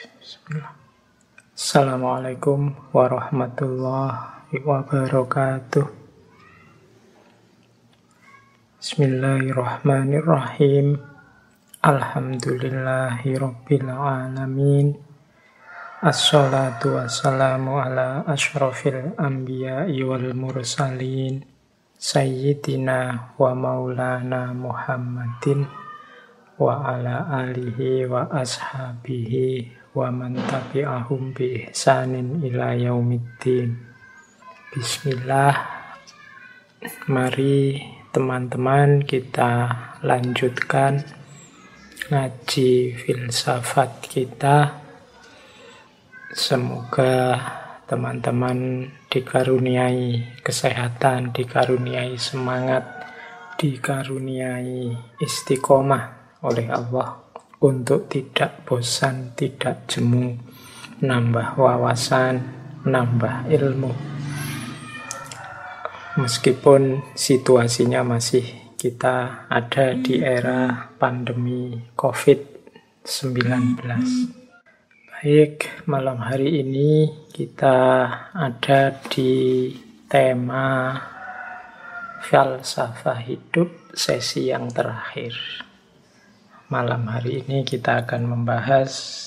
Bismillah. Assalamualaikum warahmatullahi wabarakatuh. Bismillahirrahmanirrahim. Alhamdulillahi rabbil alamin. Assalatu wassalamu ala asyrafil anbiya'i wal mursalin. Sayyidina wa maulana Muhammadin wa ala alihi wa ashabihi wa man tabi'ahum bi ihsanin ila yaumiddin. Bismillah. Mari teman-teman kita lanjutkan ngaji filsafat kita. Semoga teman-teman dikaruniai kesehatan, dikaruniai semangat, dikaruniai istiqomah oleh Allah untuk tidak bosan, tidak jemu, nambah wawasan, nambah ilmu. Meskipun situasinya masih kita ada di era pandemi COVID-19. Baik, malam hari ini kita ada di tema falsafah hidup sesi yang terakhir. Malam hari ini kita akan membahas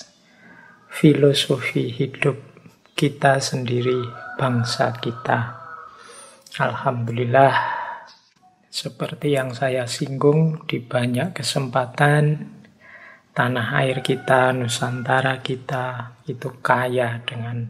filosofi hidup kita sendiri, bangsa kita. Alhamdulillah, seperti yang saya singgung di banyak kesempatan, tanah air kita, Nusantara kita itu kaya dengan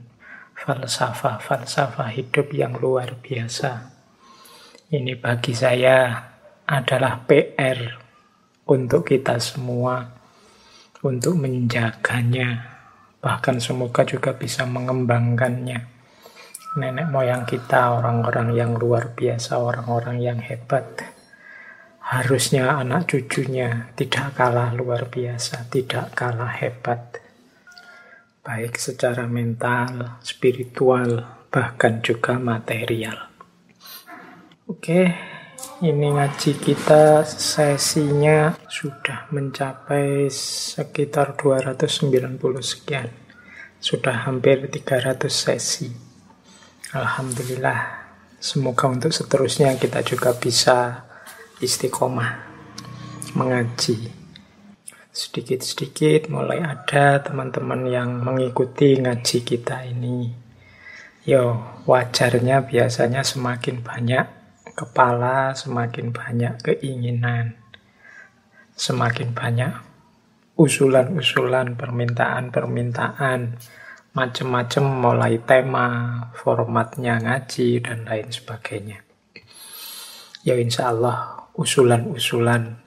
falsafah hidup yang luar biasa. Ini bagi saya adalah PR untuk kita semua, untuk menjaganya, bahkan semoga juga bisa mengembangkannya. Nenek moyang kita, orang-orang yang luar biasa, orang-orang yang hebat. Harusnya anak cucunya tidak kalah luar biasa, tidak kalah hebat. Baik secara mental, spiritual, bahkan juga material. Oke, ini ngaji kita sesinya sudah mencapai sekitar 290 sekian. Sudah hampir 300 sesi. Alhamdulillah, semoga untuk seterusnya kita juga bisa istiqomah mengaji. Sedikit-sedikit mulai ada teman-teman yang mengikuti ngaji kita ini. Wajarnya biasanya semakin banyak kepala, semakin banyak keinginan, semakin banyak usulan-usulan, permintaan-permintaan, macam-macam, mulai tema, formatnya ngaji, dan lain sebagainya. Insya Allah usulan-usulan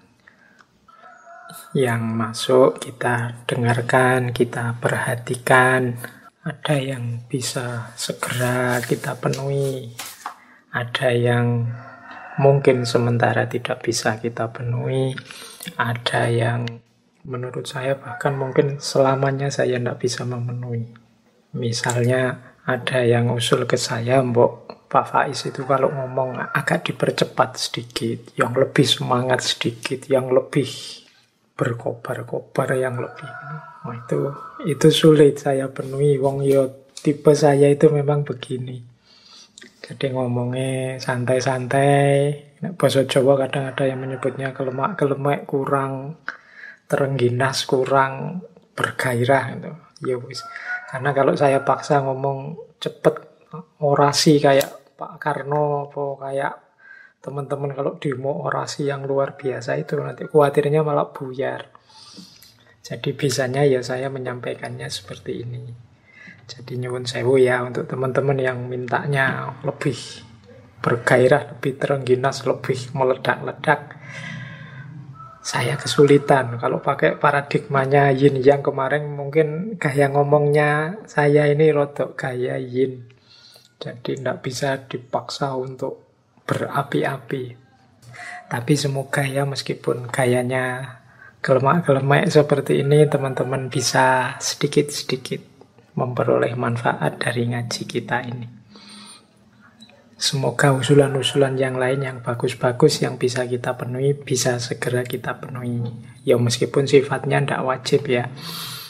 yang masuk kita dengarkan, kita perhatikan. Ada yang bisa segera kita penuhi, ada yang mungkin sementara tidak bisa kita penuhi, ada yang menurut saya bahkan mungkin selamanya saya tidak bisa memenuhi. Misalnya ada yang usul ke saya, Mbok Pak Faiz itu kalau ngomong agak dipercepat sedikit, yang lebih semangat sedikit, yang lebih berkobar-kobar, yang lebih itu sulit saya penuhi. Tipe saya itu memang begini. Jadi ngomongnya santai-santai. Bahasa Jawa kadang ada yang menyebutnya kelemak-kelemek, kurang terengginas, kurang bergairah gitu. Karena kalau saya paksa ngomong cepet, orasi kayak Pak Karno, kayak teman-teman kalau demo orasi yang luar biasa itu, nanti khawatirnya malah buyar. Jadi bisanya saya menyampaikannya seperti ini. Jadi nyuwun sewu untuk teman-teman yang mintanya lebih bergairah, lebih terengginas, lebih meledak-ledak. Saya kesulitan kalau pakai paradigmanya yin yang kemarin, mungkin gaya ngomongnya saya ini rodok gaya yin. Jadi tidak bisa dipaksa untuk berapi-api. Tapi semoga meskipun gayanya gelemak-gelemek seperti ini, teman-teman bisa sedikit-sedikit memperoleh manfaat dari ngaji kita ini. Semoga usulan-usulan yang lain yang bagus-bagus yang bisa kita penuhi, bisa segera kita penuhi. Meskipun sifatnya tidak wajib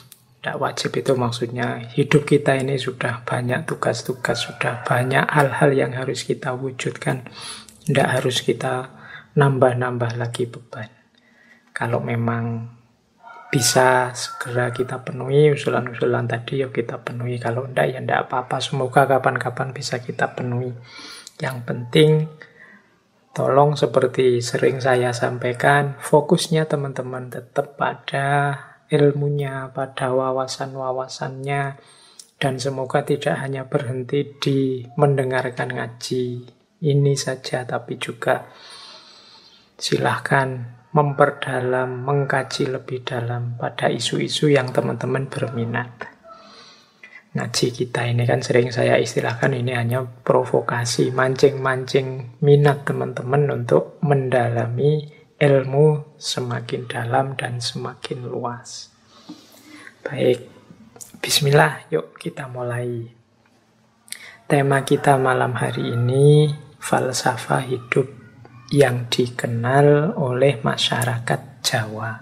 Tidak wajib itu maksudnya hidup kita ini sudah banyak tugas-tugas, sudah banyak hal-hal yang harus kita wujudkan. Tidak harus kita nambah-nambah lagi beban. Kalau memang bisa segera kita penuhi usulan-usulan tadi, ya kita penuhi. Kalau enggak, ya enggak apa-apa. Semoga kapan-kapan bisa kita penuhi. Yang penting, tolong seperti sering saya sampaikan, fokusnya teman-teman tetap pada ilmunya, pada wawasan-wawasannya. Dan semoga tidak hanya berhenti di mendengarkan ngaji ini saja, tapi juga silahkan memperdalam, mengkaji lebih dalam pada isu-isu yang teman-teman berminat. Ngaji kita ini kan sering saya istilahkan ini hanya provokasi, mancing-mancing minat teman-teman untuk mendalami ilmu semakin dalam dan semakin luas. Baik, bismillah, yuk kita mulai. Tema kita malam hari ini, falsafah hidup yang dikenal oleh masyarakat Jawa.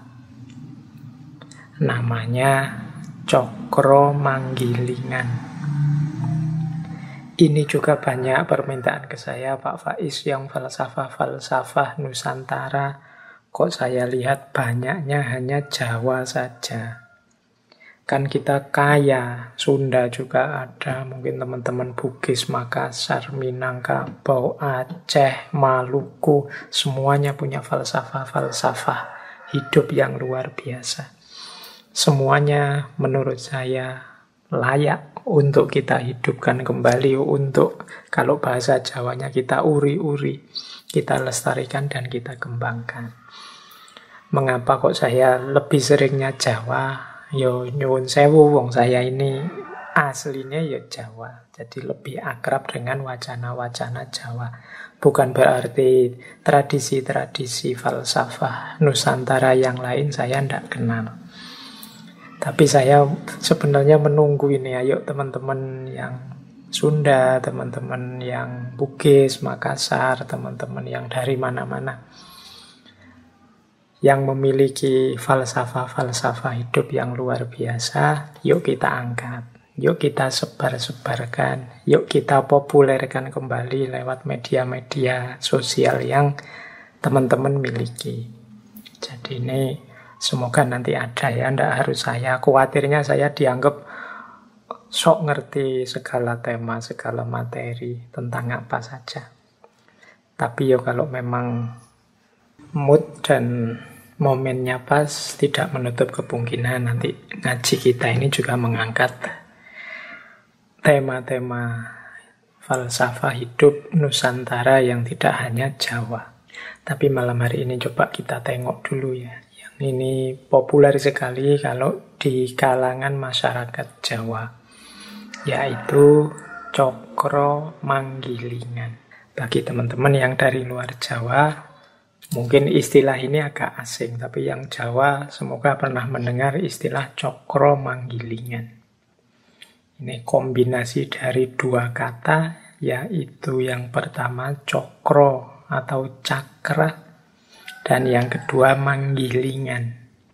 Namanya Cokro Manggilingan. Ini juga banyak permintaan ke saya, Pak Faiz, yang falsafah-falsafah Nusantara. Kok saya lihat banyaknya hanya Jawa saja. Kan kita kaya, Sunda juga ada, mungkin teman-teman Bugis, Makassar, Minangkabau, Aceh, Maluku, semuanya punya falsafah-falsafah hidup yang luar biasa. Semuanya menurut saya layak untuk kita hidupkan kembali, untuk kalau bahasa Jawanya kita uri-uri, kita lestarikan dan kita kembangkan. Mengapa kok saya lebih seringnya Jawa? Yo nyuwun sewu, wong saya ini aslinya ya Jawa, jadi lebih akrab dengan wacana-wacana Jawa. Bukan berarti tradisi-tradisi falsafah Nusantara yang lain saya tidak kenal. Tapi saya sebenarnya menunggu ini, ayo teman-teman yang Sunda, teman-teman yang Bugis, Makassar, teman-teman yang dari mana-mana, yang memiliki falsafah-falsafah hidup yang luar biasa, yuk kita angkat, yuk kita sebar-sebarkan, yuk kita populerkan kembali lewat media-media sosial yang teman-teman miliki. Jadi ini semoga nanti ada ya, ndak harus saya. Khawatirnya saya dianggap sok ngerti segala tema, segala materi tentang apa saja. Tapi ya kalau memang mood dan momennya pas, tidak menutup kemungkinan nanti ngaji kita ini juga mengangkat tema-tema falsafah hidup Nusantara yang tidak hanya Jawa. Tapi malam hari ini coba kita tengok dulu ya. Yang ini populer sekali kalau di kalangan masyarakat Jawa, yaitu Cokro Manggilingan. Bagi teman-teman yang dari luar Jawa, mungkin istilah ini agak asing, tapi yang Jawa semoga pernah mendengar istilah Cokro Manggilingan. Ini kombinasi dari dua kata, yaitu yang pertama cokro atau cakra, dan yang kedua manggilingan.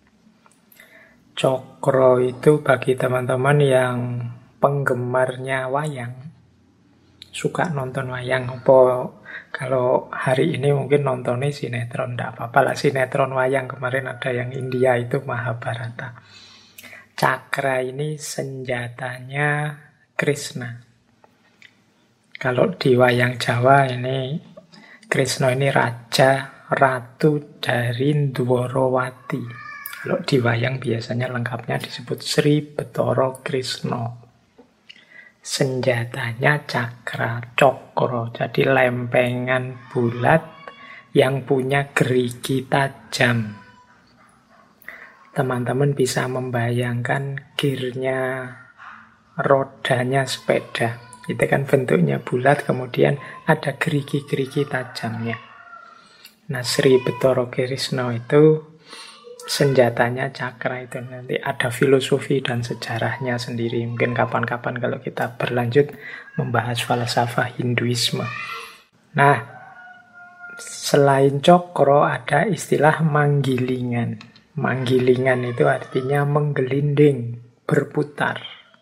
Cokro itu bagi teman-teman yang penggemarnya wayang, suka nonton wayang, kalau hari ini mungkin nontonnya sinetron, tidak apa-apa lah, sinetron wayang. Kemarin ada yang India itu Mahabharata. Cakra ini senjatanya Krishna. Kalau di wayang Jawa ini, Krishna ini raja, ratu dari Dwarawati. Kalau di wayang biasanya lengkapnya disebut Sri Betara Krishna. Senjatanya cakra, cokro, jadi lempengan bulat yang punya gerigi tajam. Teman-teman bisa membayangkan gearnya, rodanya sepeda. Itu kan bentuknya bulat, kemudian ada gerigi-gerigi tajamnya. Nah, Sri Betara Krishna itu senjatanya cakra itu. Nanti ada filosofi dan sejarahnya sendiri. Mungkin kapan-kapan kalau kita berlanjut membahas falsafah Hinduisme. Nah, selain cokro ada istilah manggilingan. Manggilingan itu artinya menggelinding, berputar.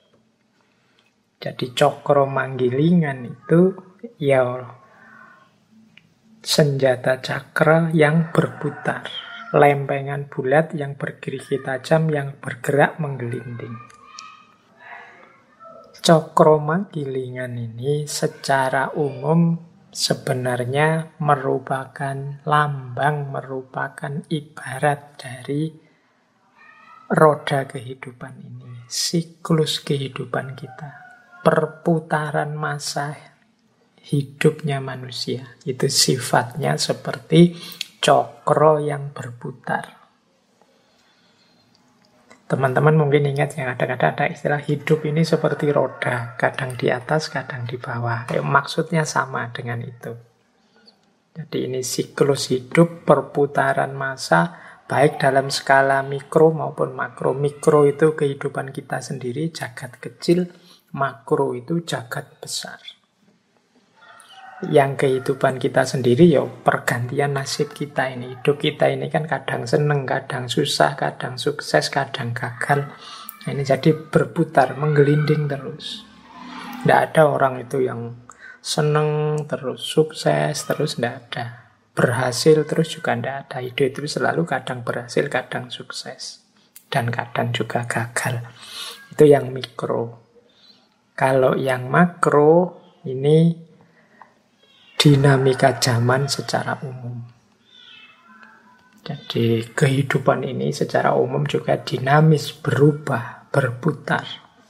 Jadi cokro manggilingan itu ya senjata cakra yang berputar. Lempengan bulat yang bergerigi tajam yang bergerak menggelinding. Cokro manggilingan ini secara umum sebenarnya merupakan lambang, merupakan ibarat dari roda kehidupan ini, siklus kehidupan kita, perputaran masa hidupnya manusia. Itu sifatnya seperti cokro yang berputar. Teman-teman mungkin ingat yang ada istilah hidup ini seperti roda, kadang di atas, kadang di bawah. Maksudnya sama dengan itu. Jadi ini siklus hidup, perputaran masa, baik dalam skala mikro maupun makro. Mikro itu kehidupan kita sendiri, jagat kecil. Makro itu jagat besar. Yang kehidupan kita sendiri ya pergantian nasib kita ini. Hidup kita ini kan kadang seneng, kadang susah, kadang sukses, kadang gagal. Nah, ini jadi berputar, menggelinding terus. Tidak ada orang itu yang seneng terus, sukses terus, tidak ada. Berhasil terus juga tidak ada. Hidup itu selalu kadang berhasil, kadang sukses. Dan kadang juga gagal. Itu yang mikro. Kalau yang makro ini dinamika zaman secara umum. Jadi kehidupan ini secara umum juga dinamis, berubah, berputar.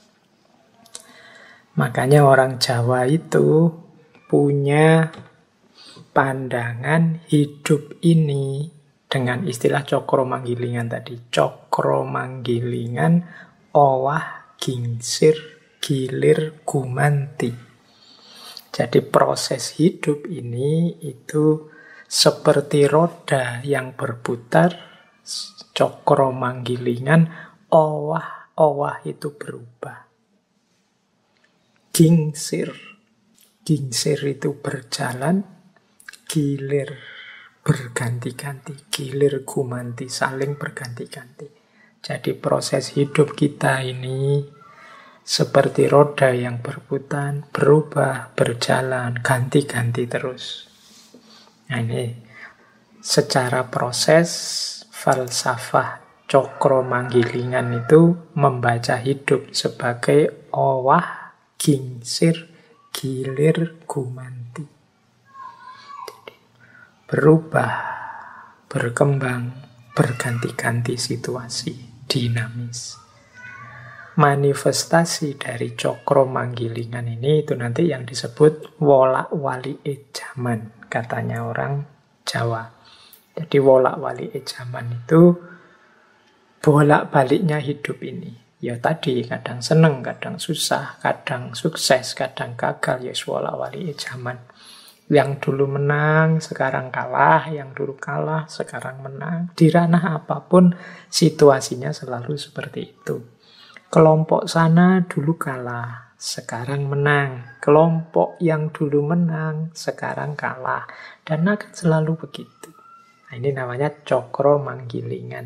Makanya orang Jawa itu punya pandangan hidup ini dengan istilah cokro manggilingan tadi. Cokro manggilingan, owah, gingsir, gilir, gumanti. Jadi proses hidup ini itu seperti roda yang berputar, cokro manggilingan, owah itu berubah. Gingsir itu berjalan, gilir berganti-ganti, gilir gumanti, saling berganti-ganti. Jadi proses hidup kita ini seperti roda yang berputar, berubah, berjalan, ganti-ganti terus. Nah ini secara proses falsafah cokro manggilingan itu membaca hidup sebagai owah, gingsir, gilir, gumanti. Jadi, berubah, berkembang, berganti-ganti situasi, dinamis. Manifestasi dari cokro manggilingan ini itu nanti yang disebut wolak-walik jaman, katanya orang Jawa. Jadi wolak-walik zaman itu bolak-baliknya hidup ini. Ya tadi kadang seneng, kadang susah, kadang sukses, kadang gagal, ya wolak-walik zaman. Yang dulu menang, sekarang kalah, yang dulu kalah, sekarang menang. Di ranah apapun situasinya selalu seperti itu. Kelompok sana dulu kalah, sekarang menang. Kelompok yang dulu menang, sekarang kalah. Dan akan selalu begitu. Nah, ini namanya cokro manggilingan.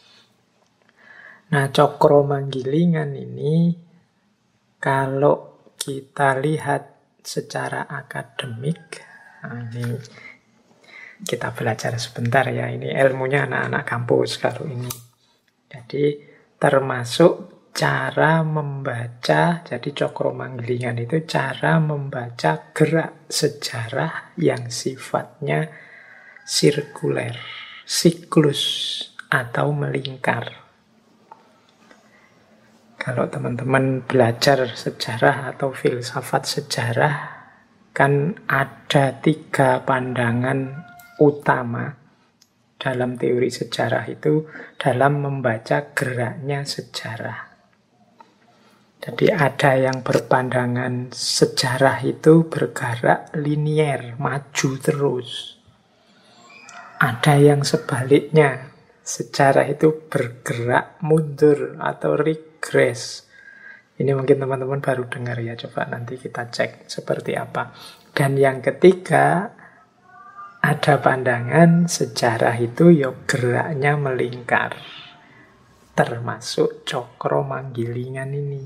Nah, cokro manggilingan ini, kalau kita lihat secara akademik, nah ini kita belajar sebentar ya, ini ilmunya anak-anak kampus kalau ini. Jadi, termasuk cara membaca, jadi cokro manggilingan itu cara membaca gerak sejarah yang sifatnya sirkuler, siklus atau melingkar. Kalau teman-teman belajar sejarah atau filsafat sejarah, kan ada 3 pandangan utama dalam teori sejarah itu dalam membaca geraknya sejarah. Jadi ada yang berpandangan sejarah itu bergerak linier, maju terus. Ada yang sebaliknya, sejarah itu bergerak mundur atau regres. Ini mungkin teman-teman baru dengar ya, coba nanti kita cek seperti apa. Dan yang ketiga, ada pandangan sejarah itu ya geraknya melingkar. termasuk Cokro Manggilingan ini.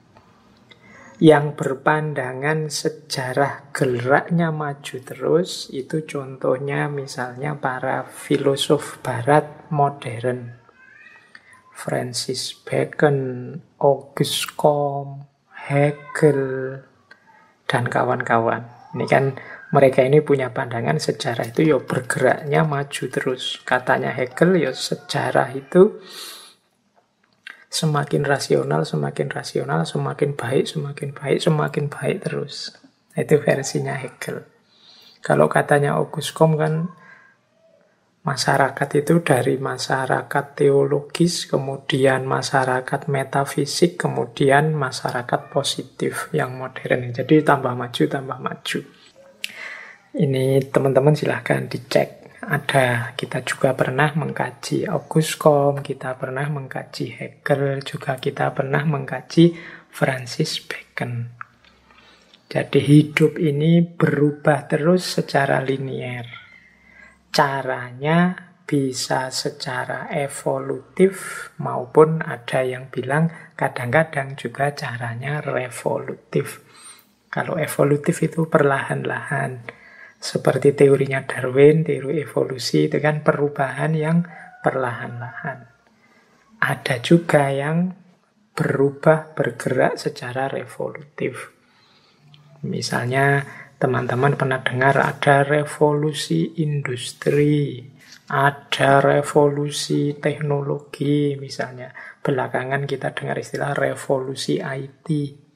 Yang berpandangan sejarah geraknya maju terus, itu contohnya misalnya para filosof barat modern. Francis Bacon, Auguste Comte, Hegel, dan kawan-kawan. Ini kan mereka ini punya pandangan sejarah itu ya bergeraknya maju terus. Katanya Hegel ya sejarah itu semakin rasional, semakin rasional, semakin baik, semakin baik, semakin baik terus. Itu versinya Hegel. Kalau katanya Auguste Comte kan masyarakat itu dari masyarakat teologis, kemudian masyarakat metafisik, kemudian masyarakat positif yang modern. Jadi tambah maju, tambah maju. Ini teman-teman silahkan dicek. Kita juga pernah mengkaji Auguste Comte, kita pernah mengkaji Hegel, juga kita pernah mengkaji Francis Bacon. Jadi hidup ini berubah terus secara linier. Caranya bisa secara evolutif maupun ada yang bilang kadang-kadang juga caranya revolutif. Kalau evolutif itu perlahan-lahan. Seperti teorinya Darwin, teori evolusi, itu kan perubahan yang perlahan-lahan. Ada juga yang bergerak secara revolutif. Misalnya, teman-teman pernah dengar ada revolusi industri, ada revolusi teknologi misalnya. Belakangan kita dengar istilah revolusi IT.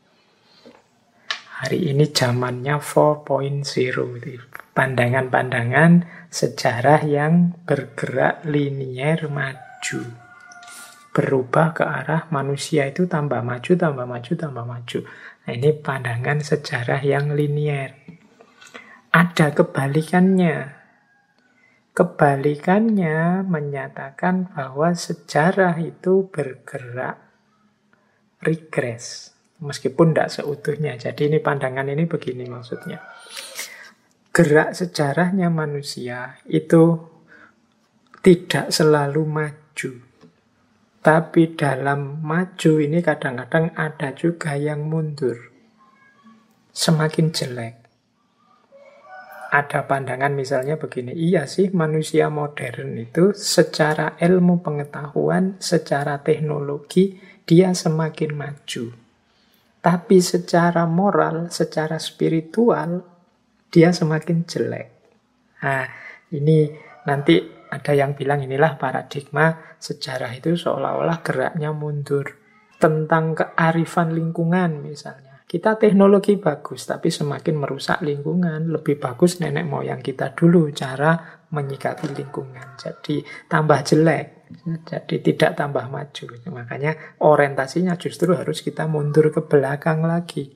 Hari ini zamannya 4.0, pandangan-pandangan sejarah yang bergerak linier maju. Berubah ke arah manusia itu tambah maju, tambah maju, tambah maju. Nah, ini pandangan sejarah yang linier. Ada kebalikannya. Kebalikannya menyatakan bahwa sejarah itu bergerak regres. Meskipun tidak seutuhnya. Jadi ini pandangan ini begini maksudnya. Gerak sejarahnya manusia itu tidak selalu maju. Tapi dalam maju ini kadang-kadang ada juga yang mundur. Semakin jelek. Ada pandangan misalnya begini, iya sih manusia modern itu secara ilmu pengetahuan, secara teknologi, dia semakin maju. Tapi secara moral, secara spiritual, dia semakin jelek. Nah, ini nanti ada yang bilang inilah paradigma sejarah itu seolah-olah geraknya mundur. Tentang kearifan lingkungan misalnya. Kita teknologi bagus, tapi semakin merusak lingkungan. Lebih bagus nenek moyang kita dulu cara menyikapi lingkungan. Jadi tambah jelek. Jadi tidak tambah maju. Makanya orientasinya justru harus kita mundur ke belakang lagi.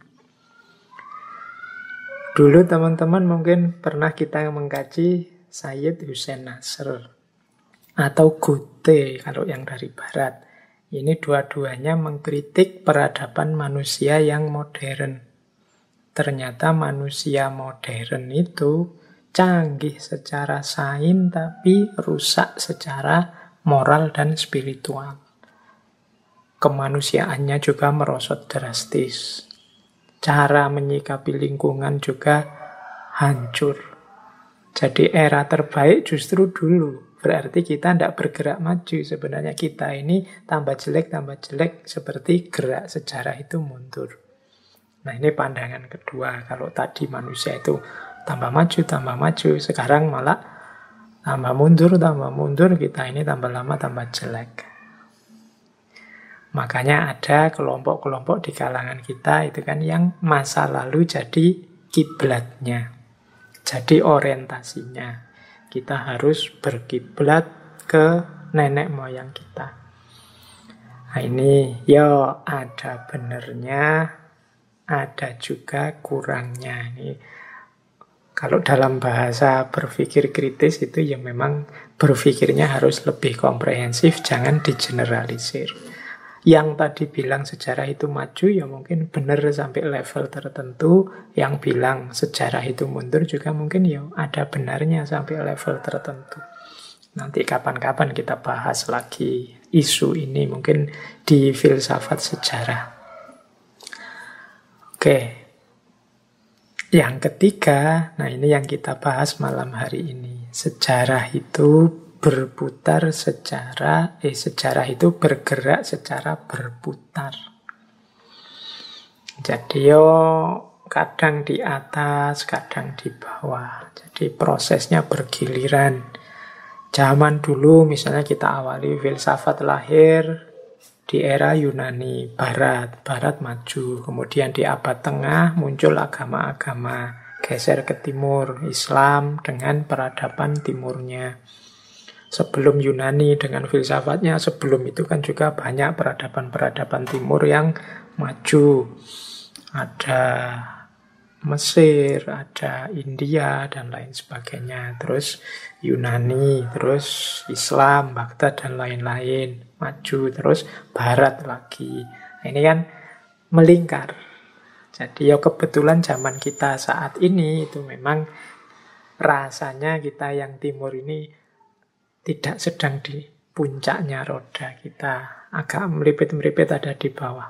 Dulu teman-teman mungkin pernah kita mengkaji Sayyid Hussein Nasr atau Goethe kalau yang dari barat. Ini dua-duanya mengkritik peradaban manusia yang modern. Ternyata manusia modern itu canggih secara sains tapi rusak secara moral dan spiritual. Kemanusiaannya juga merosot drastis. Cara menyikapi lingkungan juga hancur. Jadi era terbaik justru dulu. Berarti kita tidak bergerak maju. Sebenarnya kita ini tambah jelek seperti gerak sejarah itu mundur. Nah ini pandangan kedua. Kalau tadi manusia itu tambah maju. Sekarang malah tambah mundur, kita ini tambah lama tambah jelek. Makanya ada kelompok-kelompok di kalangan kita itu kan yang masa lalu jadi kiblatnya. Jadi orientasinya. Kita harus berkiblat ke nenek moyang kita. Nah ini ya ada benernya, ada juga kurangnya. Ini kalau dalam bahasa berpikir kritis itu ya memang berpikirnya harus lebih komprehensif, jangan digeneralisir. Yang tadi bilang sejarah itu maju ya mungkin benar sampai level tertentu, yang bilang sejarah itu mundur juga mungkin ya ada benarnya sampai level tertentu. Nanti kapan-kapan kita bahas lagi isu ini, mungkin di filsafat sejarah. Oke. Yang ketiga, nah ini yang kita bahas malam hari ini. Sejarah itu berputar sejarah itu bergerak secara berputar. Jadi kadang di atas, kadang di bawah. Jadi prosesnya bergiliran. Zaman dulu misalnya kita awali filsafat lahir di era Yunani, Barat maju. Kemudian di abad tengah muncul agama-agama, geser ke timur, Islam dengan peradaban timurnya. Sebelum Yunani dengan filsafatnya, sebelum itu kan juga banyak peradaban-peradaban timur yang maju. Ada Mesir, ada India, dan lain sebagainya. Terus Yunani, terus Islam, Baghdad, dan lain-lain. Maju, terus Barat lagi. Nah, ini kan melingkar. Jadi kebetulan zaman kita saat ini itu memang rasanya kita yang timur ini tidak sedang di puncaknya roda, kita agak meripit-meripit ada di bawah.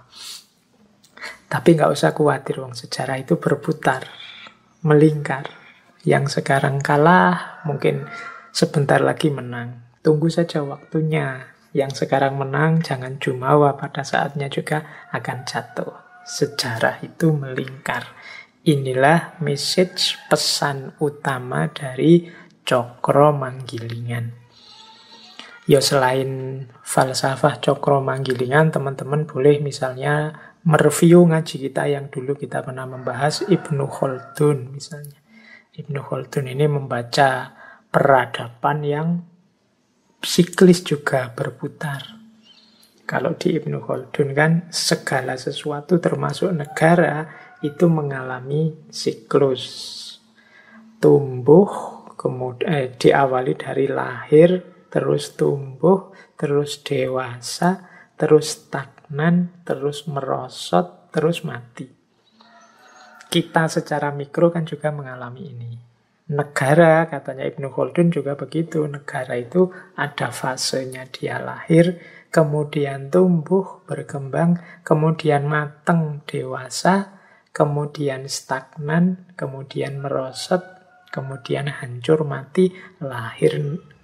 Tapi nggak usah khawatir, sejarah itu berputar, melingkar. Yang sekarang kalah mungkin sebentar lagi menang. Tunggu saja waktunya. Yang sekarang menang jangan jumawa, pada saatnya juga akan jatuh. Sejarah itu melingkar. Inilah message pesan utama dari Cokro Manggilingan. Ya selain falsafah Cokro Manggilingan, teman-teman boleh misalnya mereview ngaji kita yang dulu kita pernah membahas Ibnu Khaldun misalnya. Ibnu Khaldun ini membaca peradaban yang siklis juga berputar. Kalau di Ibnu Khaldun kan segala sesuatu termasuk negara itu mengalami siklus. Tumbuh, kemudian diawali dari lahir, terus tumbuh, terus dewasa, terus stagnan, terus merosot, terus mati. Kita secara mikro kan juga mengalami ini. Negara, katanya Ibnu Khaldun juga begitu. Negara itu ada fasenya, dia lahir, kemudian tumbuh, berkembang, kemudian mateng, dewasa, kemudian stagnan, kemudian merosot, kemudian hancur, mati, lahir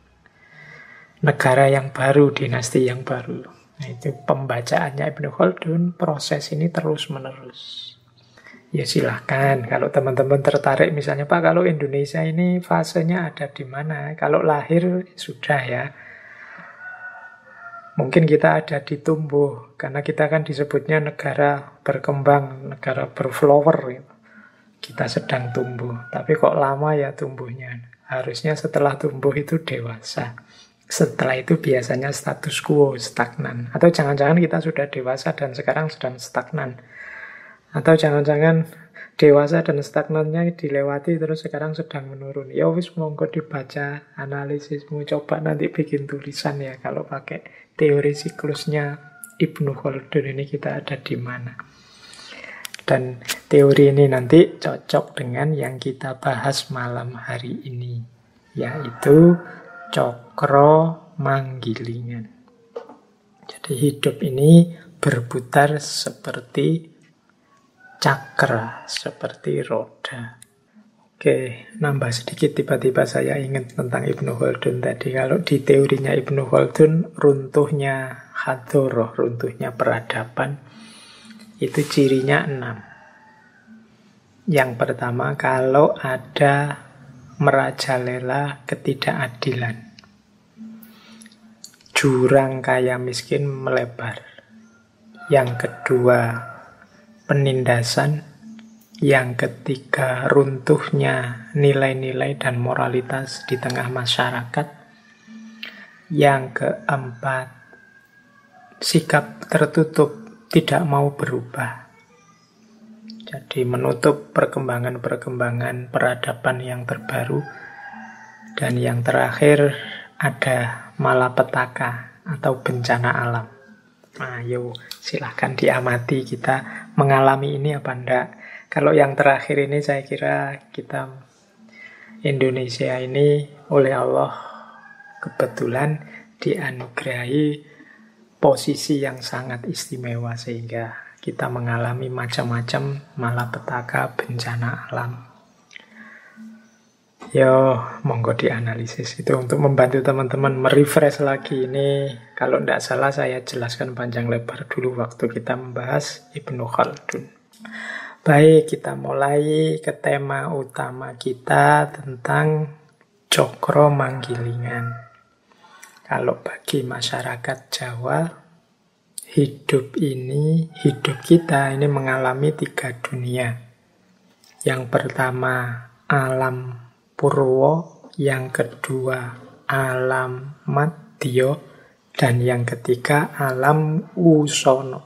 negara yang baru, dinasti yang baru. Nah, itu pembacaannya Ibnu Khaldun, proses ini terus-menerus. Ya silahkan, kalau teman-teman tertarik misalnya, Pak, kalau Indonesia ini fasenya ada di mana? Kalau lahir sudah ya. Mungkin kita ada di tumbuh, karena kita kan disebutnya negara berkembang, negara berflower. Gitu. Kita sedang tumbuh, tapi kok lama ya tumbuhnya? Harusnya setelah tumbuh itu dewasa. Setelah itu biasanya status quo, stagnan. Atau jangan-jangan kita sudah dewasa dan sekarang sedang stagnan. Atau jangan-jangan dewasa dan stagnannya dilewati terus sekarang sedang menurun. Ya wis monggo dibaca analisismu, coba nanti bikin tulisan ya kalau pakai teori siklusnya Ibnu Khaldun ini kita ada di mana. Dan teori ini nanti cocok dengan yang kita bahas malam hari ini, yaitu Cokro Manggilingan. Jadi hidup ini berputar seperti cakra, seperti roda. Oke, nambah sedikit tiba-tiba saya ingat tentang Ibnu Khaldun tadi. Kalau di teorinya Ibnu Khaldun, runtuhnya hadoroh, runtuhnya peradaban, itu cirinya 6. Yang pertama, kalau ada merajalela ketidakadilan. Jurang kaya miskin melebar. Yang kedua, penindasan. Yang ketiga, runtuhnya nilai-nilai dan moralitas di tengah masyarakat. Yang keempat, sikap tertutup, tidak mau berubah. Jadi menutup perkembangan-perkembangan peradaban yang terbaru. Dan yang terakhir, ada malapetaka atau bencana alam. Ayo, silahkan diamati kita mengalami ini apa enggak. Kalau yang terakhir ini saya kira kita Indonesia ini oleh Allah kebetulan dianugerahi posisi yang sangat istimewa sehingga kita mengalami macam-macam malapetaka bencana alam. Yo, monggo dianalisis itu untuk membantu teman-teman merefresh lagi. Ini kalau tidak salah saya jelaskan panjang lebar dulu waktu kita membahas Ibnu Khaldun. Baik, kita mulai ke tema utama kita tentang Cokro Manggilingan. Kalau bagi masyarakat Jawa, hidup kita ini mengalami 3 dunia. Yang pertama alam purwo, yang kedua alam madya, dan yang ketiga alam wusono.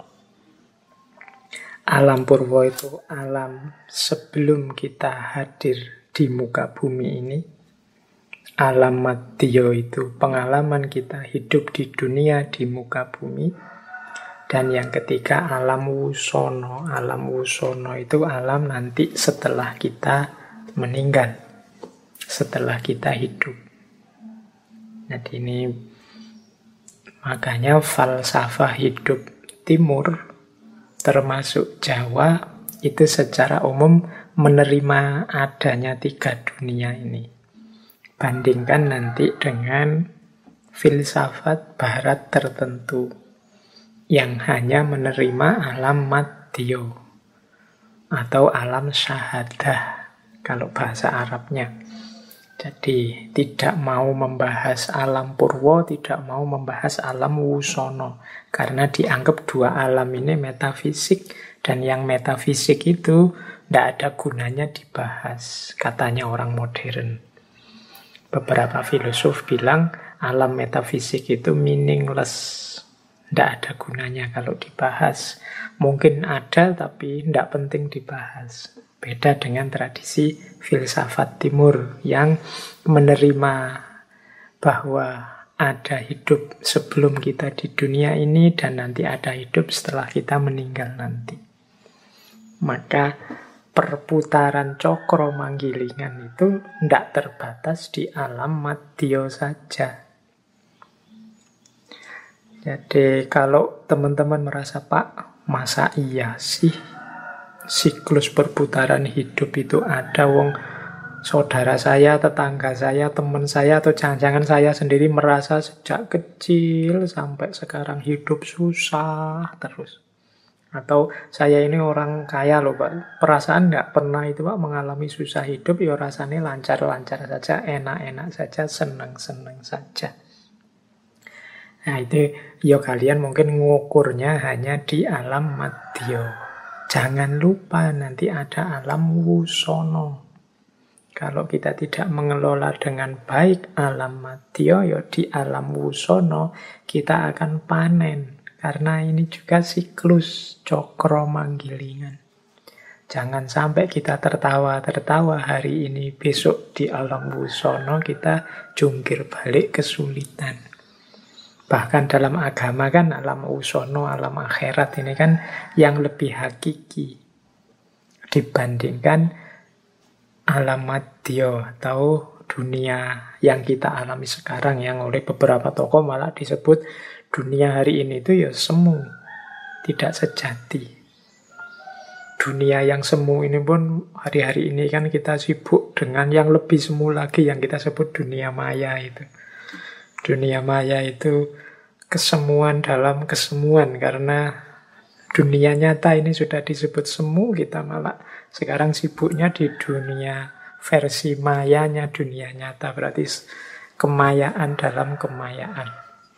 Alam purwo itu alam sebelum kita hadir di muka bumi ini. Alam madya itu pengalaman kita hidup di dunia di muka bumi. Dan yang ketiga alam wusono. Alam wusono itu alam nanti setelah kita meninggal, setelah kita hidup. Jadi ini makanya falsafah hidup timur termasuk Jawa itu secara umum menerima adanya 3 dunia ini. Bandingkan nanti dengan filsafat barat tertentu yang hanya menerima alam madya atau alam syahadah kalau bahasa Arabnya. Jadi tidak mau membahas alam purwo, tidak mau membahas alam wusono. Karena dianggap 2 alam ini metafisik. Dan yang metafisik itu tidak ada gunanya dibahas, katanya orang modern. Beberapa filosof bilang alam metafisik itu meaningless. Tidak ada gunanya kalau dibahas. Mungkin ada tapi tidak penting dibahas. Beda dengan tradisi filsafat timur yang menerima bahwa ada hidup sebelum kita di dunia ini dan nanti ada hidup setelah kita meninggal nanti. Maka perputaran cokro manggilingan itu tidak terbatas di alam madya saja. Jadi kalau teman-teman merasa, Pak, masa iya sih siklus perputaran hidup itu ada, wong saudara saya, tetangga saya, teman saya, atau jangan-jangan saya sendiri merasa sejak kecil sampai sekarang hidup susah terus. Atau saya ini orang kaya loh Pak, perasaan nggak pernah itu Pak mengalami susah hidup, ya rasanya lancar-lancar saja, enak-enak saja, senang-senang saja. Nah itu ya kalian mungkin ngukurnya hanya di alam madya. Jangan lupa nanti ada alam wusono. Kalau kita tidak mengelola dengan baik alam madya, ya di alam wusono kita akan panen. Karena ini juga siklus cokro manggilingan. Jangan sampai kita tertawa-tertawa hari ini, besok di alam wusono kita jungkir balik kesulitan. Bahkan dalam agama kan alam wusono, alam akhirat ini kan yang lebih hakiki dibandingkan alam madya atau dunia yang kita alami sekarang, yang oleh beberapa tokoh malah disebut dunia hari ini itu ya semu, tidak sejati. Dunia yang semu ini pun hari-hari ini kan kita sibuk dengan yang lebih semu lagi yang kita sebut dunia maya itu. Dunia maya itu kesemuan dalam kesemuan, karena dunia nyata ini sudah disebut semu, kita malah sekarang sibuknya di dunia versi mayanya dunia nyata, berarti kemayaan dalam kemayaan.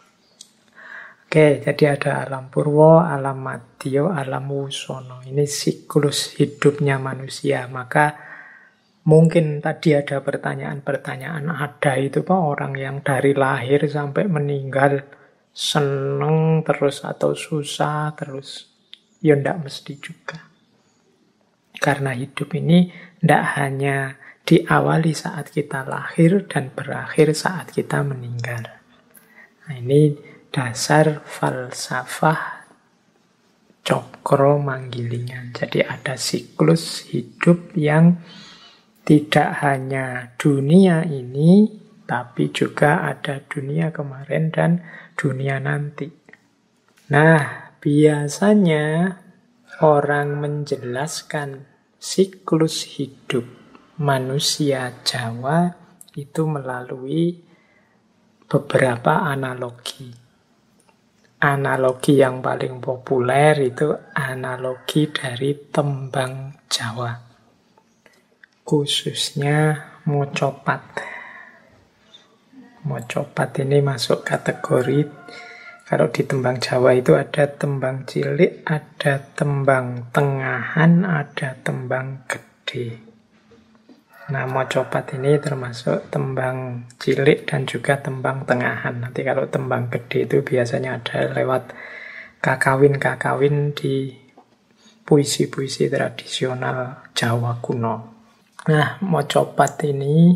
Oke, jadi ada alam purwo, alam madya, alam wusono. Ini siklus hidupnya manusia. Maka mungkin tadi ada pertanyaan-pertanyaan, ada itu Pak orang yang dari lahir sampai meninggal seneng terus atau susah terus? Ya ndak mesti juga. Karena hidup ini ndak hanya diawali saat kita lahir dan berakhir saat kita meninggal. Nah, ini dasar falsafah cokro manggilingan. Jadi ada siklus hidup yang tidak hanya dunia ini, tapi juga ada dunia kemarin dan dunia nanti. Nah, biasanya orang menjelaskan siklus hidup manusia Jawa itu melalui beberapa analogi. Analogi yang paling populer itu analogi dari tembang Jawa, khususnya mocopat. Mocopat ini masuk kategori, kalau di tembang Jawa itu ada tembang cilik, ada tembang tengahan, ada tembang gede. Nah, mocopat ini termasuk tembang cilik dan juga tembang tengahan. Nanti kalau tembang gede itu biasanya ada lewat kakawin-kakawin di puisi-puisi tradisional Jawa kuno. Nah, mocopat ini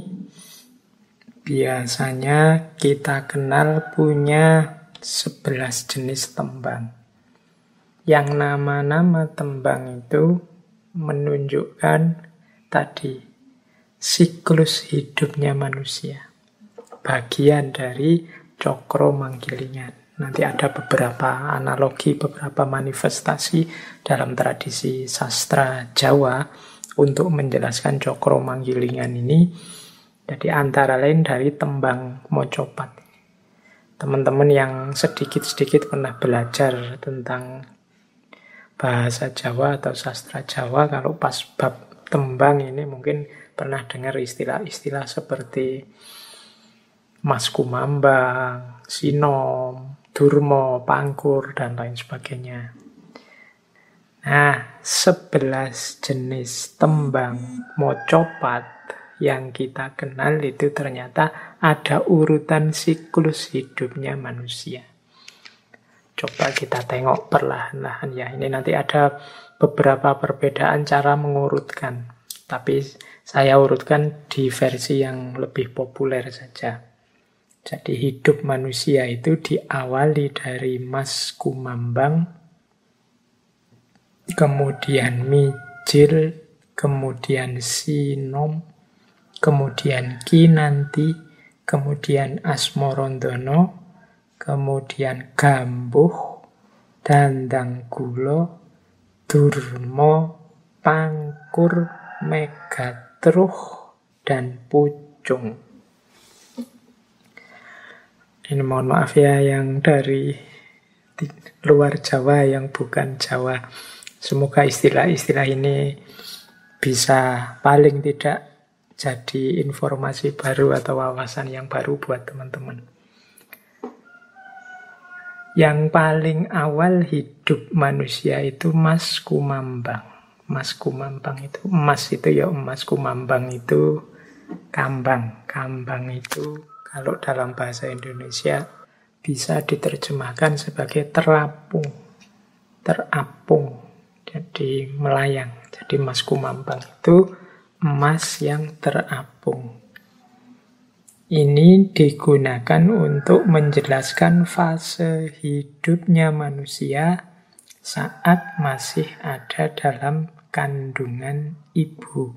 biasanya kita kenal punya 11 jenis tembang. Yang nama-nama tembang itu menunjukkan tadi siklus hidupnya manusia, bagian dari cokro manggilingan. Nanti ada beberapa analogi, beberapa manifestasi dalam tradisi sastra Jawa untuk menjelaskan cokro manggilingan ini. Jadi antara lain dari tembang mocopat. Teman-teman yang sedikit-sedikit pernah belajar tentang bahasa Jawa atau sastra Jawa, kalau pas bab tembang ini mungkin pernah dengar istilah-istilah seperti Mas Kumambang, Sinom, Durmo, Pangkur, dan lain sebagainya. Nah, 11 jenis tembang mocopat yang kita kenal itu ternyata ada urutan siklus hidupnya manusia. Coba kita tengok perlahan-lahan ya. Ini nanti ada beberapa perbedaan cara mengurutkan. Tapi saya urutkan di versi yang lebih populer saja. Jadi hidup manusia itu diawali dari Mas Kumambang, kemudian Mijil, kemudian Sinom, kemudian Kinanti, kemudian Asmorondono, kemudian Gambuh, Dandanggulo, Durmo, Pangkur, Megatruh, dan Pucung. Ini mohon maaf ya yang dari luar Jawa, yang bukan Jawa. Semoga istilah-istilah ini bisa paling tidak jadi informasi baru atau wawasan yang baru buat teman-teman. Yang paling awal hidup manusia itu Mas Kumambang. Mas Kumambang itu, emas itu ya emas, Kumambang itu kambang. Kambang itu kalau dalam bahasa Indonesia bisa diterjemahkan sebagai terapung. Terapung, jadi melayang. Jadi Mas Kumambang itu emas yang terapung. Ini digunakan untuk menjelaskan fase hidupnya manusia saat masih ada dalam kandungan ibu.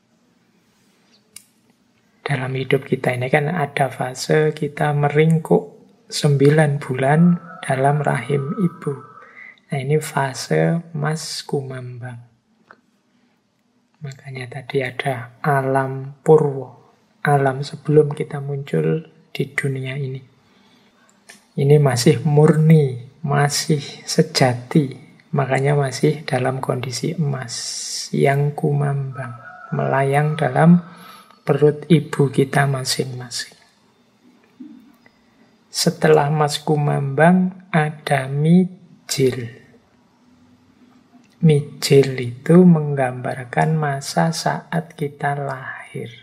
Dalam hidup kita ini kan ada fase kita meringkuk 9 bulan dalam rahim ibu. Nah, ini fase Mas Kumambang. Makanya tadi ada alam purwo, alam sebelum kita muncul di dunia ini. Ini masih murni, masih sejati. Makanya masih dalam kondisi emas yang kumambang, melayang dalam perut ibu kita masing-masing. Setelah Mas Kumambang ada Mijil. Mijil itu menggambarkan masa saat kita lahir.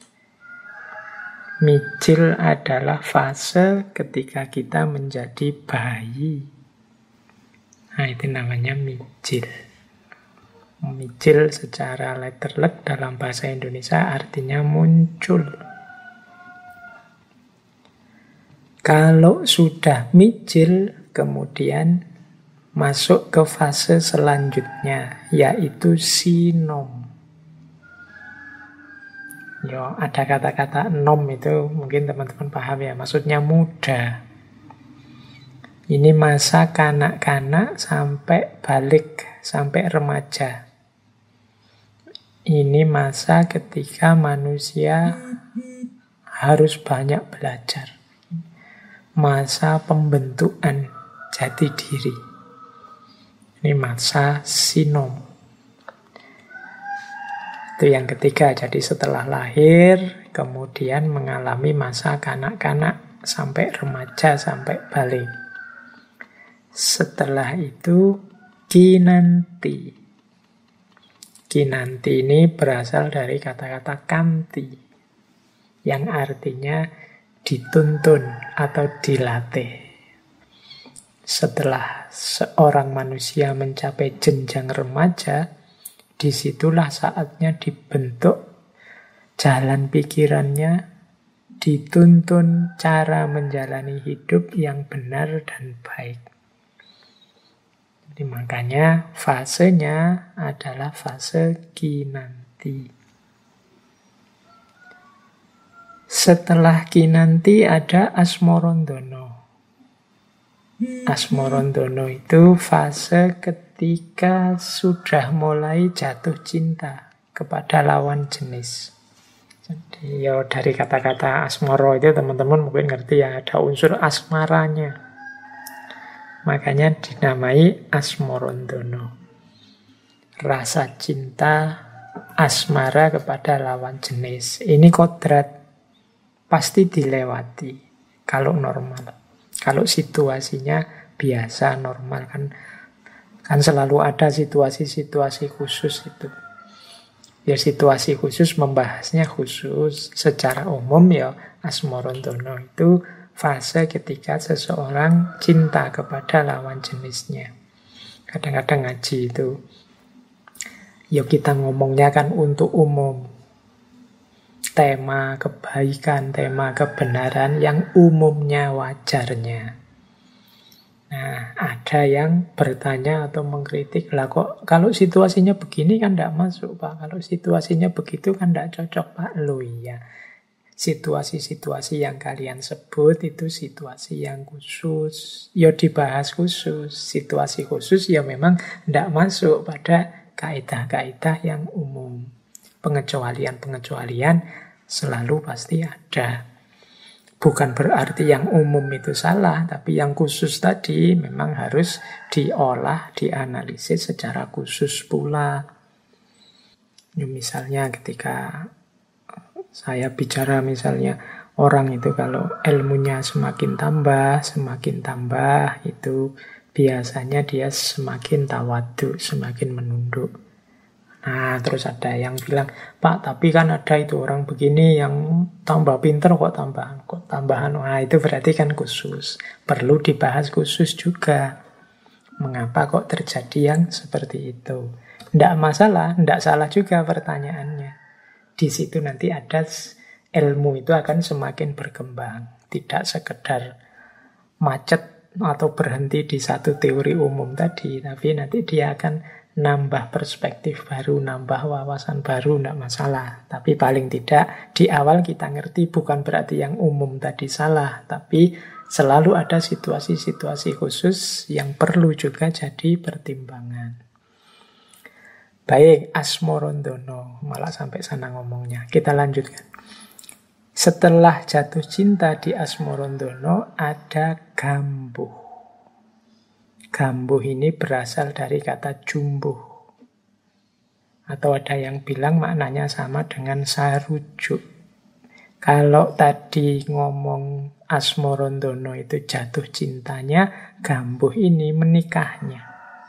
Mijil adalah fase ketika kita menjadi bayi. Nah, itu namanya mijil. Mijil secara letterlek dalam bahasa Indonesia artinya muncul. Kalau sudah mijil, kemudian masuk ke fase selanjutnya, yaitu sinom. Yo, ada kata-kata nom itu mungkin teman-teman paham ya, maksudnya muda. Ini masa kanak-kanak sampai balik, sampai remaja. Ini masa ketika manusia harus banyak belajar. Masa pembentukan jati diri. Ini masa sinom. Itu yang ketiga. Jadi setelah lahir, kemudian mengalami masa kanak-kanak sampai remaja, sampai balik. Setelah itu kinanti. Kinanti ini berasal dari kata-kata kanti, yang artinya dituntun atau dilatih. Setelah seorang manusia mencapai jenjang remaja, disitulah saatnya dibentuk jalan pikirannya, dituntun cara menjalani hidup yang benar dan baik. Jadi makanya fasenya adalah fase kinanti. Setelah kinanti ada asmorondono. Asmorondono itu fase ketika sudah mulai jatuh cinta kepada lawan jenis. Jadi ya dari kata-kata asmoro itu teman-teman mungkin ngerti ya, ada unsur asmaranya. Makanya dinamai asmorondono. Rasa cinta asmara kepada lawan jenis. Ini kodrat, pasti dilewati kalau normal. Kalau situasinya biasa, normal, kan selalu ada situasi-situasi khusus itu. Ya situasi khusus membahasnya khusus. Secara umum ya asmorondono itu fase ketika seseorang cinta kepada lawan jenisnya. Kadang-kadang ngaji itu, ya kita ngomongnya kan untuk umum. Tema kebaikan, tema kebenaran yang umumnya wajarnya. Nah, ada yang bertanya atau mengkritik, lah kok kalau situasinya begini kan tidak masuk Pak, kalau situasinya begitu kan tidak cocok Pak. Loh iya, situasi-situasi yang kalian sebut itu situasi yang khusus, ya dibahas khusus. Situasi khusus ya memang tidak masuk pada kaidah-kaidah yang umum. Pengecualian-pengecualian selalu pasti ada. Bukan berarti yang umum itu salah, tapi yang khusus tadi memang harus diolah, dianalisis secara khusus pula. Misalnya ketika saya bicara misalnya orang itu kalau ilmunya semakin tambah, itu biasanya dia semakin tawadu, semakin menunduk. Nah, terus ada yang bilang, Pak, tapi kan ada itu orang begini yang tambah pinter kok tambahan. Nah, itu berarti kan khusus. Perlu dibahas khusus juga. Mengapa kok terjadi yang seperti itu? Tidak masalah, tidak salah juga pertanyaannya. Di situ nanti ada ilmu itu akan semakin berkembang. Tidak sekedar macet atau berhenti di satu teori umum tadi. Tapi nanti dia akan nambah perspektif baru, nambah wawasan baru, tidak masalah. Tapi paling tidak di awal kita ngerti bukan berarti yang umum tadi salah. Tapi selalu ada situasi-situasi khusus yang perlu juga jadi pertimbangan. Baik, asmorondono, malah sampai sana ngomongnya. Kita lanjutkan. Setelah jatuh cinta di asmorondono ada gambuh. Gambuh ini berasal dari kata jumbuh. Atau ada yang bilang maknanya sama dengan sarujuk. Kalau tadi ngomong asmorondono itu jatuh cintanya, gambuh ini menikahnya.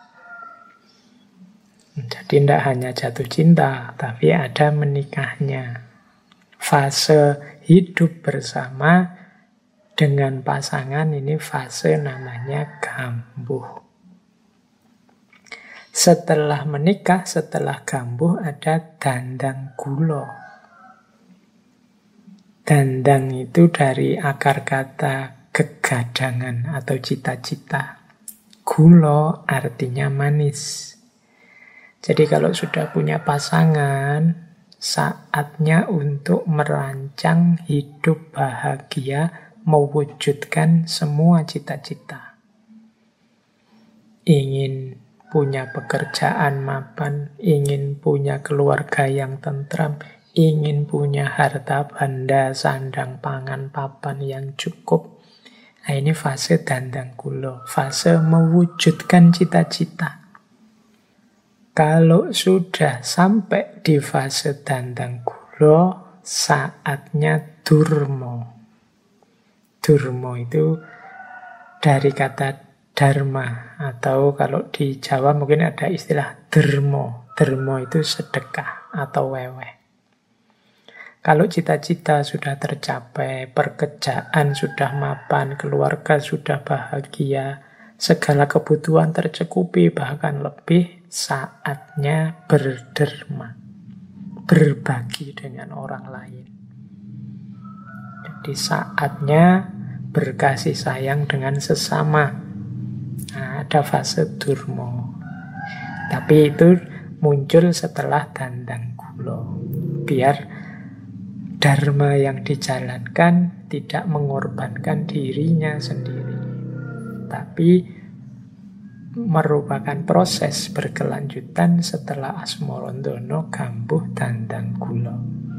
Jadi tidak hanya jatuh cinta, tapi ada menikahnya. Fase hidup bersama dengan pasangan ini fase namanya gambuh. Setelah menikah, setelah gambuh ada dandang gulo. Dandang itu dari akar kata kegadangan atau cita-cita. Gulo artinya manis. Jadi kalau sudah punya pasangan, saatnya untuk merancang hidup bahagia, mewujudkan semua cita-cita. ingin punya pekerjaan mapan, ingin punya keluarga yang tentram, ingin punya harta benda, sandang, pangan, papan yang cukup. Nah, ini fase dandang kula, fase mewujudkan cita-cita. Kalau sudah sampai di fase dandang kula, saatnya durmo. Durmo itu dari kata dharma, atau kalau di Jawa mungkin ada istilah dermo. Dermo itu sedekah atau weweh. Kalau cita-cita sudah tercapai, pekerjaan sudah mapan, keluarga sudah bahagia, segala kebutuhan tercukupi, bahkan lebih, saatnya berderma, berbagi dengan orang lain. Jadi saatnya berkasih sayang dengan sesama. Nah, ada fase durmo. Tapi itu muncul setelah dandang kula. Biar dharma yang dijalankan tidak mengorbankan dirinya sendiri, tapi merupakan proses berkelanjutan setelah Asmarandono gambuh dandang kula.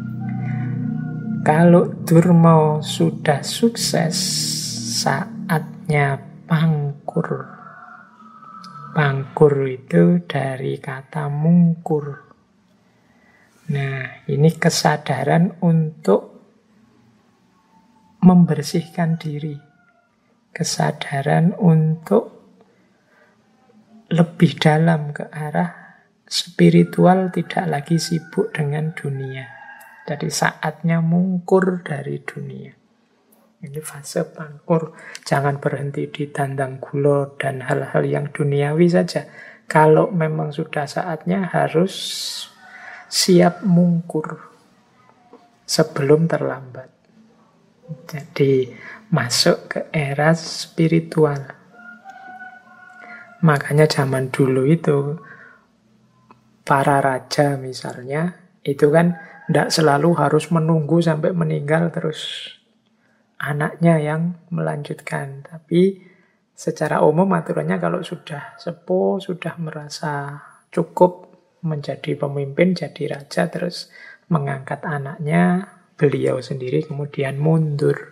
Kalau durma sudah sukses, saatnya pangkur. Pangkur itu dari kata mungkur. Nah, ini kesadaran untuk membersihkan diri. Kesadaran untuk lebih dalam ke arah spiritual, tidak lagi sibuk dengan dunia. Jadi saatnya mungkur dari dunia. Ini fase pangkur. Jangan berhenti di dandang kula dan hal-hal yang duniawi saja. Kalau memang sudah saatnya, harus siap mungkur sebelum terlambat. Jadi masuk ke era spiritual. Makanya zaman dulu itu para raja misalnya, itu kan tidak selalu harus menunggu sampai meninggal terus anaknya yang melanjutkan. Tapi secara umum aturannya kalau sudah sepuh, sudah merasa cukup menjadi pemimpin, jadi raja, terus mengangkat anaknya, beliau sendiri kemudian mundur.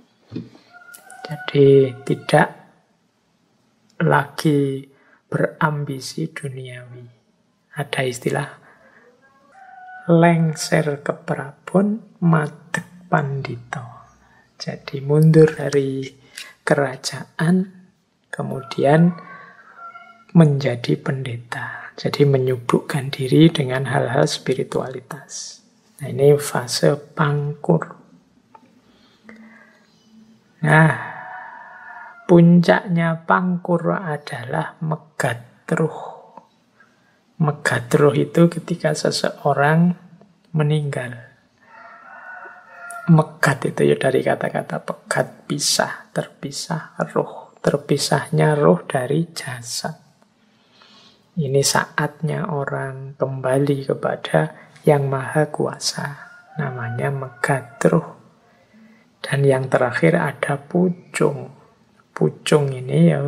Jadi tidak lagi berambisi duniawi. Ada istilah lengser ke prabon, madeg pandito. Jadi mundur dari kerajaan, kemudian menjadi pendeta. Jadi menyibukkan diri dengan hal-hal spiritualitas. Nah, ini fase pangkur. Nah, puncaknya pangkur adalah megatruh. Megatruh itu ketika seseorang meninggal. Megat itu ya dari kata-kata pegat, pisah, terpisah ruh. Terpisahnya ruh dari jasad. Ini saatnya orang kembali kepada Yang Maha Kuasa. Namanya megatruh. Dan yang terakhir ada pucung. Pucung ini ya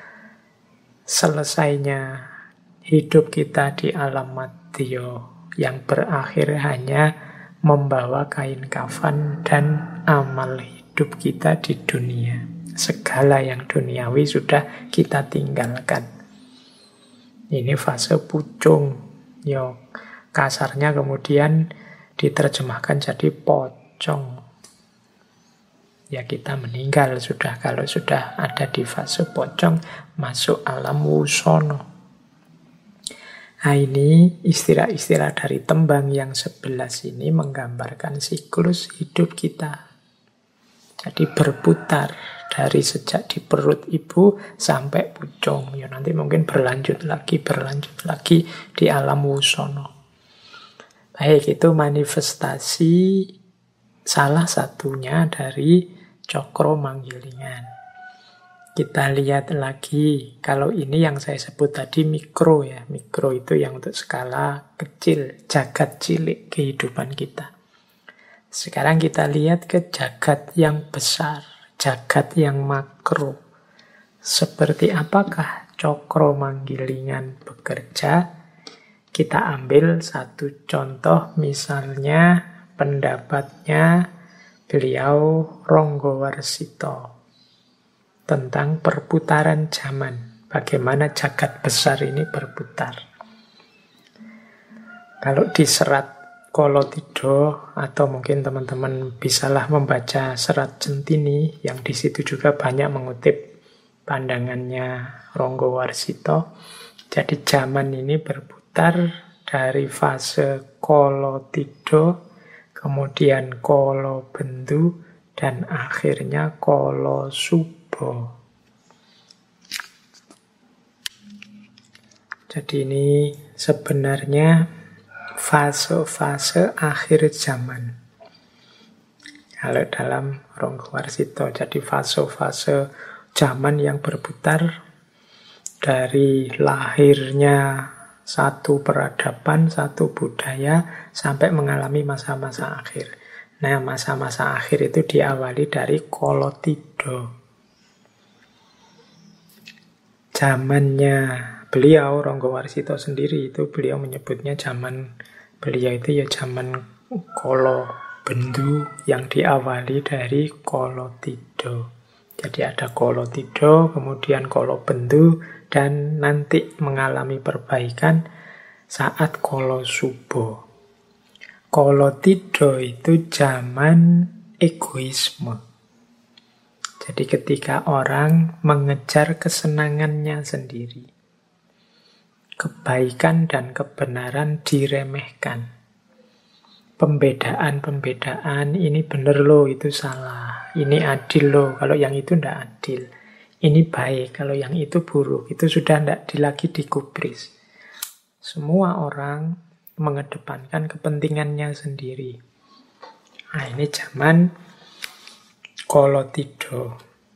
selesainya hidup kita di alam madya, yang berakhir hanya membawa kain kafan dan amal hidup kita di dunia. Segala yang duniawi sudah kita tinggalkan. Ini fase pucung. Yo, kasarnya kemudian diterjemahkan jadi pocong. Ya kita meninggal sudah, kalau sudah ada di fase pocong, masuk alam wusono. Nah, ini istilah-istilah dari tembang yang 11 ini menggambarkan siklus hidup kita. Jadi berputar dari sejak di perut ibu sampai pucung. Ya nanti mungkin berlanjut lagi di alam wusono. Baik, itu manifestasi salah satunya dari cokro manggilingan. Kita lihat lagi, kalau ini yang saya sebut tadi mikro ya. Mikro itu yang untuk skala kecil, jagat cilik kehidupan kita. Sekarang kita lihat ke jagat yang besar, jagat yang makro. Seperti apakah Cokro Manggilingan bekerja. Kita ambil satu contoh, misalnya pendapatnya beliau Ronggowarsito tentang perputaran zaman. Bagaimana jagat besar ini berputar. Kalau di serat Kolotidho, atau mungkin teman-teman bisalah membaca serat Centini, yang di situ juga banyak mengutip pandangannya Ronggowarsito. Jadi zaman ini berputar dari fase Kolotidho, kemudian Kolobendu, dan akhirnya Kolosubo. Jadi ini sebenarnya fase-fase akhir zaman. Kalau dalam Ronggowarsito, jadi fase-fase zaman yang berputar dari lahirnya satu peradaban, satu budaya, sampai mengalami masa-masa akhir. Nah, masa-masa akhir itu diawali dari Kolotidho. Zamannya beliau, Ronggowarsito sendiri, itu beliau menyebutnya zaman beliau itu ya zaman Kolobendu yang diawali dari Kolotidho. Jadi ada Kolotidho, kemudian Kolobendu, dan nanti mengalami perbaikan saat Kolosubo. Kolotidho itu zaman egoisme. Jadi ketika orang mengejar kesenangannya sendiri, kebaikan dan kebenaran diremehkan. Pembedaan-pembedaan, ini benar loh, itu salah. Ini adil loh, kalau yang itu tidak adil. Ini baik, kalau yang itu buruk. Itu sudah tidak lagi digubris. Semua orang mengedepankan kepentingannya sendiri. Nah, ini zaman Kolotidho.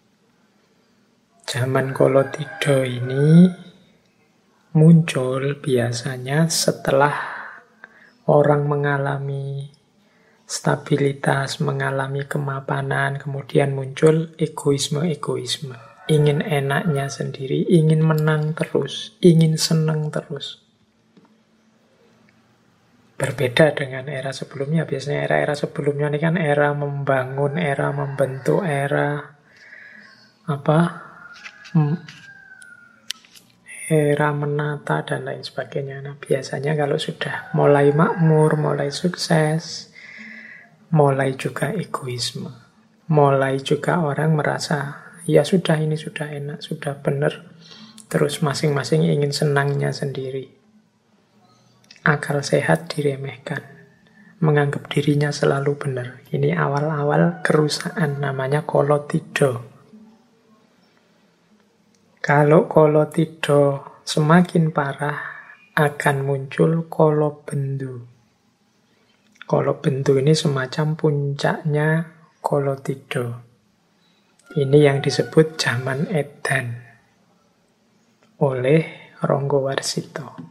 Zaman Kolotidho ini muncul biasanya setelah orang mengalami stabilitas, mengalami kemapanan, kemudian muncul egoisme-egoisme. Ingin enaknya sendiri, ingin menang terus, ingin senang terus. Berbeda dengan era sebelumnya. Biasanya era-era sebelumnya ini kan era membangun, era membentuk, era era menata dan lain sebagainya. Nah, biasanya kalau sudah mulai makmur, mulai sukses, mulai juga egoisme. Mulai juga orang merasa, ya sudah, ini sudah enak, sudah benar. Terus masing-masing ingin senangnya sendiri. Akal sehat diremehkan. Menganggap dirinya selalu benar. Ini awal-awal kerusakan, namanya Kolotidho. Kalau Kolotidho semakin parah, akan muncul Kolobendu. Kolobendu ini semacam puncaknya Kolotidho. Ini yang disebut zaman Edan oleh Ronggowarsito.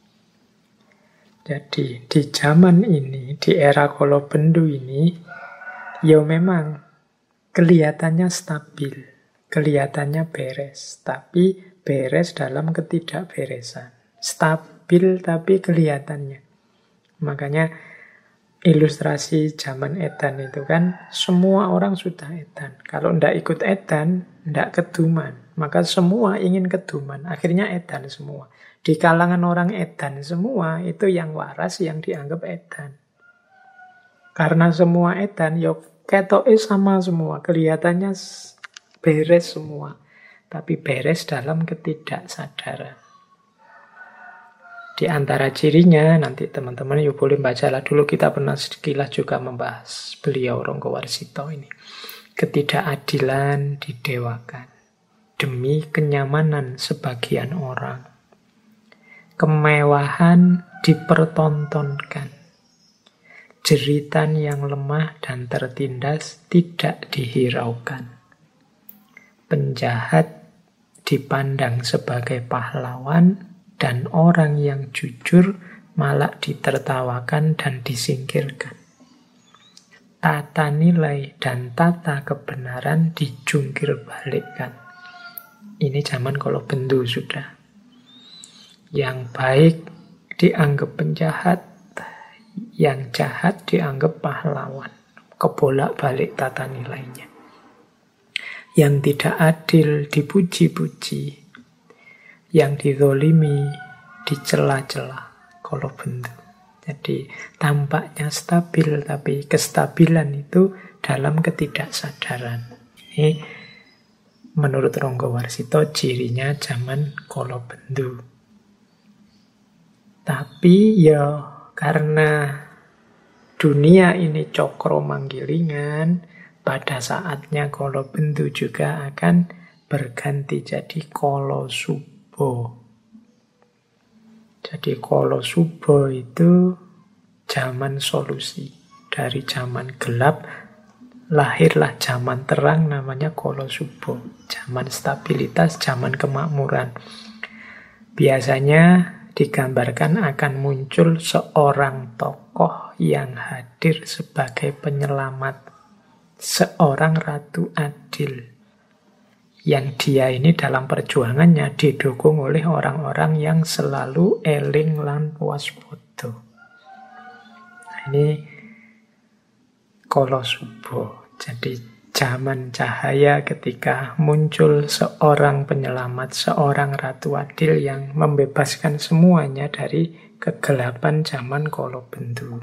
Jadi di zaman ini, di era Kolobendu ini, ya memang kelihatannya stabil, kelihatannya beres, tapi beres dalam ketidakberesan. Stabil tapi kelihatannya. Makanya ilustrasi zaman Edan itu kan, semua orang sudah Edan. Kalau ndak ikut Edan, ndak keduman. Maka semua ingin keduman. Akhirnya Edan semua. Di kalangan orang Edan semua, itu yang waras, yang dianggap Edan. Karena semua Edan, ya ketoke sama semua. Kelihatannya beres semua. Tapi beres dalam ketidaksadaran. Di antara cirinya, nanti teman-teman yuk boleh bacalah dulu, kita pernah sekilas juga membahas beliau Ronggowarsito ini. Ketidakadilan didewakan demi kenyamanan sebagian orang. Kemewahan dipertontonkan. Jeritan yang lemah dan tertindas tidak dihiraukan. Penjahat dipandang sebagai pahlawan, dan orang yang jujur malah ditertawakan dan disingkirkan. Tata nilai dan tata kebenaran dijungkir balikkan. Ini zaman kalau bendu sudah. Yang baik dianggap penjahat, yang jahat dianggap pahlawan. Kebolak-balik tata nilainya. Yang tidak adil dipuji-puji, yang dizolimi dicela-cela. Kalau bendu. Jadi tampaknya stabil, tapi kestabilan itu dalam ketidaksadaran. Ini menurut Ronggo Warsito cirinya zaman kala bendu. Tapi ya karena dunia ini cokro manggilingan, pada saatnya kala bendu juga akan berganti jadi kala subuh. Jadi kala subuh itu zaman solusi. Dari zaman gelap lahirlah zaman terang, namanya kala subuh. Zaman stabilitas, zaman kemakmuran. Biasanya digambarkan akan muncul seorang tokoh yang hadir sebagai penyelamat. Seorang ratu adil. Yang dia ini dalam perjuangannya didukung oleh orang-orang yang selalu eling lan waspada. Ini kala subuh. Jadi zaman cahaya ketika muncul seorang penyelamat, seorang ratu adil yang membebaskan semuanya dari kegelapan zaman kala bendu.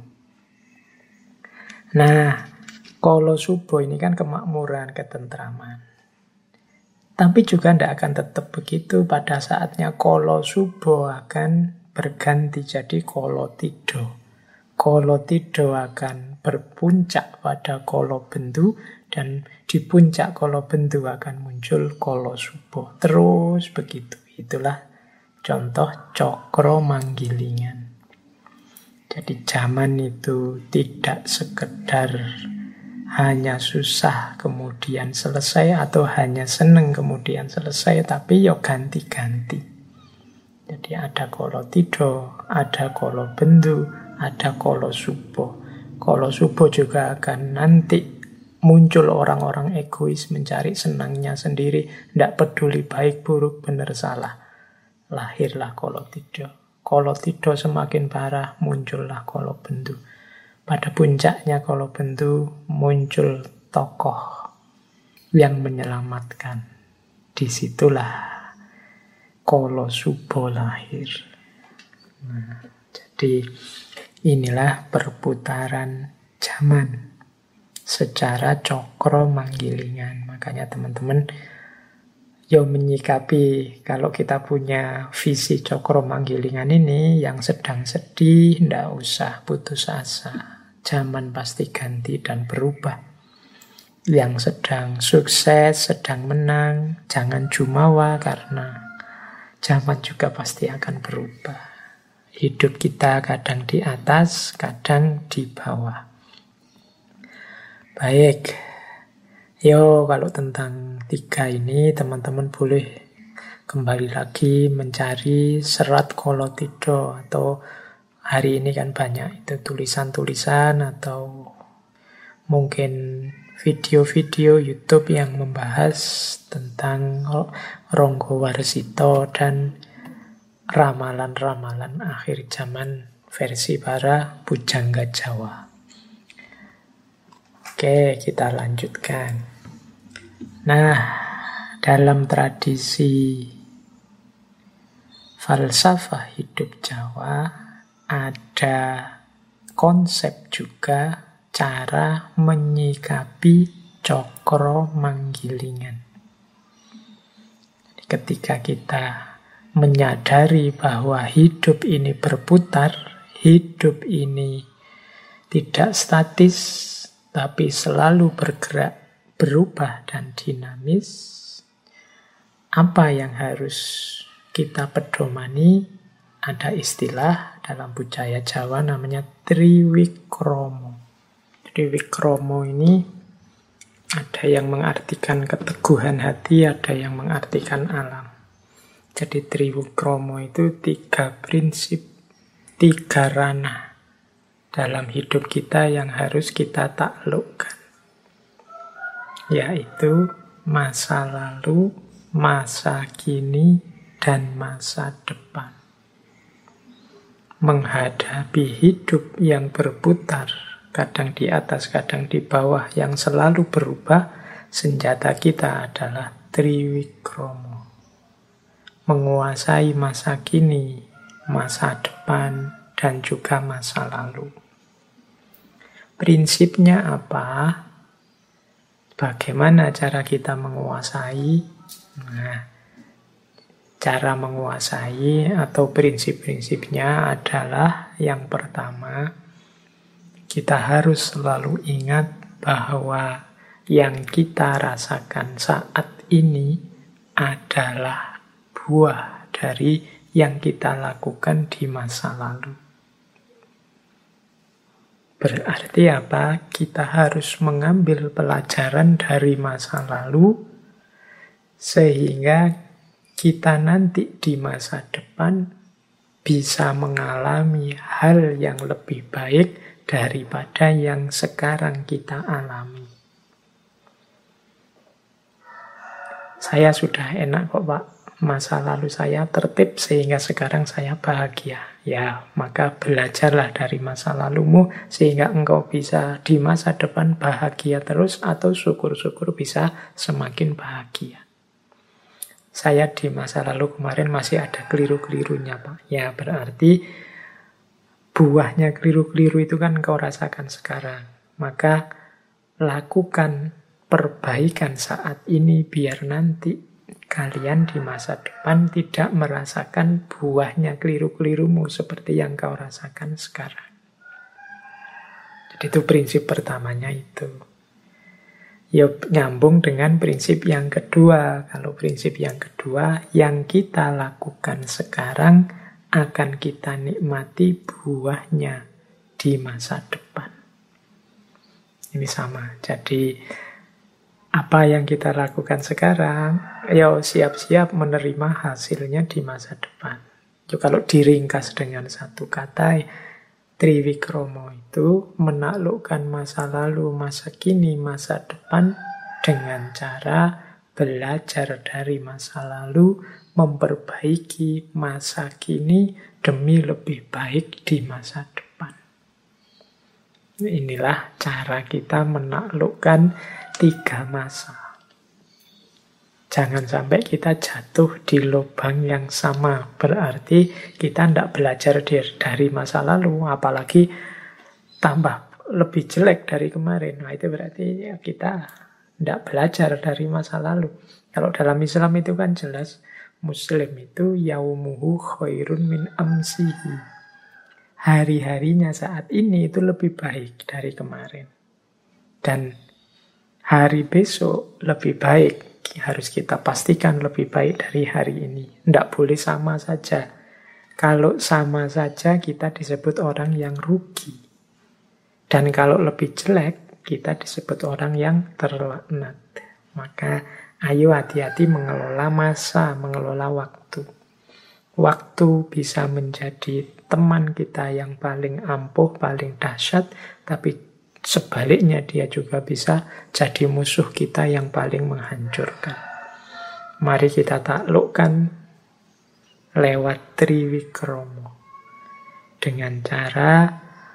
Nah, kala subuh ini kan kemakmuran, ketentraman. Tapi juga tidak akan tetap begitu. Pada saatnya kala subuh akan berganti jadi kala tido. Kala tido akan berpuncak pada kala bendu, dan di puncak kala bendu akan muncul kala subuh. Terus begitu. Itulah contoh cokro manggilingan. Jadi zaman itu tidak sekedar hanya susah kemudian selesai, atau hanya seneng kemudian selesai, tapi ya ganti-ganti. Jadi ada kala tido, ada kala bendu, ada kala subuh. Kala subuh juga akan nanti muncul orang-orang egois mencari senangnya sendiri, tidak peduli baik buruk benar salah. Lahirlah kala tido. Kala tido semakin parah, muncullah kala bendu. Pada puncaknya kala bendu muncul tokoh yang menyelamatkan. Disitulah kala subuh lahir. Nah, jadi inilah perputaran zaman secara cokro manggilingan. Makanya teman-teman menyikapi kalau kita punya visi cokro manggilingan ini, yang sedang sedih tidak usah putus asa. Zaman pasti ganti dan berubah. Yang sedang sukses, sedang menang, jangan jumawa karena zaman juga pasti akan berubah. Hidup kita kadang di atas, kadang di bawah. Baik, kalau tentang 3 ini teman-teman boleh kembali lagi mencari serat kala tido, atau hari ini kan banyak itu tulisan-tulisan atau mungkin video-video YouTube yang membahas tentang Ronggo Warsito dan ramalan-ramalan akhir zaman versi para pujangga Jawa. Oke, kita lanjutkan. Nah, dalam tradisi falsafah hidup Jawa ada konsep juga cara menyikapi cokro manggilingan. Ketika kita menyadari bahwa hidup ini berputar, hidup ini tidak statis, tapi selalu bergerak, berubah, dan dinamis, apa yang harus kita pedomani? Ada istilah dalam budaya Jawa namanya Triwikromo. Triwikromo ini ada yang mengartikan keteguhan hati, ada yang mengartikan alam. Jadi Triwikromo itu 3 prinsip, 3 ranah dalam hidup kita yang harus kita taklukkan. Yaitu masa lalu, masa kini, dan masa depan. Menghadapi hidup yang berputar, kadang di atas, kadang di bawah, yang selalu berubah, senjata kita adalah Triwikromo. Menguasai masa kini, masa depan, dan juga masa lalu. Prinsipnya apa? Bagaimana cara kita menguasai? Nah, cara menguasai atau prinsip-prinsipnya adalah yang pertama, kita harus selalu ingat bahwa yang kita rasakan saat ini adalah buah dari yang kita lakukan di masa lalu. Berarti apa? Kita harus mengambil pelajaran dari masa lalu sehingga kita nanti di masa depan bisa mengalami hal yang lebih baik daripada yang sekarang kita alami. Saya sudah enak kok Pak, masa lalu saya tertib sehingga sekarang saya bahagia. Ya, maka belajarlah dari masa lalumu sehingga engkau bisa di masa depan bahagia terus atau syukur-syukur bisa semakin bahagia. Saya di masa lalu kemarin masih ada keliru-kelirunya Pak. Ya, berarti buahnya keliru-keliru itu kan engkau rasakan sekarang. Maka lakukan perbaikan saat ini biar nanti kalian di masa depan tidak merasakan buahnya keliru-kelirumu seperti yang kau rasakan sekarang. Jadi itu prinsip pertamanya itu. Ya nyambung dengan prinsip yang kedua. Kalau prinsip yang kedua, yang kita lakukan sekarang akan kita nikmati buahnya di masa depan. Ini sama. Jadi apa yang kita lakukan sekarang, ya siap-siap menerima hasilnya di masa depan. Kalau diringkas dengan satu kata, Triwikromo itu menaklukkan masa lalu, masa kini, masa depan dengan cara belajar dari masa lalu, memperbaiki masa kini demi lebih baik di masa depan. Inilah cara kita menaklukkan 3 masa. Jangan sampai kita jatuh di lubang yang sama. Berarti kita tidak belajar dari masa lalu, apalagi tambah lebih jelek dari kemarin. Nah, itu berarti ya kita tidak belajar dari masa lalu. Kalau dalam Islam itu kan jelas, Muslim itu yaumuhu khairun min amsihi. Hari-harinya saat ini itu lebih baik dari kemarin. Dan hari besok lebih baik. Harus kita pastikan lebih baik dari hari ini. Tidak boleh sama saja. Kalau sama saja kita disebut orang yang rugi. Dan kalau lebih jelek, kita disebut orang yang terlaknat. Maka ayo hati-hati mengelola masa, mengelola waktu. Waktu bisa menjadi teman kita yang paling ampuh, paling dahsyat, tapi sebaliknya dia juga bisa jadi musuh kita yang paling menghancurkan. Mari kita taklukkan lewat Triwikromo. Dengan cara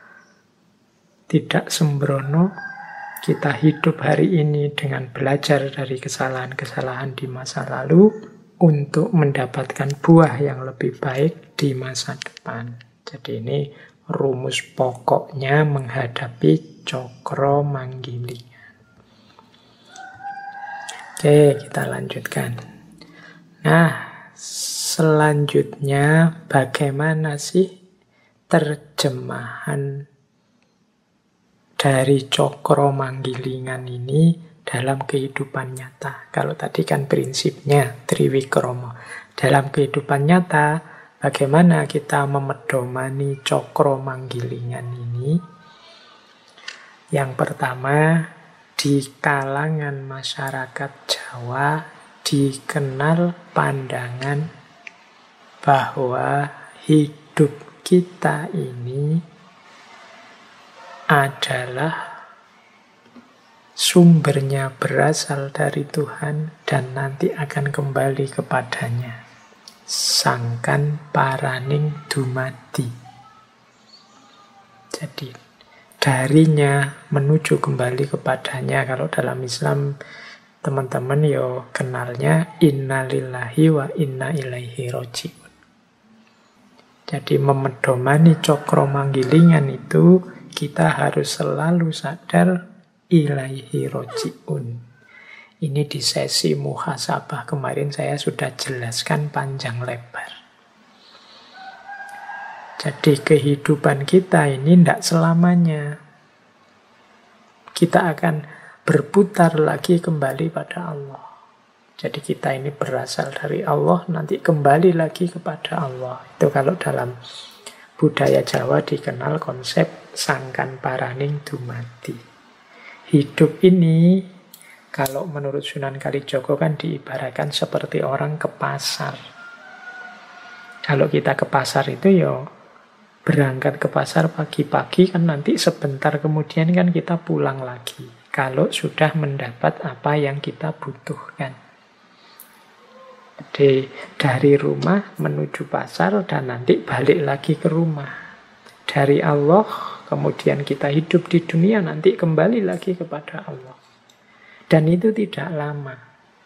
tidak sembrono, kita hidup hari ini dengan belajar dari kesalahan-kesalahan di masa lalu untuk mendapatkan buah yang lebih baik di masa depan. Jadi ini rumus pokoknya menghadapi cokro manggilingan. Oke, kita lanjutkan. Nah, selanjutnya bagaimana sih terjemahan dari cokro manggilingan ini dalam kehidupan nyata? Kalau tadi kan prinsipnya Triwikromo. Dalam kehidupan nyata, bagaimana kita memedomani cokro manggilingan ini? Yang pertama, di kalangan masyarakat Jawa dikenal pandangan bahwa hidup kita ini adalah sumbernya berasal dari Tuhan dan nanti akan kembali kepadanya. Sangkan paraning dumadi. Jadi darinya menuju kembali kepadanya. Kalau dalam Islam teman-teman yo kenalnya innalillahi wa inna ilaihi roji'un. Jadi memedomani cokro manggilingan itu kita harus selalu sadar ilaihi roji'un. Ini di sesi muhasabah kemarin saya sudah jelaskan panjang lebar. Jadi kehidupan kita ini tidak selamanya. Kita akan berputar lagi kembali pada Allah. Jadi kita ini berasal dari Allah, nanti kembali lagi kepada Allah. Itu kalau dalam budaya Jawa dikenal konsep sangkan paraning dumadi. Hidup ini, kalau menurut Sunan Kalijogo kan diibaratkan seperti orang ke pasar. Kalau kita ke pasar itu ya berangkat ke pasar pagi-pagi kan nanti sebentar kemudian kan kita pulang lagi. Kalau sudah mendapat apa yang kita butuhkan. Jadi dari rumah menuju pasar dan nanti balik lagi ke rumah. Dari Allah, kemudian kita hidup di dunia, nanti kembali lagi kepada Allah. Dan itu tidak lama.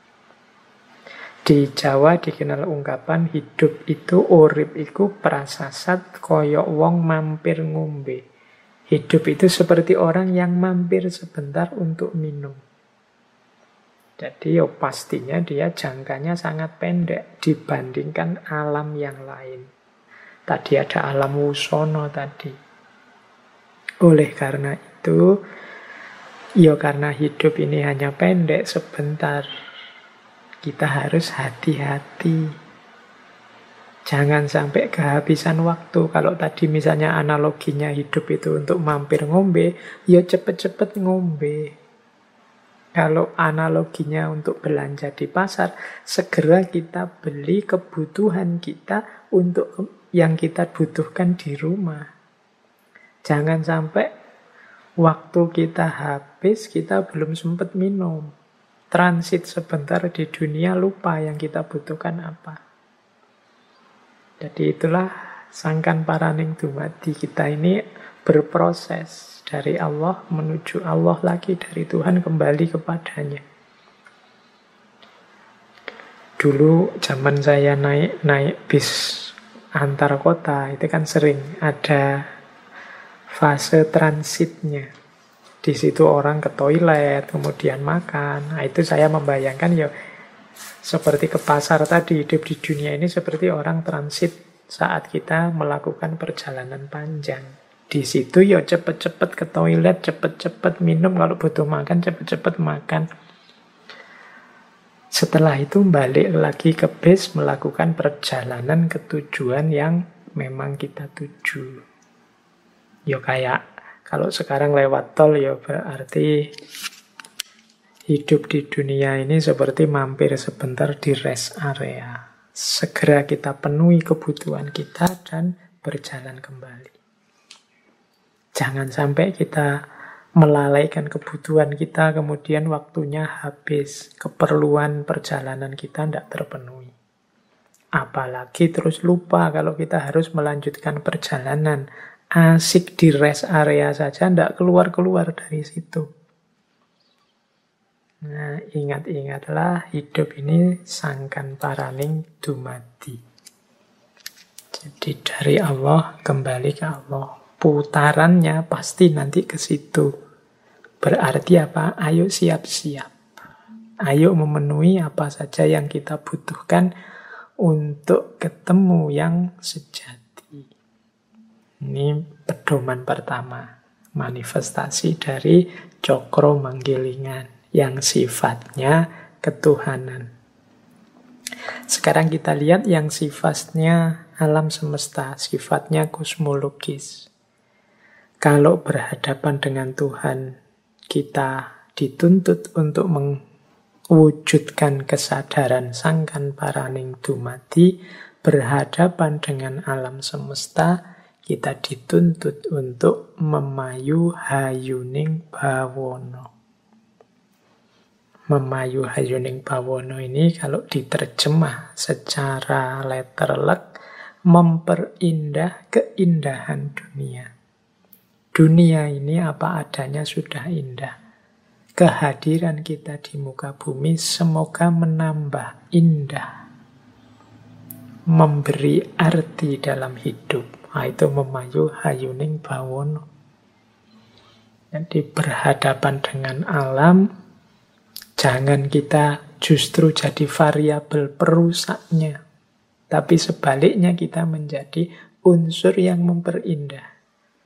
Di Jawa dikenal ungkapan hidup itu urip iku prasasat koyok wong mampir ngombe. Hidup itu seperti orang yang mampir sebentar untuk minum. Jadi pastinya dia jangkanya sangat pendek dibandingkan alam yang lain. Tadi ada alam wusono tadi. Oleh karena itu, karena hidup ini hanya pendek sebentar, kita harus hati-hati. Jangan sampai kehabisan waktu. Kalau tadi misalnya analoginya hidup itu untuk mampir ngombe, cepet-cepet ngombe. Kalau analoginya untuk belanja di pasar, segera kita beli kebutuhan kita untuk yang kita butuhkan di rumah. Jangan sampai waktu kita habis, kita belum sempat minum. Transit sebentar di dunia, lupa yang kita butuhkan apa. Jadi itulah sangkan paraning dumadi. Kita ini berproses dari Allah menuju Allah lagi, dari Tuhan kembali kepadanya. Dulu zaman saya naik bis antar kota, itu kan sering ada fase transitnya. Di situ orang ke toilet, kemudian makan. Nah, itu saya membayangkan seperti ke pasar tadi, hidup di dunia ini seperti orang transit saat kita melakukan perjalanan panjang. Di situ cepet-cepet ke toilet, cepet-cepet minum, kalau butuh makan cepet-cepet makan. Setelah itu balik lagi ke bis, melakukan perjalanan ke tujuan yang memang kita tuju. Kayak kalau sekarang lewat tol berarti hidup di dunia ini seperti mampir sebentar di rest area. Segera kita penuhi kebutuhan kita dan berjalan kembali. Jangan sampai kita melalaikan kebutuhan kita, kemudian waktunya habis. Keperluan perjalanan kita tidak terpenuhi. Apalagi terus lupa kalau kita harus melanjutkan perjalanan. Asik di rest area saja, tidak keluar-keluar dari situ. Nah, ingat-ingatlah hidup ini sangkan paraning dumadi. Jadi dari Allah kembali ke Allah. Putarannya pasti nanti ke situ. Berarti apa? Ayo siap-siap. Ayo memenuhi apa saja yang kita butuhkan untuk ketemu yang sejati. Ini pedoman pertama. Manifestasi dari cokro manggilingan yang sifatnya ketuhanan. Sekarang kita lihat yang sifatnya alam semesta, sifatnya kosmologis. Kalau berhadapan dengan Tuhan, kita dituntut untuk mewujudkan kesadaran sangkan paraning dumadi. Berhadapan dengan alam semesta, kita dituntut untuk memayu hayuning bawono. Memayu Hayuning Bawono ini kalau diterjemah secara letterlek, memperindah keindahan dunia. Dunia ini apa adanya sudah indah. Kehadiran kita di muka bumi semoga menambah indah, memberi arti dalam hidup. Nah, itu memayu Hayuning Bawono. Jadi berhadapan dengan alam, jangan kita justru jadi variabel perusaknya, tapi sebaliknya kita menjadi unsur yang memperindah.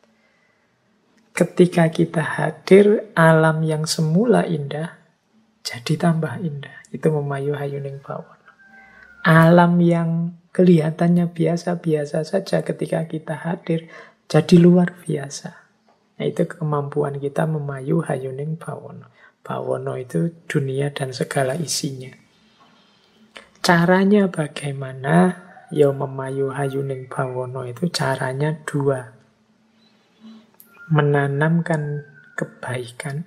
Ketika kita hadir, alam yang semula indah jadi tambah indah. Itu memayu Hayuning Bawono. Alam yang kelihatannya biasa-biasa saja ketika kita hadir jadi luar biasa. Nah, itu kemampuan kita memayu Hayuning Bawono. Bawono itu dunia dan segala isinya. Caranya bagaimana? Ya memayu Hayuning Bawono itu caranya dua. Menanamkan kebaikan.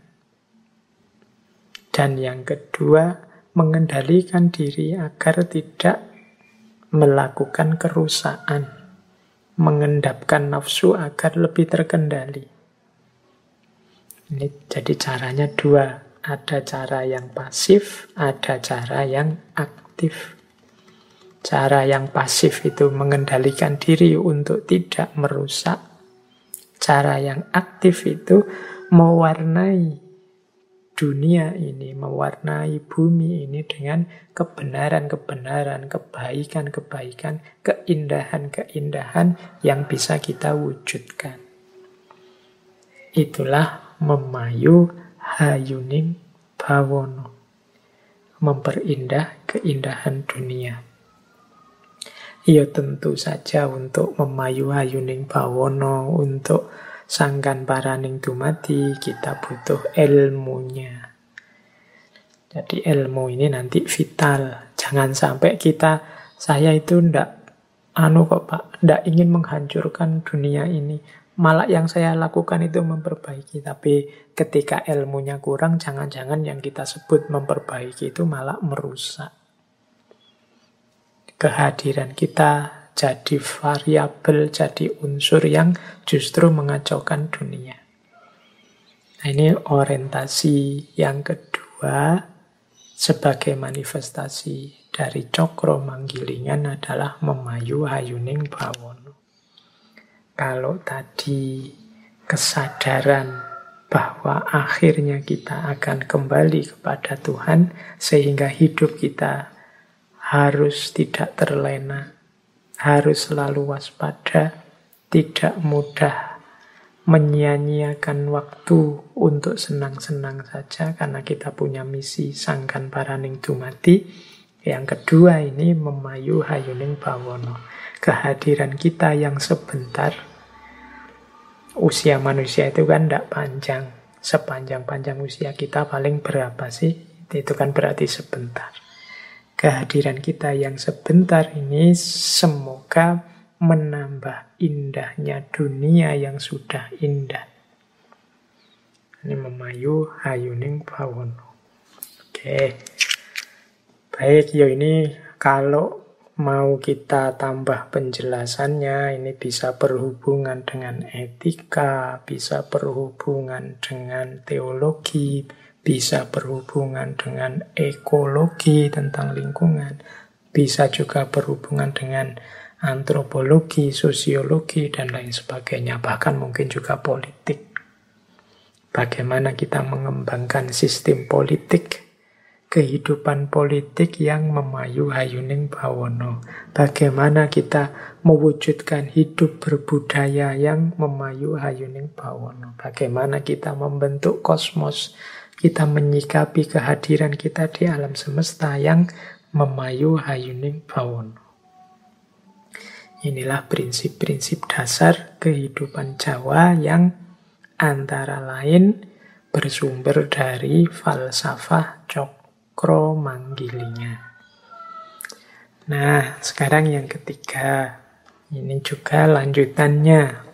Dan yang kedua, mengendalikan diri agar tidak melakukan kerusakan. Mengendapkan nafsu agar lebih terkendali. Ini jadi caranya dua. Ada cara yang pasif, ada cara yang aktif. Cara yang pasif itu mengendalikan diri untuk tidak merusak. Cara yang aktif itu mewarnai dunia ini, mewarnai bumi ini dengan kebenaran-kebenaran, kebaikan-kebaikan, keindahan-keindahan yang bisa kita wujudkan. Itulah memayu Hayuning Bawono. Memperindah keindahan dunia. Ya tentu saja untuk memayu Hayuning Bawono, untuk sangkan paraning dumadi, kita butuh ilmunya. Jadi ilmu ini nanti vital. Jangan sampai saya itu ndak ndak ingin menghancurkan dunia ini. Malah yang saya lakukan itu memperbaiki. Tapi ketika ilmunya kurang, jangan-jangan yang kita sebut memperbaiki itu malah merusak. Kehadiran kita jadi variabel, jadi unsur yang justru mengacaukan dunia. Nah, ini orientasi yang kedua sebagai manifestasi dari Cokro Manggilingan adalah memayu Hayuning Bawono. Kalau tadi kesadaran bahwa akhirnya kita akan kembali kepada Tuhan, sehingga hidup kita harus tidak terlena, harus selalu waspada, tidak mudah menyia-nyiakan waktu untuk senang-senang saja karena kita punya misi sangkan paraning dumadi. Yang kedua ini memayu Hayuning Bawono. Kehadiran kita yang sebentar, usia manusia itu kan tidak panjang. Sepanjang-panjang usia kita paling berapa sih? Itu kan berarti sebentar. Kehadiran kita yang sebentar ini semoga menambah indahnya dunia yang sudah indah. Ini memayu Hayuning Bawono. Oke. Baik, ini kalau mau kita tambah penjelasannya, ini bisa berhubungan dengan etika, bisa berhubungan dengan teologi, bisa berhubungan dengan ekologi tentang lingkungan, bisa juga berhubungan dengan antropologi, sosiologi, dan lain sebagainya. Bahkan mungkin juga politik. Bagaimana kita mengembangkan sistem politik, kehidupan politik yang memayu Hayuning Bawono. Bagaimana kita mewujudkan hidup berbudaya yang memayu Hayuning Bawono. Bagaimana kita membentuk kosmos, kita menyikapi kehadiran kita di alam semesta yang memayu Hayuning Bawono. Inilah prinsip-prinsip dasar kehidupan Jawa yang antara lain bersumber dari falsafah Cokro Manggilingan. Nah, sekarang yang ketiga. Ini juga lanjutannya,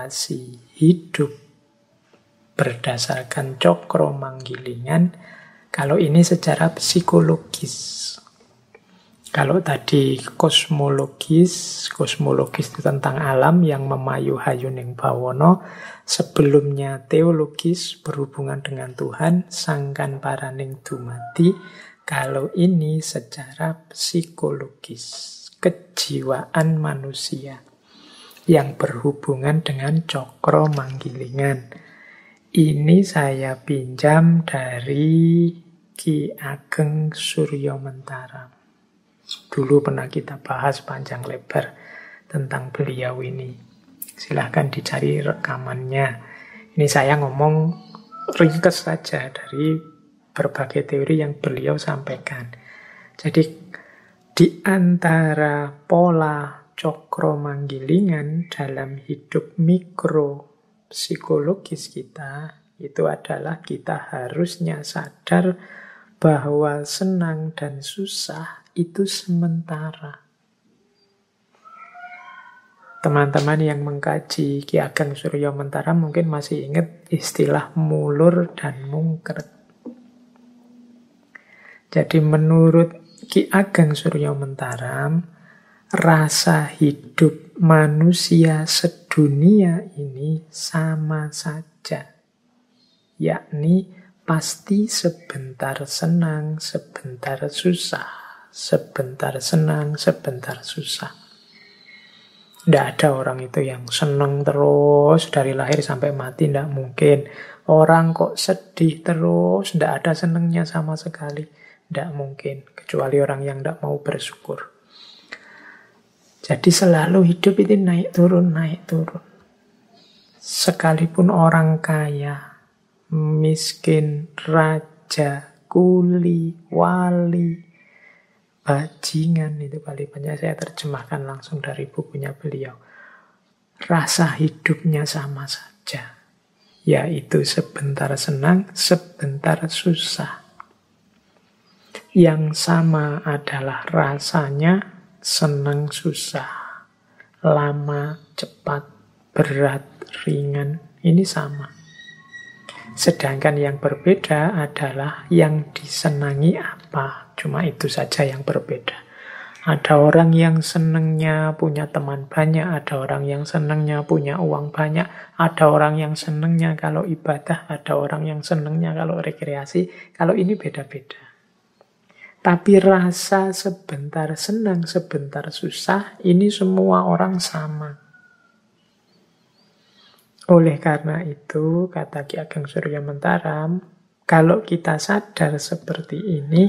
orientasi hidup berdasarkan Cokro Manggilingan Kalau ini secara psikologis. Kalau tadi kosmologis itu tentang alam yang memayu hayuning bawono. Sebelumnya teologis berhubungan dengan Tuhan, sangkan paraning dumadi. Kalau ini secara psikologis, kejiwaan manusia yang berhubungan dengan cokro manggilingan. Ini saya pinjam dari Ki Ageng Suryo Mentaram. Dulu pernah kita bahas panjang lebar tentang beliau ini. Silahkan dicari rekamannya. Ini saya ngomong ringkas saja dari berbagai teori yang beliau sampaikan. Jadi di antara pola cokro manggilingan dalam hidup mikro psikologis kita, itu adalah kita harusnya sadar bahwa senang dan susah itu sementara. Teman-teman yang mengkaji Ki Ageng Suryo Mentaram mungkin masih ingat istilah mulur dan mungkret. Jadi menurut Ki Ageng Suryo Mentaram, rasa hidup manusia sedunia ini sama saja. Yakni pasti sebentar senang, sebentar susah. Sebentar senang, sebentar susah. Tidak ada orang itu yang senang terus dari lahir sampai mati, tidak mungkin. Orang kok sedih terus, tidak ada senangnya sama sekali. Tidak mungkin, kecuali orang yang tidak mau bersyukur. Jadi selalu hidup itu naik turun, naik turun. Sekalipun orang kaya, miskin, raja, kuli, wali, bajingan, itu paling banyak saya terjemahkan langsung dari bukunya beliau. Rasa hidupnya sama saja, yaitu sebentar senang, sebentar susah. Yang sama adalah rasanya senang susah, lama, cepat, berat, ringan, ini sama. Sedangkan yang berbeda adalah yang disenangi apa. Cuma itu saja yang berbeda. Ada orang yang senangnya punya teman banyak, ada orang yang senangnya punya uang banyak, ada orang yang senangnya kalau ibadah, ada orang yang senangnya kalau rekreasi. Kalau ini beda-beda. Tapi rasa sebentar senang, sebentar susah, ini semua orang sama. Oleh karena itu, kata Ki Ageng Suryo Mentaram, kalau kita sadar seperti ini,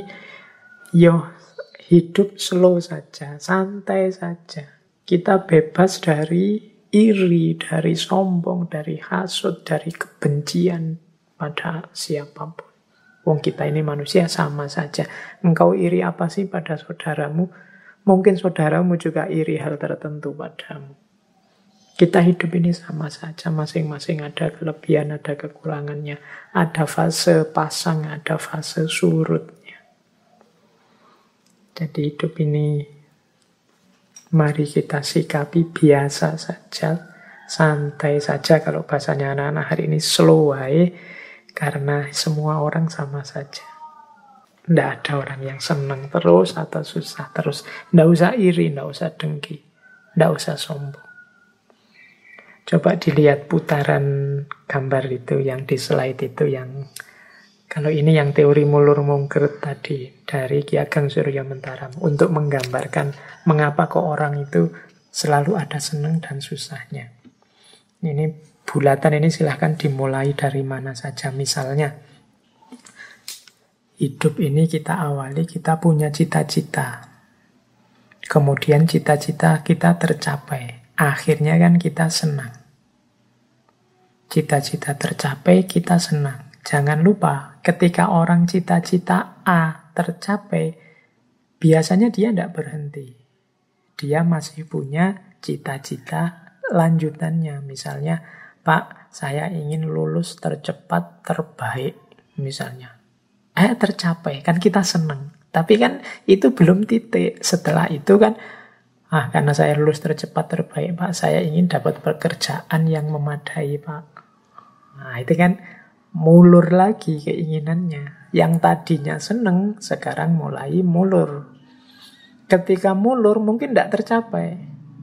hidup slow saja, santai saja. Kita bebas dari iri, dari sombong, dari hasut, dari kebencian pada siapapun. Wong kita ini manusia sama saja. Engkau iri apa sih pada saudaramu? Mungkin saudaramu juga iri hal tertentu padamu. Kita hidup ini sama saja. Masing-masing ada kelebihan, ada kekurangannya. Ada fase pasang, ada fase surutnya. Jadi hidup ini mari kita sikapi biasa saja. Santai saja, kalau bahasanya anak-anak hari ini slow way. Karena semua orang sama saja. Tidak ada orang yang senang terus atau susah terus. Tidak usah iri, tidak usah dengki. Tidak usah sombong. Coba dilihat putaran gambar itu yang di slide itu yang kalau ini yang teori mulur mungkret tadi dari Ki Ageng Suryo Mentaram untuk menggambarkan mengapa kok orang itu selalu ada senang dan susahnya. Ini bulatan ini silahkan dimulai dari mana saja. Misalnya hidup ini kita awali, kita punya cita-cita. Kemudian cita-cita kita tercapai. Akhirnya kan kita senang. Cita-cita tercapai, kita senang. Jangan lupa, ketika orang cita-cita A tercapai, biasanya dia tidak berhenti. Dia masih punya cita-cita lanjutannya. Misalnya, Pak, saya ingin lulus tercepat, terbaik, misalnya. Tercapai, kan kita senang. Tapi kan itu belum titik. Setelah itu kan, karena saya lulus tercepat, terbaik, Pak, saya ingin dapat pekerjaan yang memadai, Pak. Nah, itu kan mulur lagi keinginannya. Yang tadinya seneng, sekarang mulai mulur. Ketika mulur mungkin tidak tercapai.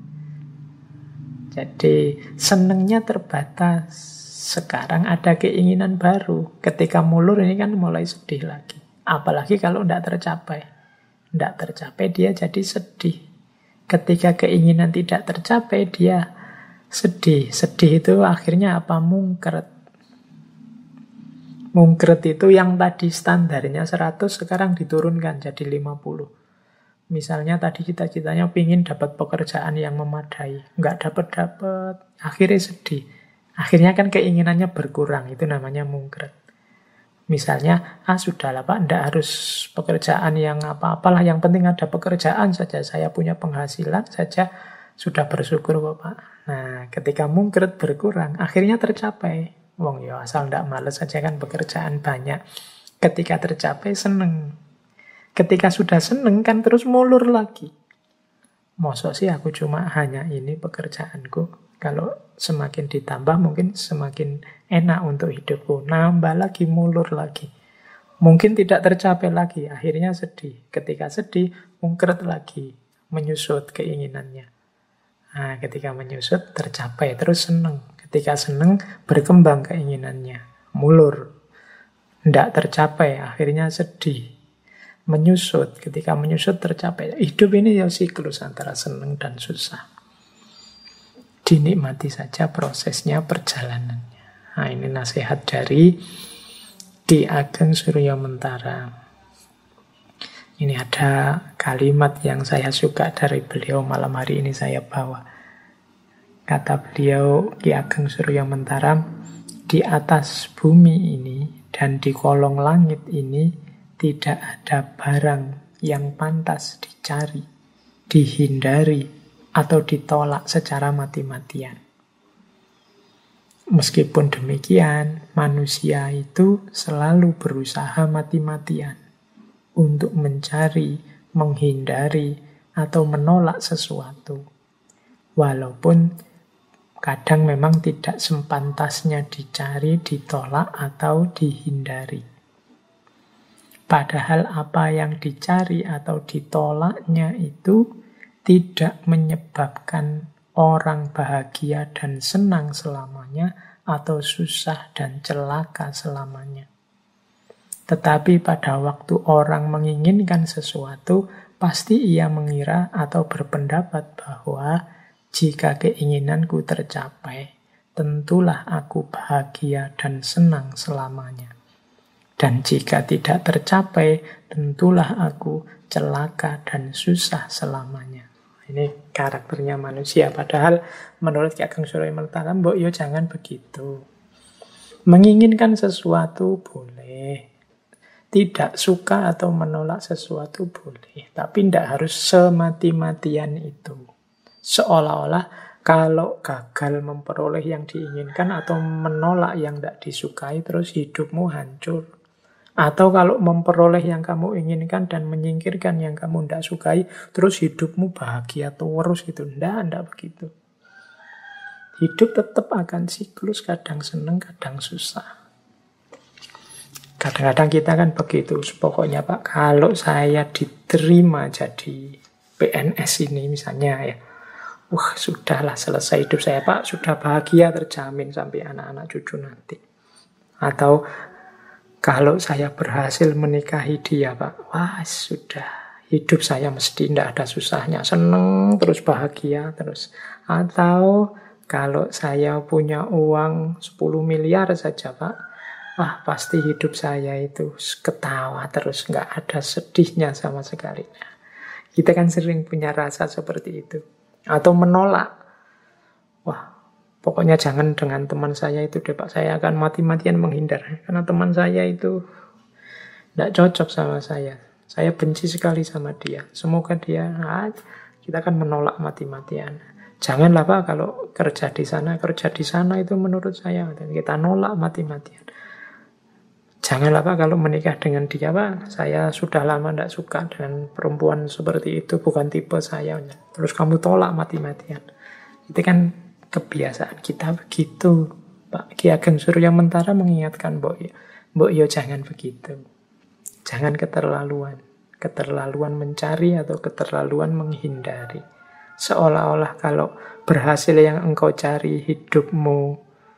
Jadi senengnya terbatas. Sekarang ada keinginan baru. Ketika mulur ini kan mulai sedih lagi. Apalagi kalau tidak tercapai. Tidak tercapai dia jadi sedih. Ketika keinginan tidak tercapai dia sedih. Sedih itu akhirnya apa? Mungkret. Mungkret itu yang tadi standarnya 100 sekarang diturunkan jadi 50. Misalnya tadi cita-citanya pingin dapat pekerjaan yang memadai. Nggak dapat-dapat. Akhirnya sedih. Akhirnya kan keinginannya berkurang. Itu namanya mungkret. Misalnya, sudahlah Pak, nggak harus pekerjaan yang apa-apalah. Yang penting ada pekerjaan saja. Saya punya penghasilan saja. Sudah bersyukur kok Pak. Nah, ketika mungkret berkurang, akhirnya tercapai. Wong ya asal nggak males saja kan pekerjaan banyak. Ketika tercapai seneng. Ketika sudah seneng kan terus mulur lagi. Mosok sih aku cuma hanya ini pekerjaanku. Kalau semakin ditambah mungkin semakin enak untuk hidupku. Nambah lagi, mulur lagi. Mungkin tidak tercapai lagi. Akhirnya sedih. Ketika sedih, mungkret lagi. Menyusut keinginannya. Nah, ketika menyusut tercapai. Terus seneng. Ketika seneng berkembang keinginannya. Mulur. Tidak tercapai. Akhirnya sedih. Menyusut, ketika menyusut tercapai. Hidup ini ya siklus antara senang dan susah. Dinikmati saja prosesnya, perjalanannya. Nah, ini nasihat dari Ki Ageng Suryamentara. Ini ada kalimat yang saya suka dari beliau, malam hari ini saya bawa. Kata beliau, Ki Ageng Suryamentara, di atas bumi ini dan di kolong langit ini tidak ada barang yang pantas dicari, dihindari, atau ditolak secara mati-matian. Meskipun demikian, manusia itu selalu berusaha mati-matian untuk mencari, menghindari, atau menolak sesuatu. Walaupun kadang memang tidak sepantasnya dicari, ditolak, atau dihindari. Padahal apa yang dicari atau ditolaknya itu tidak menyebabkan orang bahagia dan senang selamanya atau susah dan celaka selamanya. Tetapi pada waktu orang menginginkan sesuatu, pasti ia mengira atau berpendapat bahwa jika keinginanku tercapai, tentulah aku bahagia dan senang selamanya. Dan jika tidak tercapai, tentulah aku celaka dan susah selamanya. Ini karakternya manusia. Padahal menurut Ki Ageng Suryamentara, mbok yo jangan begitu. Menginginkan sesuatu boleh. Tidak suka atau menolak sesuatu boleh. Tapi tidak harus semati-matian itu. Seolah-olah kalau gagal memperoleh yang diinginkan atau menolak yang tidak disukai, terus hidupmu hancur. Atau kalau memperoleh yang kamu inginkan dan menyingkirkan yang kamu tidak sukai, terus hidupmu bahagia terus gitu. Tidak begitu. Hidup tetap akan siklus, kadang senang, kadang susah. Kadang-kadang kita kan begitu. Pokoknya Pak, kalau saya diterima jadi PNS ini misalnya ya, sudahlah selesai hidup saya Pak, sudah bahagia terjamin sampai anak-anak cucu nanti. Atau kalau saya berhasil menikahi dia, Pak, sudah. Hidup saya mesti tidak ada susahnya. Senang, terus bahagia, terus. Atau kalau saya punya uang 10 miliar saja, Pak, pasti hidup saya itu ketawa terus. Nggak ada sedihnya sama sekali. Kita kan sering punya rasa seperti itu. Atau menolak. Pokoknya jangan dengan teman saya itu deh Pak. Saya akan mati-matian menghindar. Karena teman saya itu tidak cocok sama saya. Saya benci sekali sama dia. Semoga dia, kita akan menolak mati-matian. Janganlah Pak kalau kerja di sana itu menurut saya. Dan kita nolak mati-matian. Janganlah Pak kalau menikah dengan dia Pak. Saya sudah lama tidak suka dengan perempuan seperti itu. Bukan tipe saya. Terus kamu tolak mati-matian. Itu kan kebiasaan kita begitu. Pak Ki Ageng Suryamentara mengingatkan mbok yo jangan begitu. Jangan keterlaluan. Keterlaluan mencari atau keterlaluan menghindari. Seolah-olah kalau berhasil yang engkau cari, hidupmu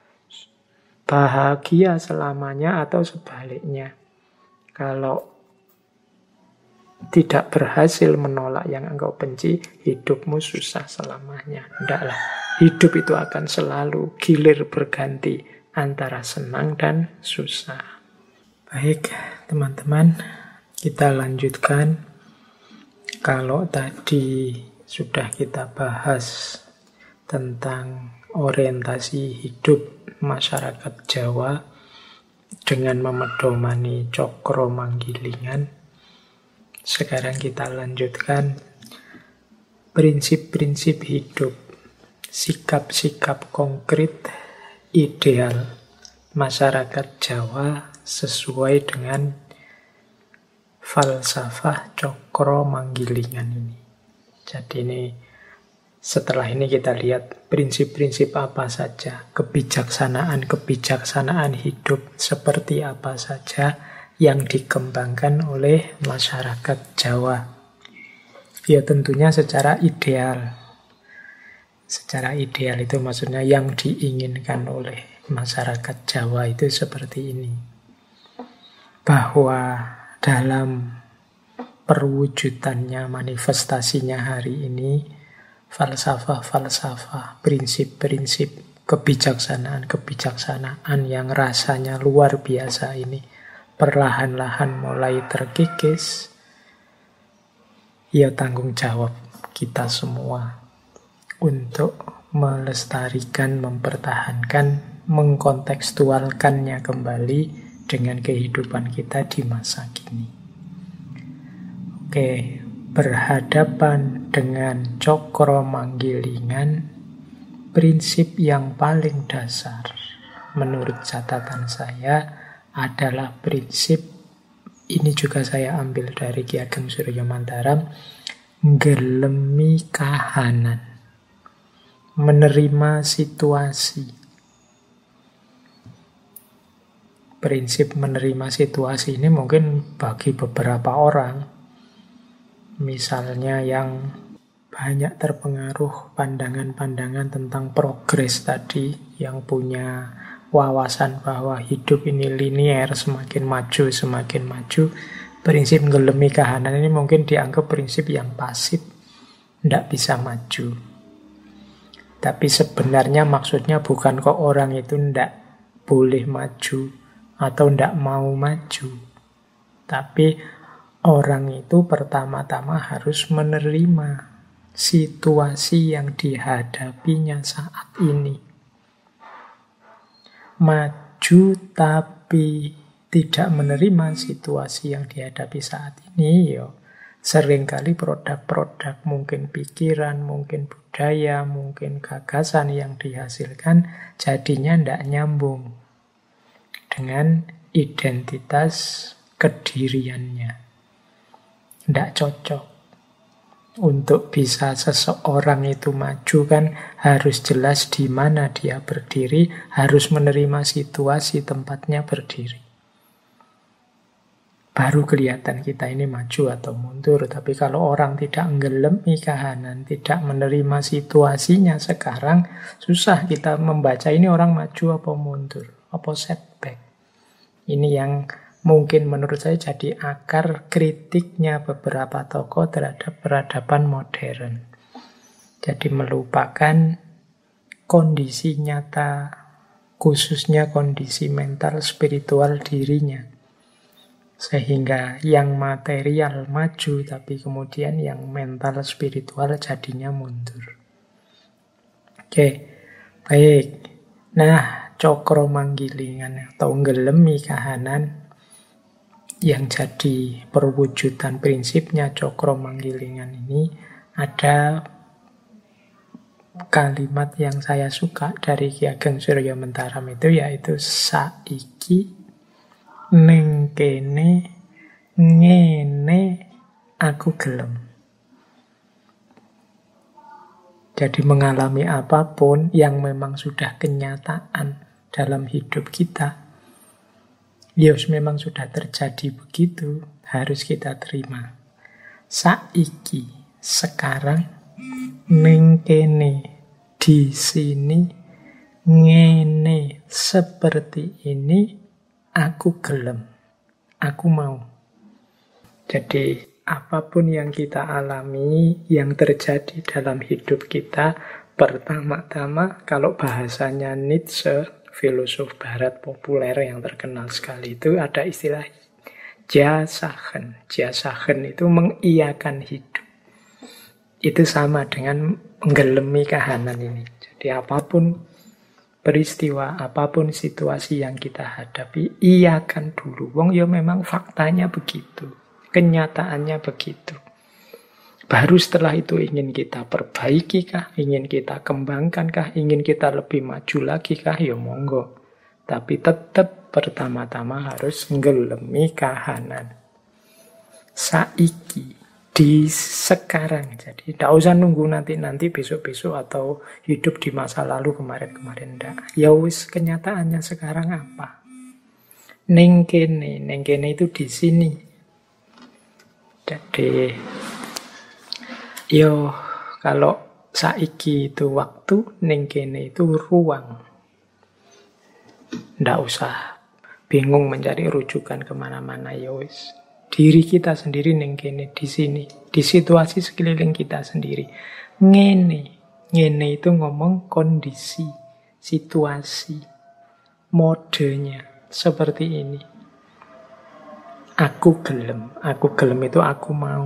bahagia selamanya, atau sebaliknya. Kalau tidak berhasil menolak yang engkau benci, hidupmu susah selamanya. Tidaklah. Hidup itu akan selalu gilir berganti antara senang dan susah. Baik, teman-teman, kita lanjutkan. Kalau tadi sudah kita bahas tentang orientasi hidup masyarakat Jawa dengan memedomani cokro manggilingan, sekarang kita lanjutkan prinsip-prinsip hidup, sikap-sikap konkret ideal masyarakat Jawa sesuai dengan falsafah cokro manggilingan ini. Jadi setelah ini kita lihat prinsip-prinsip apa saja, kebijaksanaan hidup seperti apa saja yang dikembangkan oleh masyarakat Jawa. Ya tentunya secara ideal. Secara ideal itu maksudnya yang diinginkan oleh masyarakat Jawa itu seperti ini. Bahwa dalam perwujudannya, manifestasinya hari ini, falsafah-falsafah, prinsip-prinsip kebijaksanaan yang rasanya luar biasa ini perlahan-lahan mulai terkikis. Ya tanggung jawab kita semua untuk melestarikan, mempertahankan, mengkontekstualkannya kembali dengan kehidupan kita di masa kini. Oke, berhadapan dengan cokro manggilingan, prinsip yang paling dasar menurut catatan saya adalah prinsip, ini juga saya ambil dari Ki Ageng Suryamentara, ngelemi kahanan. Menerima situasi. Prinsip menerima situasi ini mungkin bagi beberapa orang, misalnya yang banyak terpengaruh pandangan-pandangan tentang progres tadi, yang punya wawasan bahwa hidup ini linier, semakin maju, prinsip ngelemi kahanan ini mungkin dianggap prinsip yang pasif, tidak bisa maju. Tapi sebenarnya maksudnya bukan kok orang itu tidak boleh maju atau tidak mau maju. Tapi orang itu pertama-tama harus menerima situasi yang dihadapinya saat ini. Maju tapi tidak menerima situasi yang dihadapi saat ini, seringkali produk-produk, mungkin pikiran, mungkin budaya, mungkin gagasan yang dihasilkan jadinya tidak nyambung dengan identitas kediriannya. Tidak cocok. Untuk bisa seseorang itu maju kan harus jelas di mana dia berdiri, harus menerima situasi tempatnya berdiri. Baru kelihatan kita ini maju atau mundur. Tapi kalau orang tidak ngelemi kahanan, tidak menerima situasinya sekarang, susah kita membaca ini orang maju apa mundur, apa setback. Ini yang mungkin menurut saya jadi akar kritiknya beberapa tokoh terhadap peradaban modern. Jadi melupakan kondisi nyata, khususnya kondisi mental spiritual dirinya. Sehingga yang material maju, tapi kemudian yang mental spiritual jadinya mundur. Oke, baik. Nah, cokro manggilingan atau ngelemi kahanan yang jadi perwujudan prinsipnya cokro manggilingan ini, ada kalimat yang saya suka dari Ki Ageng Suryamentara itu, yaitu saiki ning kene ngene aku gelem. Jadi mengalami apapun yang memang sudah kenyataan dalam hidup kita. Yos memang sudah terjadi begitu, harus kita terima. Saiki, sekarang, ning kene, di sini, ngene, seperti ini, aku gelem, aku mau. Jadi, apapun yang kita alami, yang terjadi dalam hidup kita, pertama-tama, kalau bahasanya Nietzsche, filosof barat populer yang terkenal sekali itu, ada istilah jasagen. Jasagen itu mengiyakan hidup. Itu sama dengan menggelemi kahanan ini. Jadi apapun peristiwa, apapun situasi yang kita hadapi, iyakan dulu. Wong ya memang faktanya begitu. Kenyataannya begitu. Baru setelah itu ingin kita perbaiki kah? Ingin kita kembangkan kah? Ingin kita lebih maju lagi kah? Ya monggo. Tapi tetap pertama-tama harus ngelemi kahanan. Saiki, di sekarang. Jadi tidak usah nunggu nanti besok-besok atau hidup di masa lalu kemarin-kemarin. Ndak. Ya wis, kenyataannya sekarang apa? Ning kene itu di sini. Jadi yo, kalau saiki itu waktu, ning kene itu ruang. Ndak usah bingung mencari rujukan kemana-mana, ya wis. Diri kita sendiri ning kene, di sini. Di situasi sekeliling kita sendiri. Ngene itu ngomong kondisi, situasi, modenya, seperti ini. Aku gelem itu aku mau.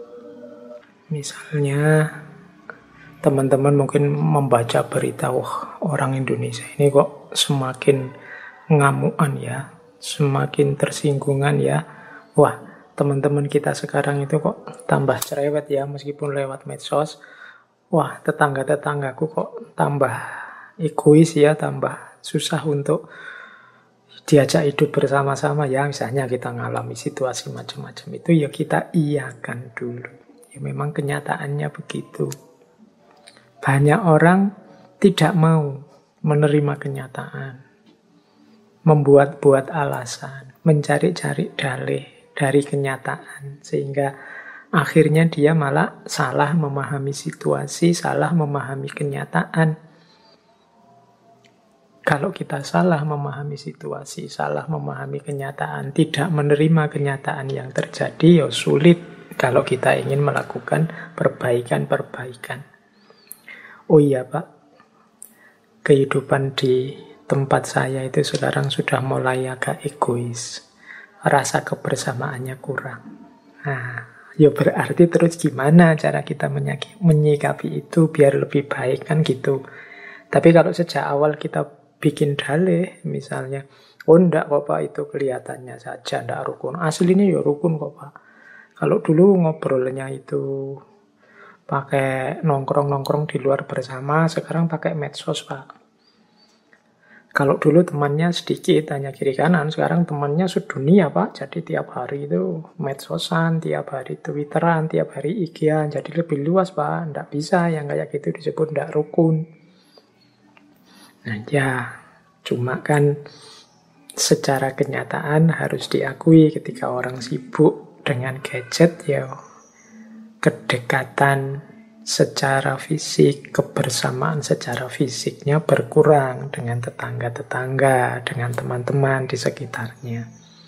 Misalnya teman-teman mungkin membaca berita, wah orang Indonesia ini kok semakin ngamuan ya, semakin tersinggungan ya. Wah, teman-teman kita sekarang itu kok tambah cerewet ya, meskipun lewat medsos. Wah, tetangga-tetanggaku kok tambah egois ya, tambah susah untuk diajak hidup bersama-sama ya. Misalnya kita ngalami situasi macam-macam itu, ya kita iyakan dulu. Ya memang kenyataannya begitu. Banyak orang tidak mau menerima kenyataan, membuat-buat alasan, mencari-cari dalih dari kenyataan, sehingga akhirnya dia malah salah memahami situasi, salah memahami kenyataan. Kalau kita salah memahami situasi, salah memahami kenyataan, tidak menerima kenyataan yang terjadi, ya sulit kalau kita ingin melakukan perbaikan-perbaikan. Oh iya Pak, kehidupan di tempat saya itu sekarang sudah mulai agak egois. Rasa kebersamaannya kurang. Nah, ya berarti terus gimana cara kita menyikapi itu biar lebih baik kan gitu. Tapi kalau sejak awal kita bikin dalih misalnya, oh enggak kok Pak, itu kelihatannya saja enggak rukun. Aslinya ya rukun kok Pak. Kalau dulu ngobrolnya itu pakai nongkrong-nongkrong di luar bersama, sekarang pakai medsos Pak. Kalau dulu temannya sedikit, hanya kiri kanan, sekarang temannya sedunia Pak. Jadi tiap hari itu medsosan, tiap hari twitteran, tiap hari IG-an. Jadi lebih luas Pak, enggak bisa yang kayak gitu disebut enggak rukun. Nah ya, cuma kan secara kenyataan harus diakui ketika orang sibuk dengan gadget, ya kedekatan secara fisik, kebersamaan secara fisiknya berkurang dengan tetangga-tetangga, dengan teman-teman di sekitarnya.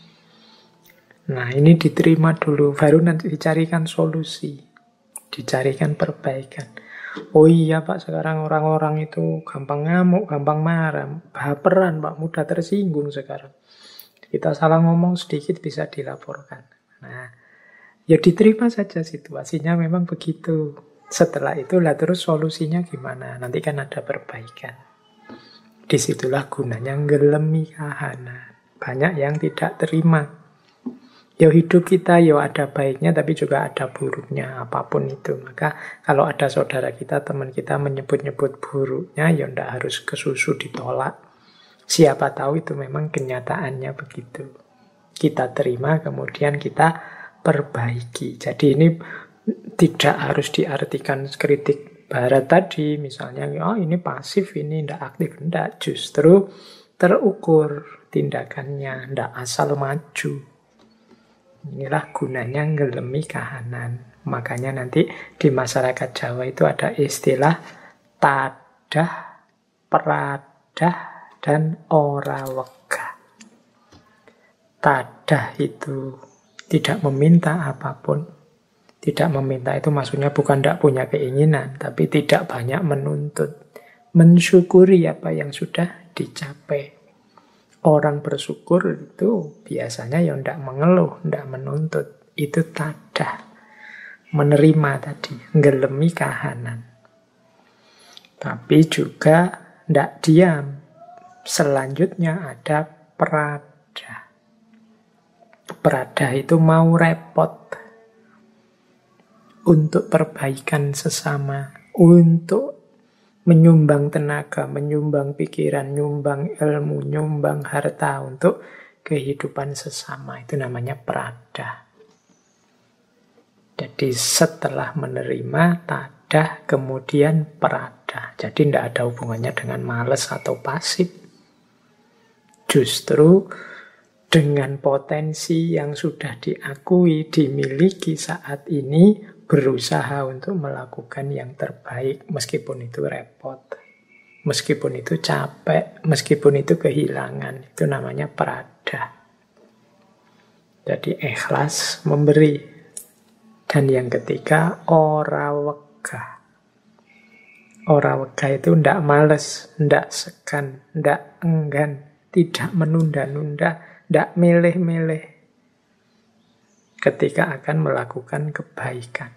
Nah ini diterima dulu, baru nanti dicarikan solusi, dicarikan perbaikan. Oh iya Pak, sekarang orang-orang itu gampang ngamuk, gampang marah, baperan Pak, mudah tersinggung sekarang. Kita salah ngomong sedikit bisa dilaporkan. Nah, ya diterima saja situasinya memang begitu. Setelah itu lah terus solusinya gimana? Nanti kan ada perbaikan. Disitulah gunanya ngelemi kahanan. Banyak yang tidak terima. Ya hidup kita ya ada baiknya tapi juga ada buruknya, apapun itu. Maka kalau ada saudara kita, teman kita menyebut-nyebut buruknya, ya ndak harus kesusu ditolak. Siapa tahu itu memang kenyataannya begitu. Kita terima kemudian kita perbaiki. Jadi ini tidak harus diartikan kritik barat tadi, misalnya oh ini pasif, ini ndak aktif. Ndak, justru terukur tindakannya, ndak asal maju. Inilah gunanya ngelemi kahanan. Makanya nanti di masyarakat Jawa itu ada istilah tadah, peradah, dan ora wegah. Tadah itu tidak meminta apapun. Tidak meminta itu maksudnya bukan tidak punya keinginan, tapi tidak banyak menuntut. Mensyukuri apa yang sudah dicapai. Orang bersyukur itu biasanya ya tidak mengeluh, tidak menuntut. Itu tadah. Menerima tadi, ngelemi kahanan. Tapi juga tidak diam. Selanjutnya ada peradah. Peradah itu mau repot untuk perbaikan sesama, untuk menyumbang tenaga, menyumbang pikiran, nyumbang ilmu, nyumbang harta untuk kehidupan sesama. Itu namanya peradah. Jadi setelah menerima tadah, kemudian peradah. Jadi tidak ada hubungannya dengan malas atau pasif. Justru dengan potensi yang sudah diakui, dimiliki saat ini, berusaha untuk melakukan yang terbaik, meskipun itu repot, meskipun itu capek, meskipun itu kehilangan. Itu namanya peradah. Jadi ikhlas memberi. Dan yang ketiga, ora wegah. Ora wegah itu ndak males, ndak segan, ndak enggan, tidak menunda-nunda, ndak milih-milih ketika akan melakukan kebaikan.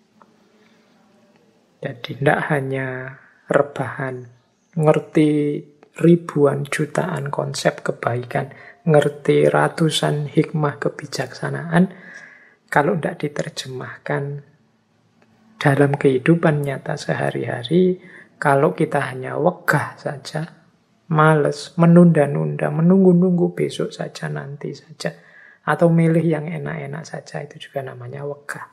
Jadi ndak hanya rebahan, ngerti ribuan jutaan konsep kebaikan, ngerti ratusan hikmah kebijaksanaan, kalau tidak diterjemahkan dalam kehidupan nyata sehari-hari, kalau kita hanya wegah saja, males, menunda-nunda, menunggu-nunggu besok saja, nanti saja, atau milih yang enak-enak saja, itu juga namanya wegah.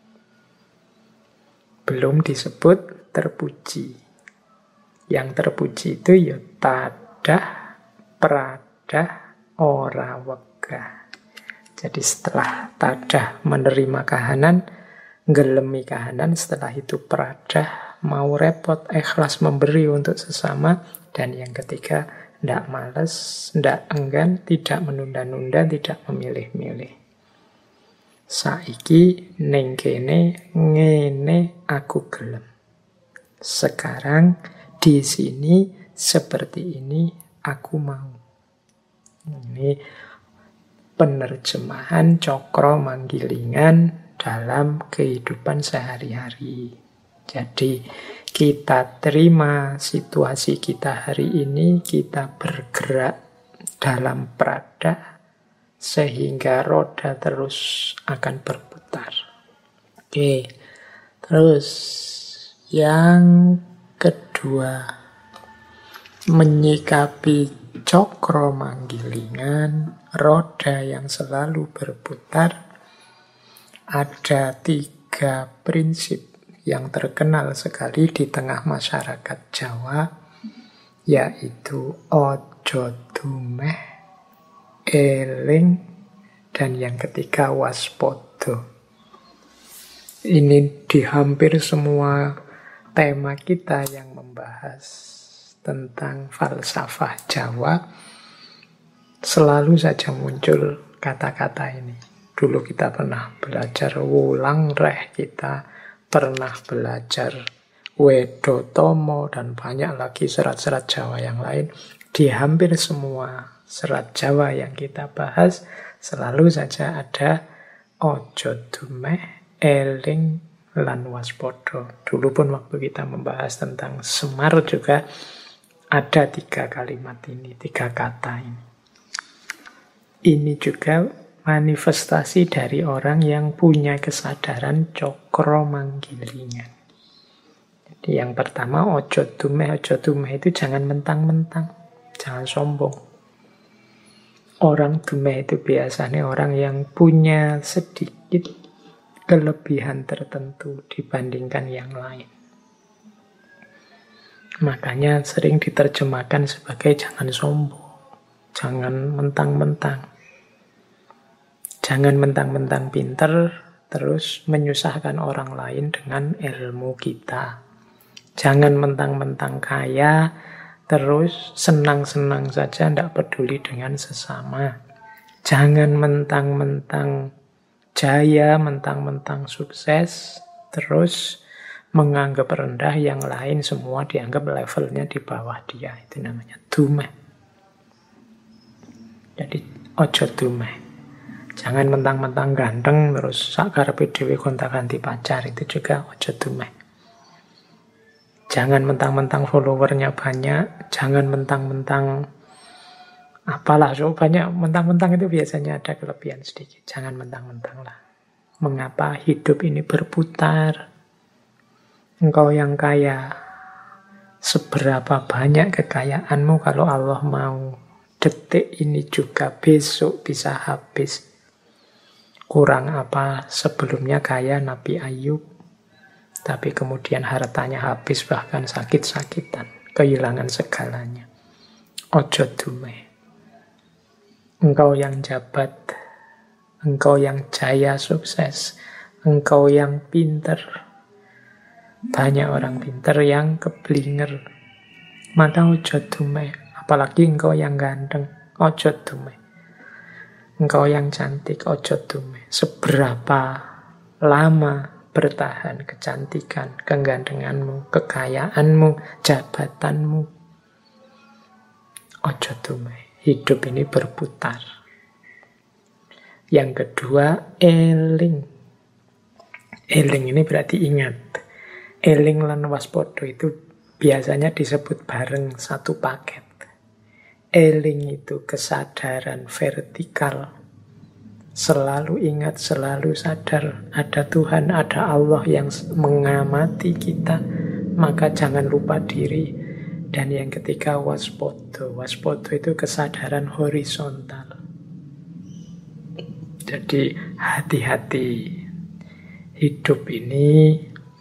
Belum disebut terpuji. Yang terpuji itu ya tadah, peradah, ora wegah. Jadi setelah tadah menerima kahanan, ngelemi kahanan, setelah itu peradah, mau repot, ikhlas memberi untuk sesama, dan yang ketiga, ndak males, ndak enggan, tidak menunda-nunda, tidak memilih-milih. Saiki ning kene ngene aku gelem. Sekarang di sini seperti ini aku mau. Ini penerjemahan cokro manggilingan dalam kehidupan sehari-hari. Jadi kita terima situasi kita hari ini, kita bergerak dalam peradah sehingga roda terus akan berputar. Oke, terus yang kedua, menyikapi cokro manggilingan, roda yang selalu berputar, ada 3 prinsip yang terkenal sekali di tengah masyarakat Jawa, yaitu ojo dumeh, eling, dan yang ketiga waspodo. Ini di hampir semua tema kita yang membahas tentang falsafah Jawa, selalu saja muncul kata-kata ini. Dulu kita pernah belajar wulang reh, kita pernah belajar Wedotomo, dan banyak lagi serat-serat Jawa yang lain. Di hampir semua serat Jawa yang kita bahas, selalu saja ada ojo dumeh, eling, lan waspodo. Dulu pun waktu kita membahas tentang Semar juga ada 3 kalimat ini, 3 kata ini. Ini juga manifestasi dari orang yang punya kesadaran cokro manggilingan. Jadi yang pertama, ojo dumeh itu jangan mentang-mentang, jangan sombong. Orang dumeh itu biasanya orang yang punya sedikit kelebihan tertentu dibandingkan yang lain. Makanya sering diterjemahkan sebagai jangan sombong. Jangan mentang-mentang. Jangan mentang-mentang pinter, terus menyusahkan orang lain dengan ilmu kita. Jangan mentang-mentang kaya, terus senang-senang saja, tidak peduli dengan sesama. Jangan mentang-mentang jaya, mentang-mentang sukses, terus menganggap rendah yang lain, semua dianggap levelnya di bawah dia. Itu namanya dumeh. Jadi ojo dumeh. Jangan mentang-mentang ganteng terus sakarepe dhewe gonta-ganti pacar, itu juga ojo dumeh. Jangan mentang-mentang followernya banyak, jangan mentang-mentang apalah, so banyak mentang-mentang itu biasanya ada kelebihan sedikit. Jangan mentang-mentang lah. Mengapa hidup ini berputar? Engkau yang kaya, seberapa banyak kekayaanmu kalau Allah mau, detik ini juga besok bisa habis. Kurang apa sebelumnya kaya Nabi Ayub, tapi kemudian hartanya habis, bahkan sakit-sakitan, kehilangan segalanya. Ojo dumeh. Engkau yang jabat, engkau yang jaya sukses, engkau yang pinter. Banyak orang pinter yang keblinger. Maka ojo dumeh. Apalagi engkau yang ganteng, ojo dumeh. Engkau yang cantik, ojo dumeh. Seberapa lama bertahan kecantikan, kegantenganmu, kekayaanmu, jabatanmu, ojo dumeh. Hidup ini berputar. Yang kedua, eling. Eling ini berarti ingat. Eling lan waspada itu biasanya disebut bareng satu paket. Eling itu kesadaran vertikal. Selalu ingat, selalu sadar ada Tuhan, ada Allah yang mengamati kita. Maka jangan lupa diri. Dan yang ketiga waspada. Waspada itu kesadaran horizontal. Jadi hati-hati. Hidup ini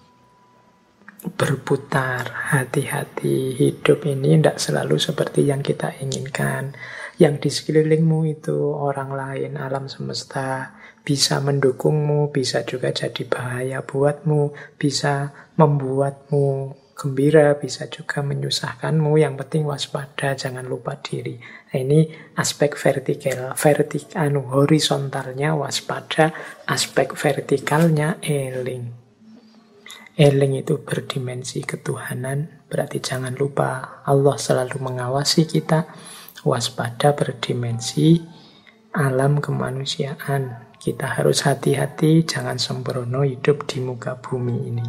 berputar, hati-hati. Hidup ini tidak selalu seperti yang kita inginkan. Yang di sekelilingmu itu orang lain, alam semesta, bisa mendukungmu, bisa juga jadi bahaya buatmu, bisa membuatmu gembira, bisa juga menyusahkanmu. Yang penting waspada, jangan lupa diri. Nah, ini aspek horizontalnya waspada, aspek vertikalnya eling. Eling itu berdimensi ketuhanan, berarti jangan lupa Allah selalu mengawasi kita. Waspada berdimensi alam kemanusiaan. Kita harus hati-hati, jangan sembrono hidup di muka bumi ini.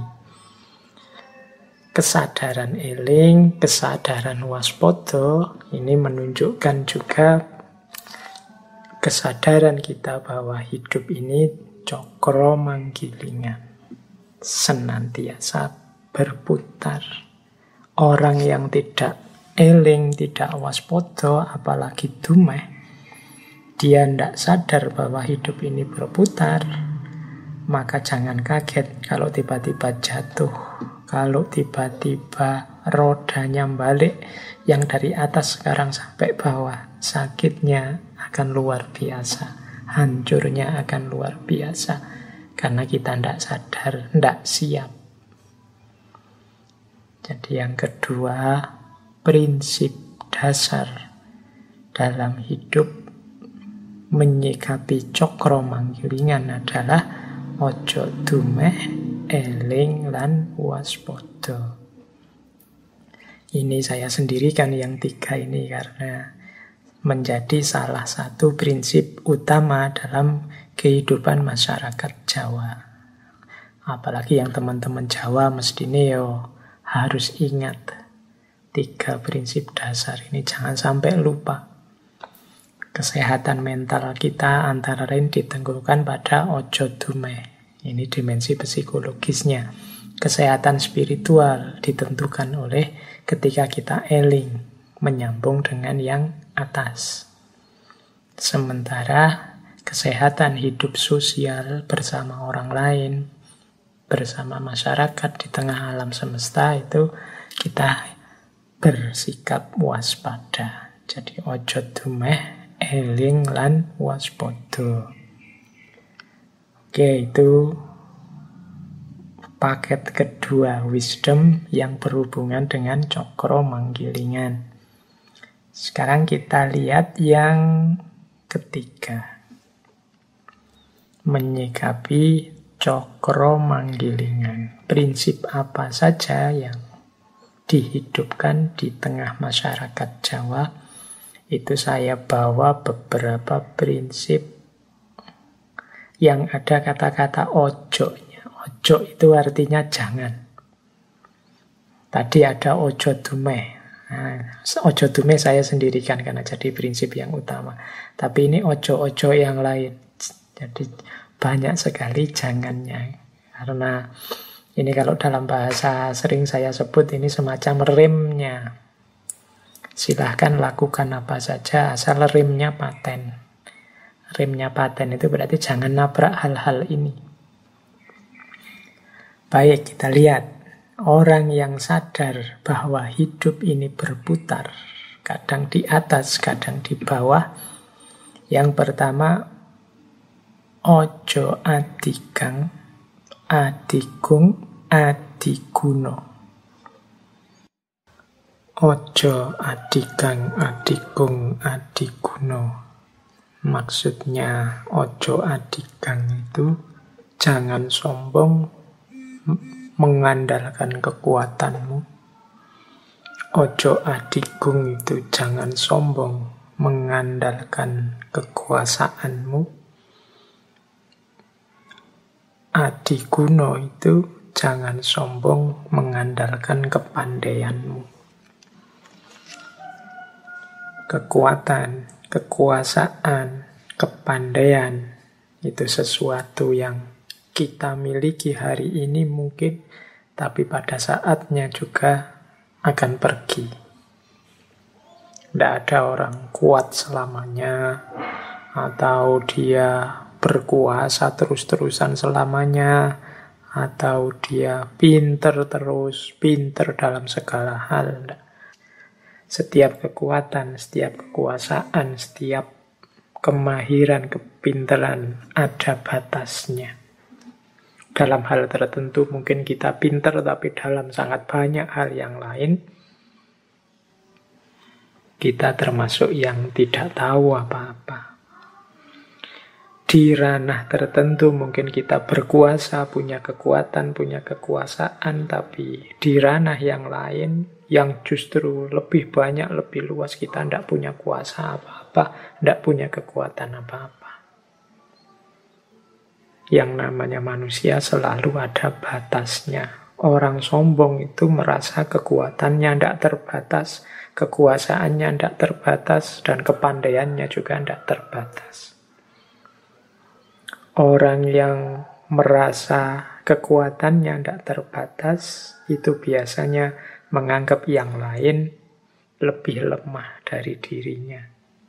Kesadaran eling, kesadaran waspada, ini menunjukkan juga kesadaran kita bahwa hidup ini cokro manggilingan, senantiasa berputar. Orang yang tidak eling, tidak waspada, apalagi dumeh, dia tidak sadar bahwa hidup ini berputar, maka jangan kaget kalau tiba-tiba jatuh, kalau tiba-tiba rodanya balik, yang dari atas sekarang sampai bawah, sakitnya akan luar biasa, hancurnya akan luar biasa, karena kita tidak sadar, tidak siap. Jadi yang kedua, prinsip dasar dalam hidup menyikapi cokro manggilingan adalah ojo dumeh, eling lan waspada. Ini saya sendirikan yang tiga ini karena menjadi salah satu prinsip utama dalam kehidupan masyarakat Jawa. Apalagi yang teman-teman Jawa mestinya harus ingat tiga prinsip dasar ini, jangan sampai lupa. Kesehatan mental kita antara lain ditentukan pada ojo dumeh. Ini dimensi psikologisnya. Kesehatan spiritual ditentukan oleh ketika kita eling, menyambung dengan yang atas. Sementara kesehatan hidup sosial bersama orang lain, bersama masyarakat di tengah alam semesta itu kita bersikap waspada. Jadi ojo dumeh, eling lan waspada. Oke, itu paket kedua wisdom yang berhubungan dengan cokro manggilingan. Sekarang kita lihat yang ketiga. Menyikapi cokro manggilingan. Prinsip apa saja yang dihidupkan di tengah masyarakat Jawa, itu saya bawa beberapa prinsip yang ada kata-kata ojo-nya. Ojo itu artinya jangan. Tadi ada ojo dumeh. Nah, ojo dumeh saya sendirikan karena jadi prinsip yang utama. Tapi ini ojo-ojo yang lain. Jadi banyak sekali jangannya. Karena ini kalau dalam bahasa sering saya sebut ini semacam remnya. Silahkan lakukan apa saja asal remnya paten. Remnya paten itu berarti jangan nabrak hal-hal ini. Baik, kita lihat. Orang yang sadar bahwa hidup ini berputar, kadang di atas, kadang di bawah. Yang pertama, ojo adigang, adigung, adiguno. Ojo adigang, adigung, adiguno. Maksudnya ojo adigang itu jangan sombong mengandalkan kekuatanmu. Ojo adigung itu jangan sombong mengandalkan kekuasaanmu. Adiguno itu jangan sombong mengandalkan kepandaianmu. Kekuatan, kekuasaan, kepandaian itu sesuatu yang kita miliki hari ini mungkin, tapi pada saatnya juga akan pergi. Tidak ada orang kuat selamanya, atau dia berkuasa terus-terusan selamanya, atau dia pinter terus, pinter dalam segala hal. Setiap kekuatan, setiap kekuasaan, setiap kemahiran, kepinteran ada batasnya. Dalam hal tertentu mungkin kita pinter, tapi dalam sangat banyak hal yang lain kita termasuk yang tidak tahu apa-apa. Di ranah tertentu mungkin kita berkuasa, punya kekuatan, punya kekuasaan, tapi di ranah yang lain yang justru lebih banyak, lebih luas, kita tidak punya kuasa apa-apa, tidak punya kekuatan apa-apa. Yang namanya manusia selalu ada batasnya. Orang sombong itu merasa kekuatannya tidak terbatas, kekuasaannya tidak terbatas, dan kepandaiannya juga tidak terbatas. Orang yang merasa kekuatannya tidak terbatas, itu biasanya menganggap yang lain lebih lemah dari dirinya.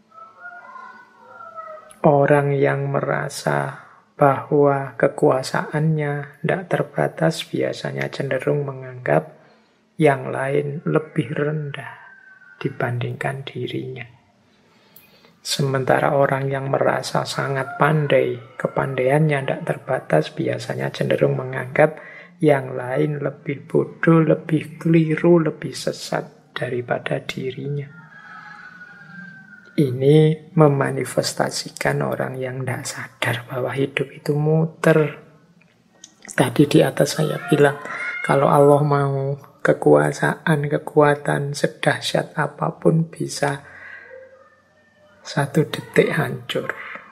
Orang yang merasa bahwa kekuasaannya tidak terbatas biasanya cenderung menganggap yang lain lebih rendah dibandingkan dirinya. Sementara orang yang merasa sangat pandai, kepandaiannya tidak terbatas biasanya cenderung menganggap yang lain lebih bodoh, lebih keliru, lebih sesat daripada dirinya. Ini memanifestasikan orang yang tidak sadar bahwa hidup itu muter. Tadi di atas saya bilang, kalau Allah mau kekuasaan, kekuatan sedahsyat apapun bisa satu detik hancur.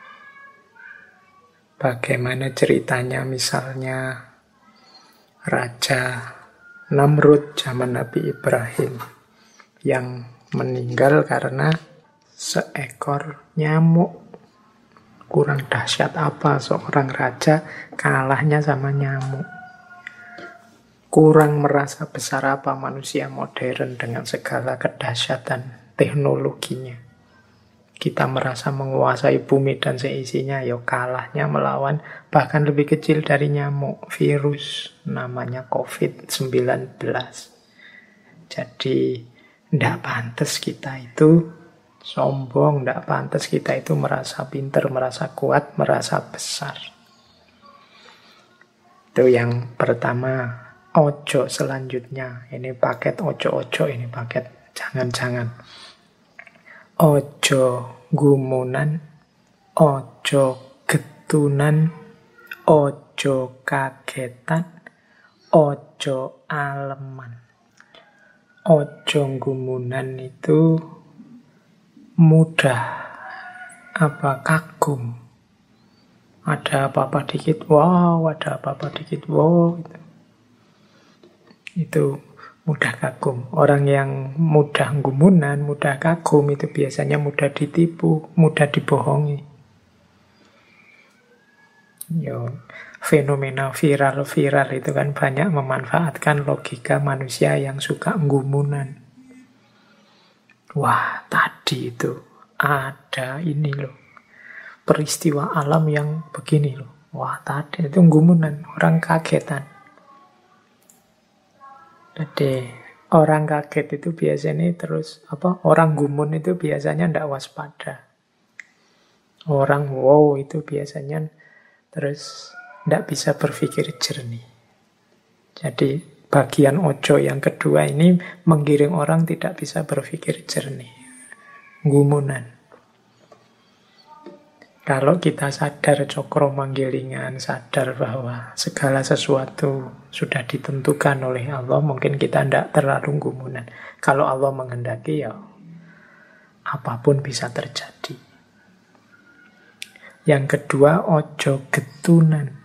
Bagaimana ceritanya misalnya Raja Namrud zaman Nabi Ibrahim yang meninggal karena seekor nyamuk. Kurang dahsyat apa seorang raja kalahnya sama nyamuk? Kurang merasa besar apa manusia modern dengan segala kedahsyatan teknologinya? Kita merasa menguasai bumi dan seisinya, ya kalahnya melawan bahkan lebih kecil dari nyamuk, virus namanya COVID-19. Jadi tidak pantas kita itu Sombong, tidak pantas kita itu merasa pinter, merasa kuat, merasa besar. Itu yang pertama. Ojo selanjutnya. Ini paket ojo-ojo, ini paket jangan-jangan. Ojo gumunan, ojo getunan, ojo kagetan, ojo aleman. Ojo gumunan itu mudah kagum. Ada apa-apa dikit, wow, ada apa-apa dikit, wow. Itu mudah kagum. Orang yang mudah gumunan, mudah kagum itu biasanya mudah ditipu, mudah dibohongi. Fenomena viral itu kan banyak memanfaatkan logika manusia yang suka gumunan. Wah, tadi itu ada ini loh, peristiwa alam yang begini loh. Wah, tadi itu gumunan, orang kagetan. Jadi orang kaget itu biasanya terus orang gumun itu biasanya tidak waspada. Orang wow itu biasanya terus tidak bisa berpikir jernih. Jadi bagian ojo yang kedua ini menggiring orang tidak bisa berpikir jernih. Gumunan. Kalau kita sadar cokro manggilingan, sadar bahwa segala sesuatu sudah ditentukan oleh Allah, mungkin kita tidak terlalu gumunan. Kalau Allah menghendaki, ya apapun bisa terjadi. Yang kedua, ojo getunan.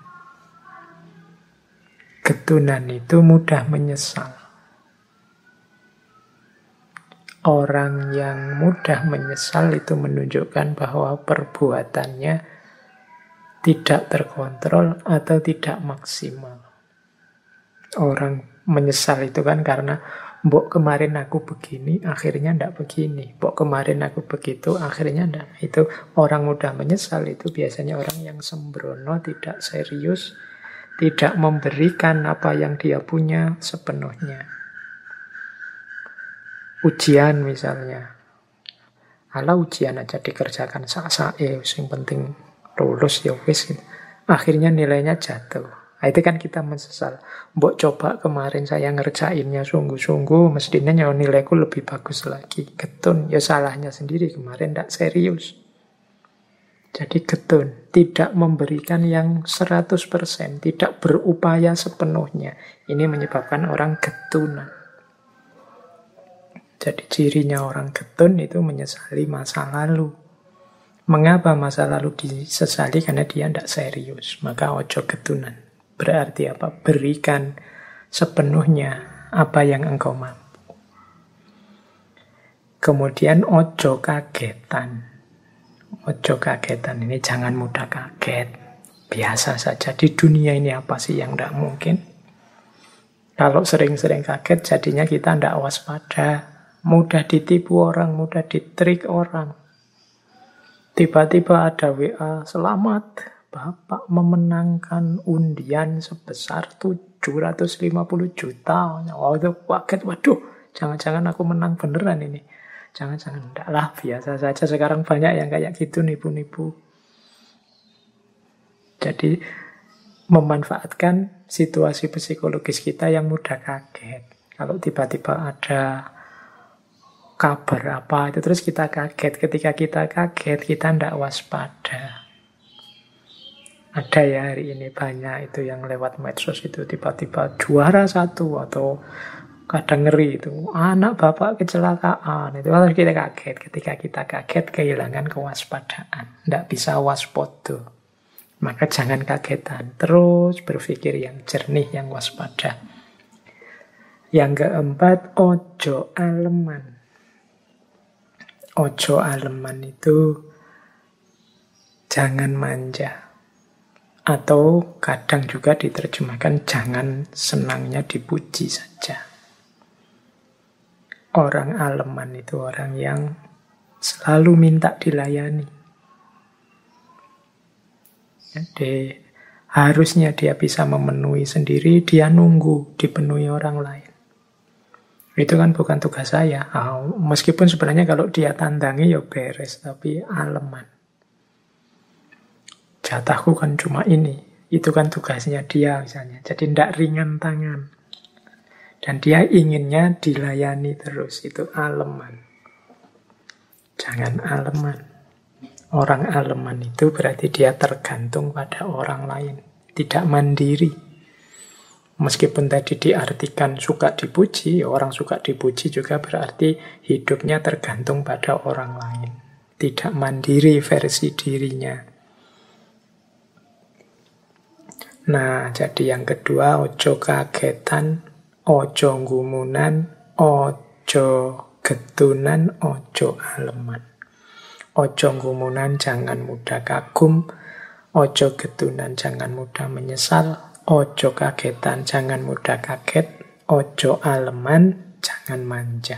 Getunan itu mudah menyesal. Orang yang mudah menyesal itu menunjukkan bahwa perbuatannya tidak terkontrol atau tidak maksimal. Orang menyesal itu kan karena mbok kemarin aku begini, akhirnya ndak begini. Mbok kemarin aku begitu, akhirnya ndak. Itu orang mudah menyesal itu biasanya orang yang sembrono, tidak serius, tidak memberikan apa yang dia punya sepenuhnya. Ujian misalnya. Ala ujian aja dikerjakan sak-sae, yang penting lulus ya wis. Akhirnya nilainya jatuh. Nah, itu kan kita menyesal. Mbok coba kemarin saya ngerjainnya sungguh-sungguh, mestinya nilaiku lebih bagus lagi. Getun, ya salahnya sendiri kemarin tidak serius. Jadi getun, tidak memberikan yang 100%, tidak berupaya sepenuhnya. Ini menyebabkan orang getunan. Jadi cirinya orang getun itu menyesali masa lalu. Mengapa masa lalu disesali? Karena dia tidak serius. Maka ojo getunan. Berarti apa? Berikan sepenuhnya apa yang engkau mampu. Kemudian ojo kagetan. Ojo kagetan ini jangan mudah kaget. Biasa saja. Di dunia ini apa sih yang tidak mungkin? Kalau sering-sering kaget jadinya kita tidak waspada. Mudah ditipu orang, mudah ditrik orang. Tiba-tiba ada WA, selamat Bapak memenangkan undian sebesar 750 juta. Oh itu kaget, waduh, jangan-jangan aku menang beneran ini. Jangan-jangan, enggak lah, biasa saja. Sekarang banyak yang kayak gitu, nipu-nipu. Jadi, memanfaatkan situasi psikologis kita yang mudah kaget. Kalau tiba-tiba ada kabar apa, itu terus kita kaget. Ketika kita kaget, kita tidak waspada. Ada ya hari ini banyak itu yang lewat medsos itu tiba-tiba juara 1 atau kadang ngeri itu anak bapak kecelakaan, itu harus kita kaget. Ketika kita kaget kehilangan kewaspadaan, tidak bisa waspodo. Maka jangan kagetan, terus berpikir yang jernih, yang waspada. Yang keempat, ojo aleman. Ojo aleman itu jangan manja. Atau kadang juga diterjemahkan jangan senangnya dipuji saja. Orang aleman itu orang yang selalu minta dilayani. Jadi harusnya dia bisa memenuhi sendiri, dia nunggu dipenuhi orang lain. Itu kan bukan tugas saya. Meskipun sebenarnya kalau dia tandangi ya beres, tapi aleman. Jatahku kan cuma ini. Itu kan tugasnya dia misalnya. Jadi tidak ringan tangan. Dan dia inginnya dilayani terus. Itu aleman. Jangan aleman. Orang aleman itu berarti dia tergantung pada orang lain. Tidak mandiri. Meskipun tadi diartikan suka dipuji, orang suka dipuji juga berarti hidupnya tergantung pada orang lain. Tidak mandiri versi dirinya. Nah, jadi yang kedua, ojo kagetan, ojo gumunan, ojo getunan, ojo aleman. Ojo gumunan, jangan mudah kagum. Ojo getunan, jangan mudah menyesal. Ojo kagetan, jangan mudah kaget. Ojo aleman, jangan manja.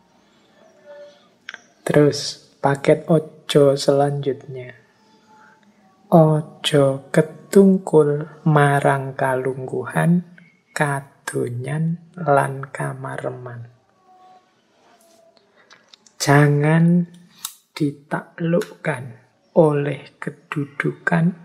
Terus, paket ojo selanjutnya. Ojo ketungkul marang kalungguhan, kadonyan lan kamareman. Jangan ditaklukkan oleh kedudukan,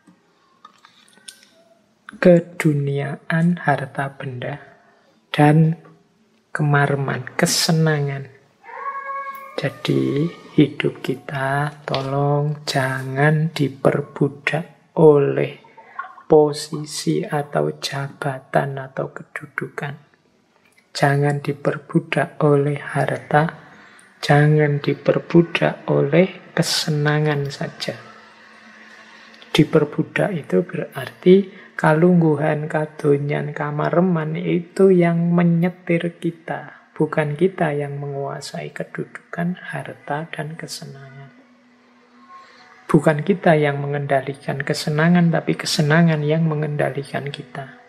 keduniaan, harta benda, dan kemareman, kesenangan. Jadi hidup kita tolong jangan diperbudak oleh posisi atau jabatan atau kedudukan. Jangan diperbudak oleh harta, jangan diperbudak oleh kesenangan saja. Diperbudak itu berarti kalungguhan, kadonyan, kamareman itu yang menyetir kita. Bukan kita yang menguasai kedudukan, harta, dan kesenangan. Bukan kita yang mengendalikan kesenangan, tapi kesenangan yang mengendalikan kita.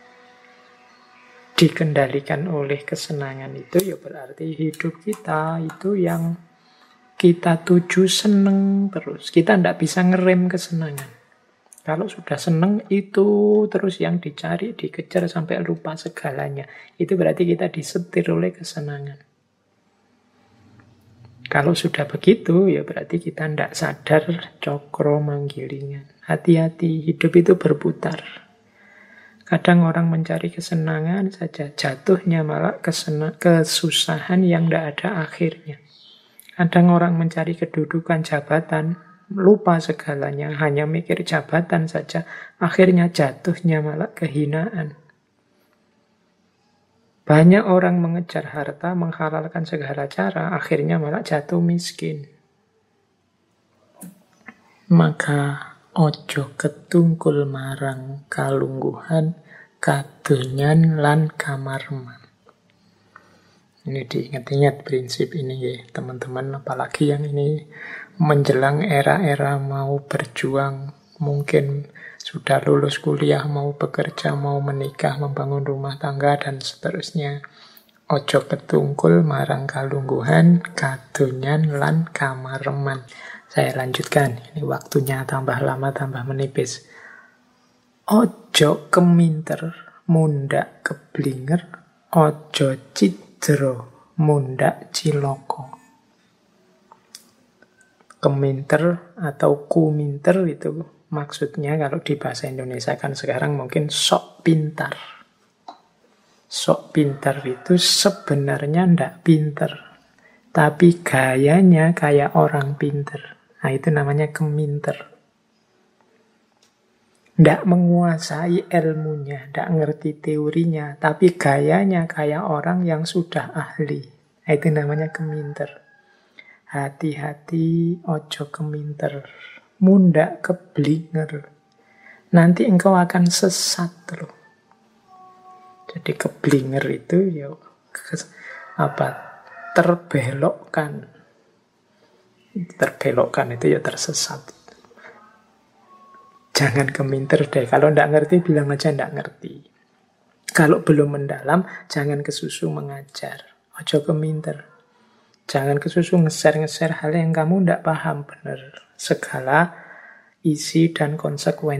Dikendalikan oleh kesenangan itu ya berarti hidup kita itu yang kita tuju seneng terus. Kita tidak bisa ngerem kesenangan. Kalau sudah seneng itu terus yang dicari, dikejar sampai lupa segalanya. Itu berarti kita disetir oleh kesenangan. Kalau sudah begitu ya berarti kita tidak sadar cokro manggilingan. Hati-hati, hidup itu berputar. Kadang orang mencari kesenangan saja, jatuhnya malah kesusahan yang tidak ada akhirnya. Kadang orang mencari kedudukan, jabatan, lupa segalanya, hanya mikir jabatan saja, akhirnya jatuhnya malah kehinaan. Banyak orang mengejar harta, menghalalkan segala cara, akhirnya malah jatuh miskin. Maka ojo ketungkul marang kalungguhan, kadonyan lan kamareman. Ini diingat-ingat prinsip ini ya teman-teman, apalagi yang ini menjelang era-era mau berjuang, mungkin sudah lulus kuliah, mau bekerja, mau menikah, membangun rumah tangga, dan seterusnya. Ojo ketungkul marang kalungguhan, kadonyan lan kamareman. Saya lanjutkan, ini waktunya tambah lama, tambah menipis. Ojo keminter, mundak keblinger, ojo cidro, mundak ciloko. Keminter atau kuminter itu maksudnya kalau di bahasa Indonesia kan sekarang mungkin sok pintar. Sok pintar itu sebenarnya ndak pinter, tapi gayanya kayak orang pinter. Nah itu namanya keminter. Ndak menguasai ilmunya, ndak ngerti teorinya, tapi gayanya kayak orang yang sudah ahli. Nah itu namanya keminter. Hati-hati, ojo keminter, mundak keblinger. Nanti engkau akan sesat loh. Jadi keblinger itu ya terbelokkan. Terbelokkan itu ya tersesat. Jangan keminter deh. Kalau ndak ngerti bilang aja ndak ngerti. Kalau belum mendalam jangan kesusu mengajar. Ojo keminter. Jangan kesusu nge-share hal yang kamu tidak paham benar. Segala isi dan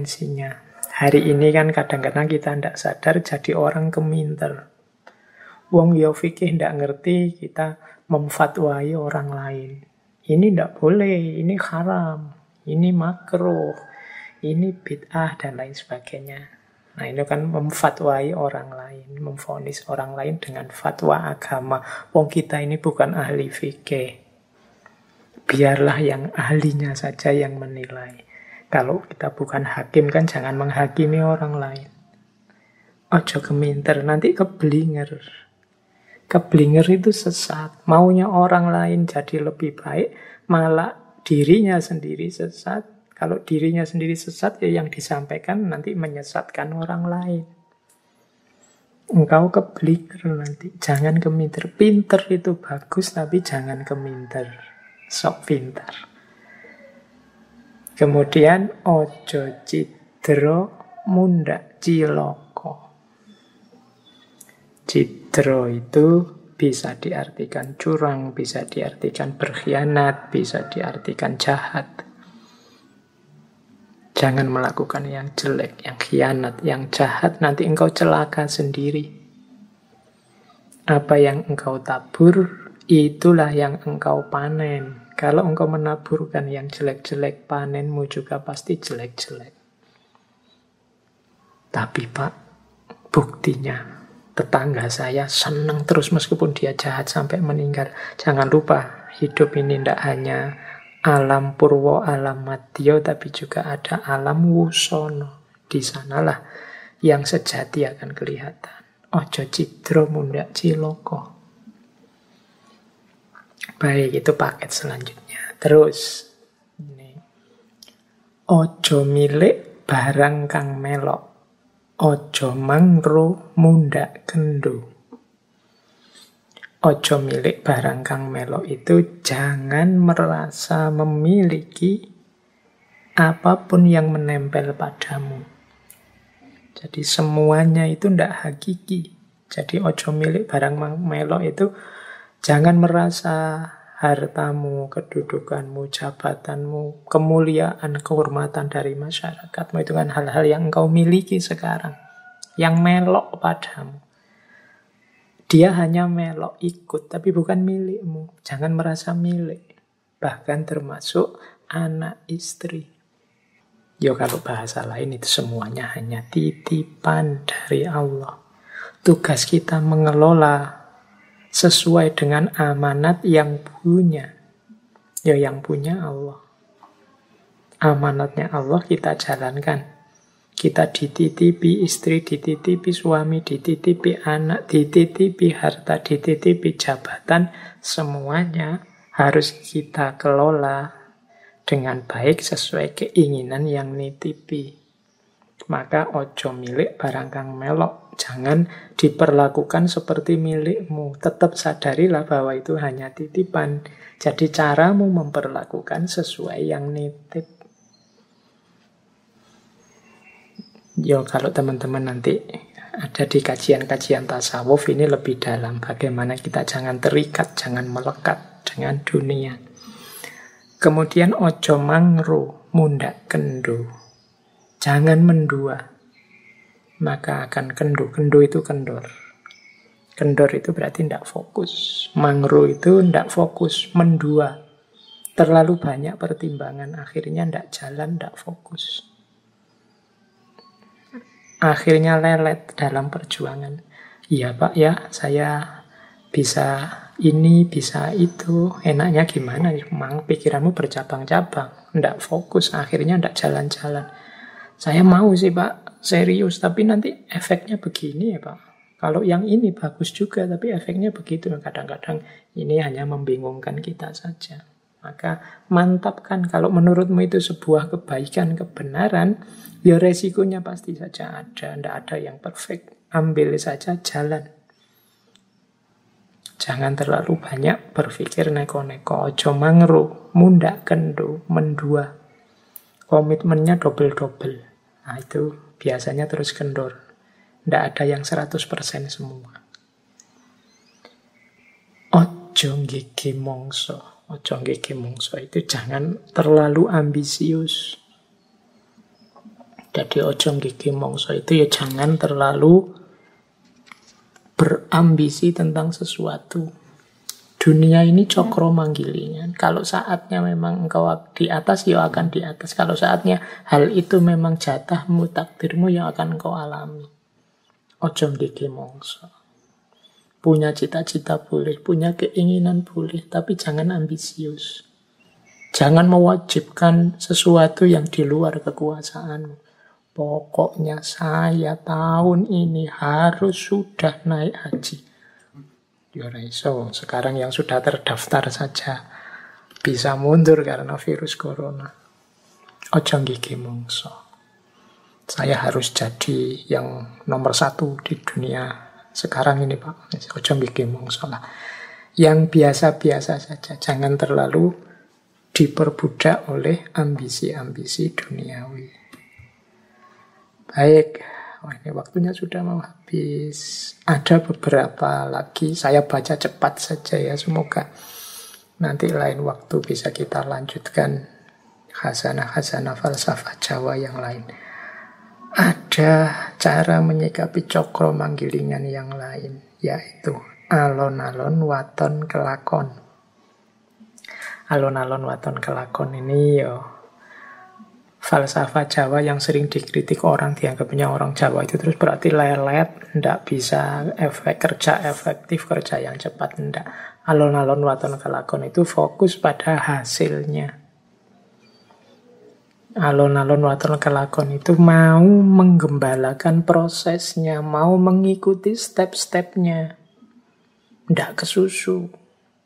konsekuensinya. Hari ini kan kadang-kadang kita tidak sadar jadi orang keminter. Wong yo fikih ndak ngerti, kita memfatwai orang lain. Ini ndak boleh, ini haram, ini makruh, ini bid'ah, dan lain sebagainya. Nah, ini kan memfatwai orang lain, memvonis orang lain dengan fatwa agama. Wong kita ini bukan ahli fikih. Biarlah yang ahlinya saja yang menilai. Kalau kita bukan hakim kan jangan menghakimi orang lain. Ojo keminter, nanti keblinger. Keblinger itu sesat. Maunya orang lain jadi lebih baik, malah dirinya sendiri sesat. Kalau dirinya sendiri sesat, ya yang disampaikan nanti menyesatkan orang lain. Engkau keblinger nanti. Jangan keminter. Pinter itu bagus, tapi jangan keminter. Sok pintar. Kemudian ojo cidro mundak ciloko. Cidro itu bisa diartikan curang, bisa diartikan berkhianat, bisa diartikan jahat. Jangan melakukan yang jelek, yang khianat, yang jahat, nanti engkau celaka sendiri. Apa yang engkau tabur, itulah yang engkau panen. Kalau engkau menaburkan yang jelek-jelek, panenmu juga pasti jelek-jelek. Tapi Pak, buktinya tetangga saya senang terus meskipun dia jahat sampai meninggal. Jangan lupa, hidup ini tidak hanya alam purwo, alam madya, tapi juga ada alam wusono. Di sanalah yang sejati akan kelihatan. Ojo cidro mundak ciloko. Baik, itu paket selanjutnya. Terus, ini. Ojo milik barang kang melok. Ojo mangro mundak kendo. Ojo milik barang kang melok itu jangan merasa memiliki apapun yang menempel padamu. Jadi semuanya itu ndak hakiki. Jadi ojo milik barang melok itu jangan merasa hartamu, kedudukanmu, jabatanmu, kemuliaan, kehormatan dari masyarakatmu itu kan hal-hal yang engkau miliki sekarang, yang melok padamu. Dia hanya melok ikut, tapi bukan milikmu. Jangan merasa milik. Bahkan termasuk anak istri. Yo kalau bahasa lain itu semuanya hanya titipan dari Allah. Tugas kita mengelola sesuai dengan amanat yang punya. Ya yang punya Allah. Amanatnya Allah kita jalankan. Kita dititipi istri, dititipi suami, dititipi anak, dititipi harta, dititipi jabatan. Semuanya harus kita kelola dengan baik sesuai keinginan yang nitipi. Maka ojo milik barang kang melok. Jangan diperlakukan seperti milikmu. Tetap sadarilah bahwa itu hanya titipan. Jadi caramu memperlakukan sesuai yang nitip. Yo kalau teman-teman nanti ada di kajian-kajian tasawuf ini lebih dalam. Bagaimana kita jangan terikat, jangan melekat dengan dunia. Kemudian ojo mangro mundak kendo. Jangan mendua. Maka akan kendo. Kendo itu kendor. Kendor itu berarti tidak fokus. Mangro itu tidak fokus. Mendua. Terlalu banyak pertimbangan. Akhirnya tidak jalan, tidak fokus. Akhirnya lelet dalam perjuangan. Iya Pak ya, saya bisa ini, bisa itu. Enaknya gimana? Memang pikiranmu bercabang-cabang. Tidak fokus, akhirnya tidak jalan-jalan. Saya mau sih Pak, serius. Tapi nanti efeknya begini ya Pak. Kalau yang ini bagus juga, tapi efeknya begitu. Kadang-kadang ini hanya membingungkan kita saja. Maka mantapkan, kalau menurutmu itu sebuah kebaikan, kebenaran, ya resikonya pasti saja ada. Tidak ada yang perfect. Ambil saja, jalan. Jangan terlalu banyak berpikir neko-neko. Ojo mangro, mundak kendo, mendua. Komitmennya double-double. Nah itu biasanya terus kendor. Tidak ada yang 100% semua. Ojo gigi mongso. Ojo gigi mongso itu jangan terlalu ambisius. Jadi ojo gigi mongso itu ya jangan terlalu berambisi tentang sesuatu. Dunia ini cokro manggilingan. Kalau saatnya memang engkau di atas, ya akan di atas. Kalau saatnya hal itu memang jatahmu, takdirmu, yang akan engkau alami. Ojo ndike mongso. Punya cita-cita boleh, punya keinginan boleh, tapi jangan ambisius. Jangan mewajibkan sesuatu yang di luar kekuasaanmu. Pokoknya saya tahun ini harus sudah naik haji. Ya iso, sekarang yang sudah terdaftar saja bisa mundur karena virus corona. Ojo gigi mongso. Saya harus jadi yang nomor 1 di dunia sekarang ini, Pak. Ojo gigi mongso lah. Yang biasa-biasa saja, jangan terlalu diperbudak oleh ambisi-ambisi duniawi. Baik. Wah, ini waktunya sudah mau habis. Ada beberapa lagi, saya baca cepat saja ya. Semoga nanti lain waktu bisa kita lanjutkan khazanah-khazanah falsafah Jawa yang lain. Ada cara menyikapi cokro manggilingan yang lain, yaitu alon-alon waton kelakon. Alon-alon waton kelakon ini falsafah Jawa yang sering dikritik orang, dianggapnya orang Jawa itu terus berarti lelet, ndak bisa kerja efektif, kerja yang cepat, ndak. Alon-alon waton kelakon itu fokus pada hasilnya. Alon-alon waton kelakon itu mau menggembalakan prosesnya, mau mengikuti step-stepnya, ndak kesusu.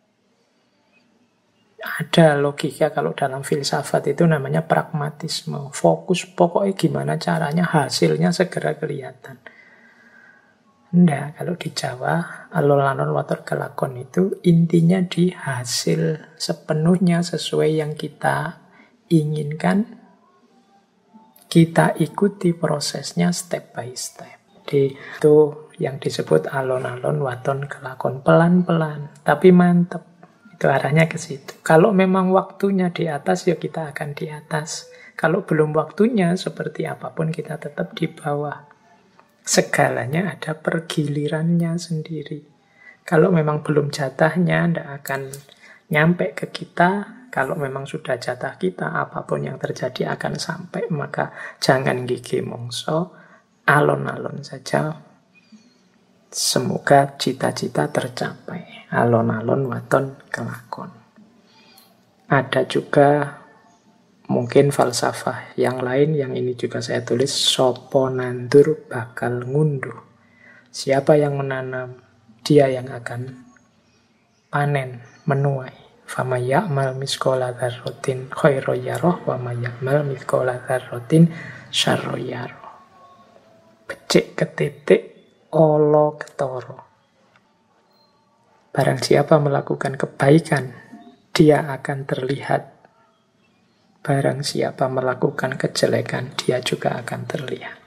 Ada logika kalau dalam filsafat itu namanya pragmatisme. Fokus pokoknya gimana caranya hasilnya segera kelihatan. Nggak, kalau di Jawa alon-alon waton kelakon itu intinya di hasil sepenuhnya sesuai yang kita inginkan. Kita ikuti prosesnya step by step. Itu yang disebut alon-alon waton kelakon. Pelan-pelan tapi mantep. Itu arahnya ke situ. Kalau memang waktunya di atas, ya kita akan di atas. Kalau belum waktunya, seperti apapun kita tetap di bawah. Segalanya ada pergilirannya sendiri. Kalau memang belum jatahnya, tidak akan nyampe ke kita. Kalau memang sudah jatah kita, apapun yang terjadi akan sampai. Maka jangan gigi mongso, alon-alon saja. Semoga cita-cita tercapai. Alon-alon waton kelakon. Ada juga mungkin falsafah yang lain, yang ini juga saya tulis, sopo nandur bakal ngunduh. Siapa yang menanam, dia yang akan panen, menuai. Fama ya'mal miskola dzarratin khairan yarah wa ma ya'mal miskola dzarratin syarran yarah. Becik ketitik olo ketoro. Barang siapa melakukan kebaikan, dia akan terlihat. Barang siapa melakukan kejelekan, dia juga akan terlihat.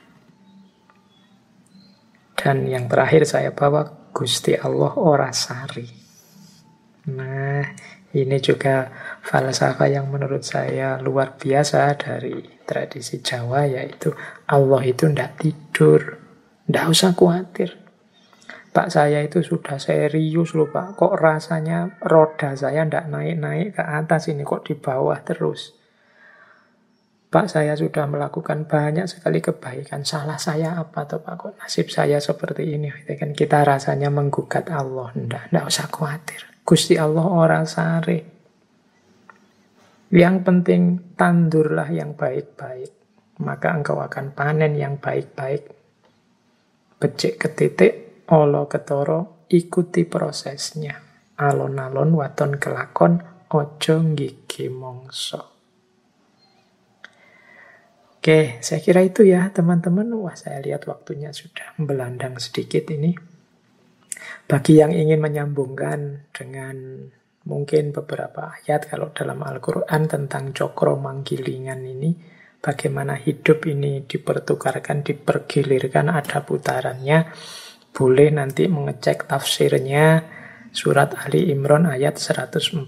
Dan yang terakhir saya bawa, Gusti Allah ora sari. Nah, ini juga falsafah yang menurut saya luar biasa dari tradisi Jawa, yaitu Allah itu tidak tidur. Tidak usah khawatir. Pak, saya itu sudah serius loh Pak. Kok rasanya roda saya tidak naik-naik ke atas ini, kok di bawah terus. Pak, saya sudah melakukan banyak sekali kebaikan. Salah saya apa tuh Pak? Kok nasib saya seperti ini? Kan kita rasanya menggugat Allah. Tidak usah khawatir. Gusti Allah ora sare. Yang penting tandurlah yang baik-baik. Maka engkau akan panen yang baik-baik. Becik ketitik, olo ketoro, ikuti prosesnya. Alon-alon waton kelakon, ojo gigi mongso. Oke, saya kira itu ya teman-teman. Wah, saya lihat waktunya sudah belandang sedikit ini. Bagi yang ingin menyambungkan dengan mungkin beberapa ayat kalau dalam Al-Quran tentang cokro manggilingan ini, bagaimana hidup ini dipertukarkan, dipergilirkan, ada putarannya, boleh nanti mengecek tafsirnya surat Ali Imran ayat 140.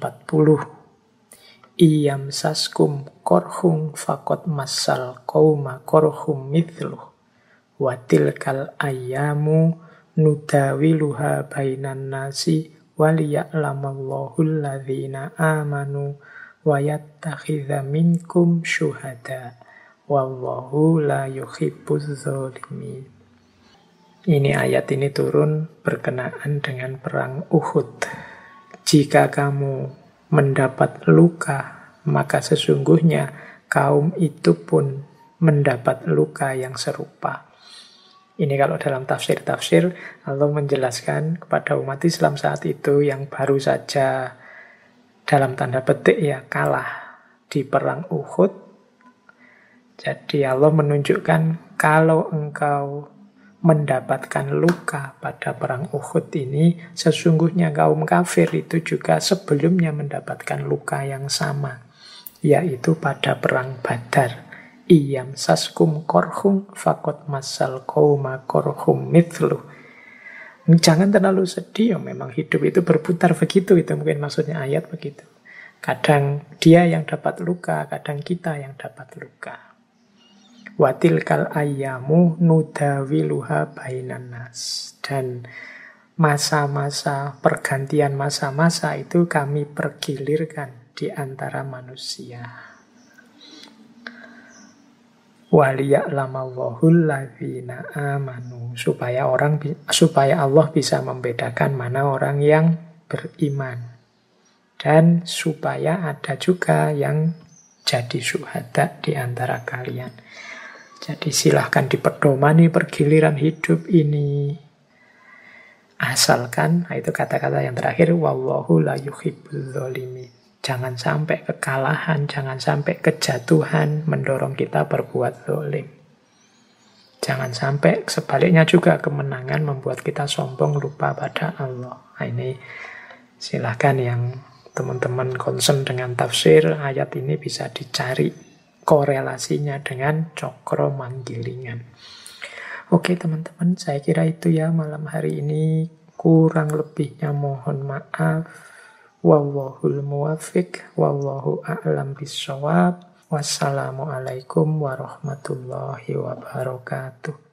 Iyam saskum korhum fakot masal qauma korhum mithluh watilkal ayyamu nudawiluha bainan nasi waliya'lamallahu alladzina amanu wa yattakhidha minkum syuhada wallahu la yuhibbuz zalimin. Ini ayat ini turun berkenaan dengan perang Uhud. Jika kamu mendapat luka, maka sesungguhnya kaum itu pun mendapat luka yang serupa. Ini kalau dalam tafsir-tafsir, Allah menjelaskan kepada umat Islam saat itu yang baru saja dalam tanda petik ya kalah di perang Uhud. Jadi Allah menunjukkan kalau engkau mendapatkan luka pada perang Uhud ini, sesungguhnya kaum kafir itu juga sebelumnya mendapatkan luka yang sama, yaitu pada perang Badar. Iyam saskum korhum fakot masal qauma korhum mithlu. Jangan terlalu sedih, memang hidup itu berputar begitu, itu mungkin maksudnya ayat begitu. Kadang dia yang dapat luka, kadang kita yang dapat luka. Watilkal ayyamu nudawiluha bainan nas. Dan masa-masa, pergantian masa-masa itu kami pergilirkan di antara manusia. Waliya'lamallahu alladzina amanu, supaya Allah bisa membedakan mana orang yang beriman, dan supaya ada juga yang jadi syuhada di antara kalian. Jadi silahkan dipedomani pergiliran hidup ini, asalkan, itu kata-kata yang terakhir, wallahu la yuhibbuz zalimin. Jangan sampai kekalahan, jangan sampai kejatuhan mendorong kita berbuat zalim. Jangan sampai sebaliknya juga kemenangan membuat kita sombong lupa pada Allah. Nah, ini silahkan yang teman-teman concern dengan tafsir ayat ini bisa dicari korelasinya dengan cokro manggilingan. Oke teman-teman, saya kira itu ya malam hari ini. Kurang lebihnya mohon maaf. Wallahul muwaffiq, wallahu a'lam bissawab. Wassalamualaikum warahmatullahi wabarakatuh.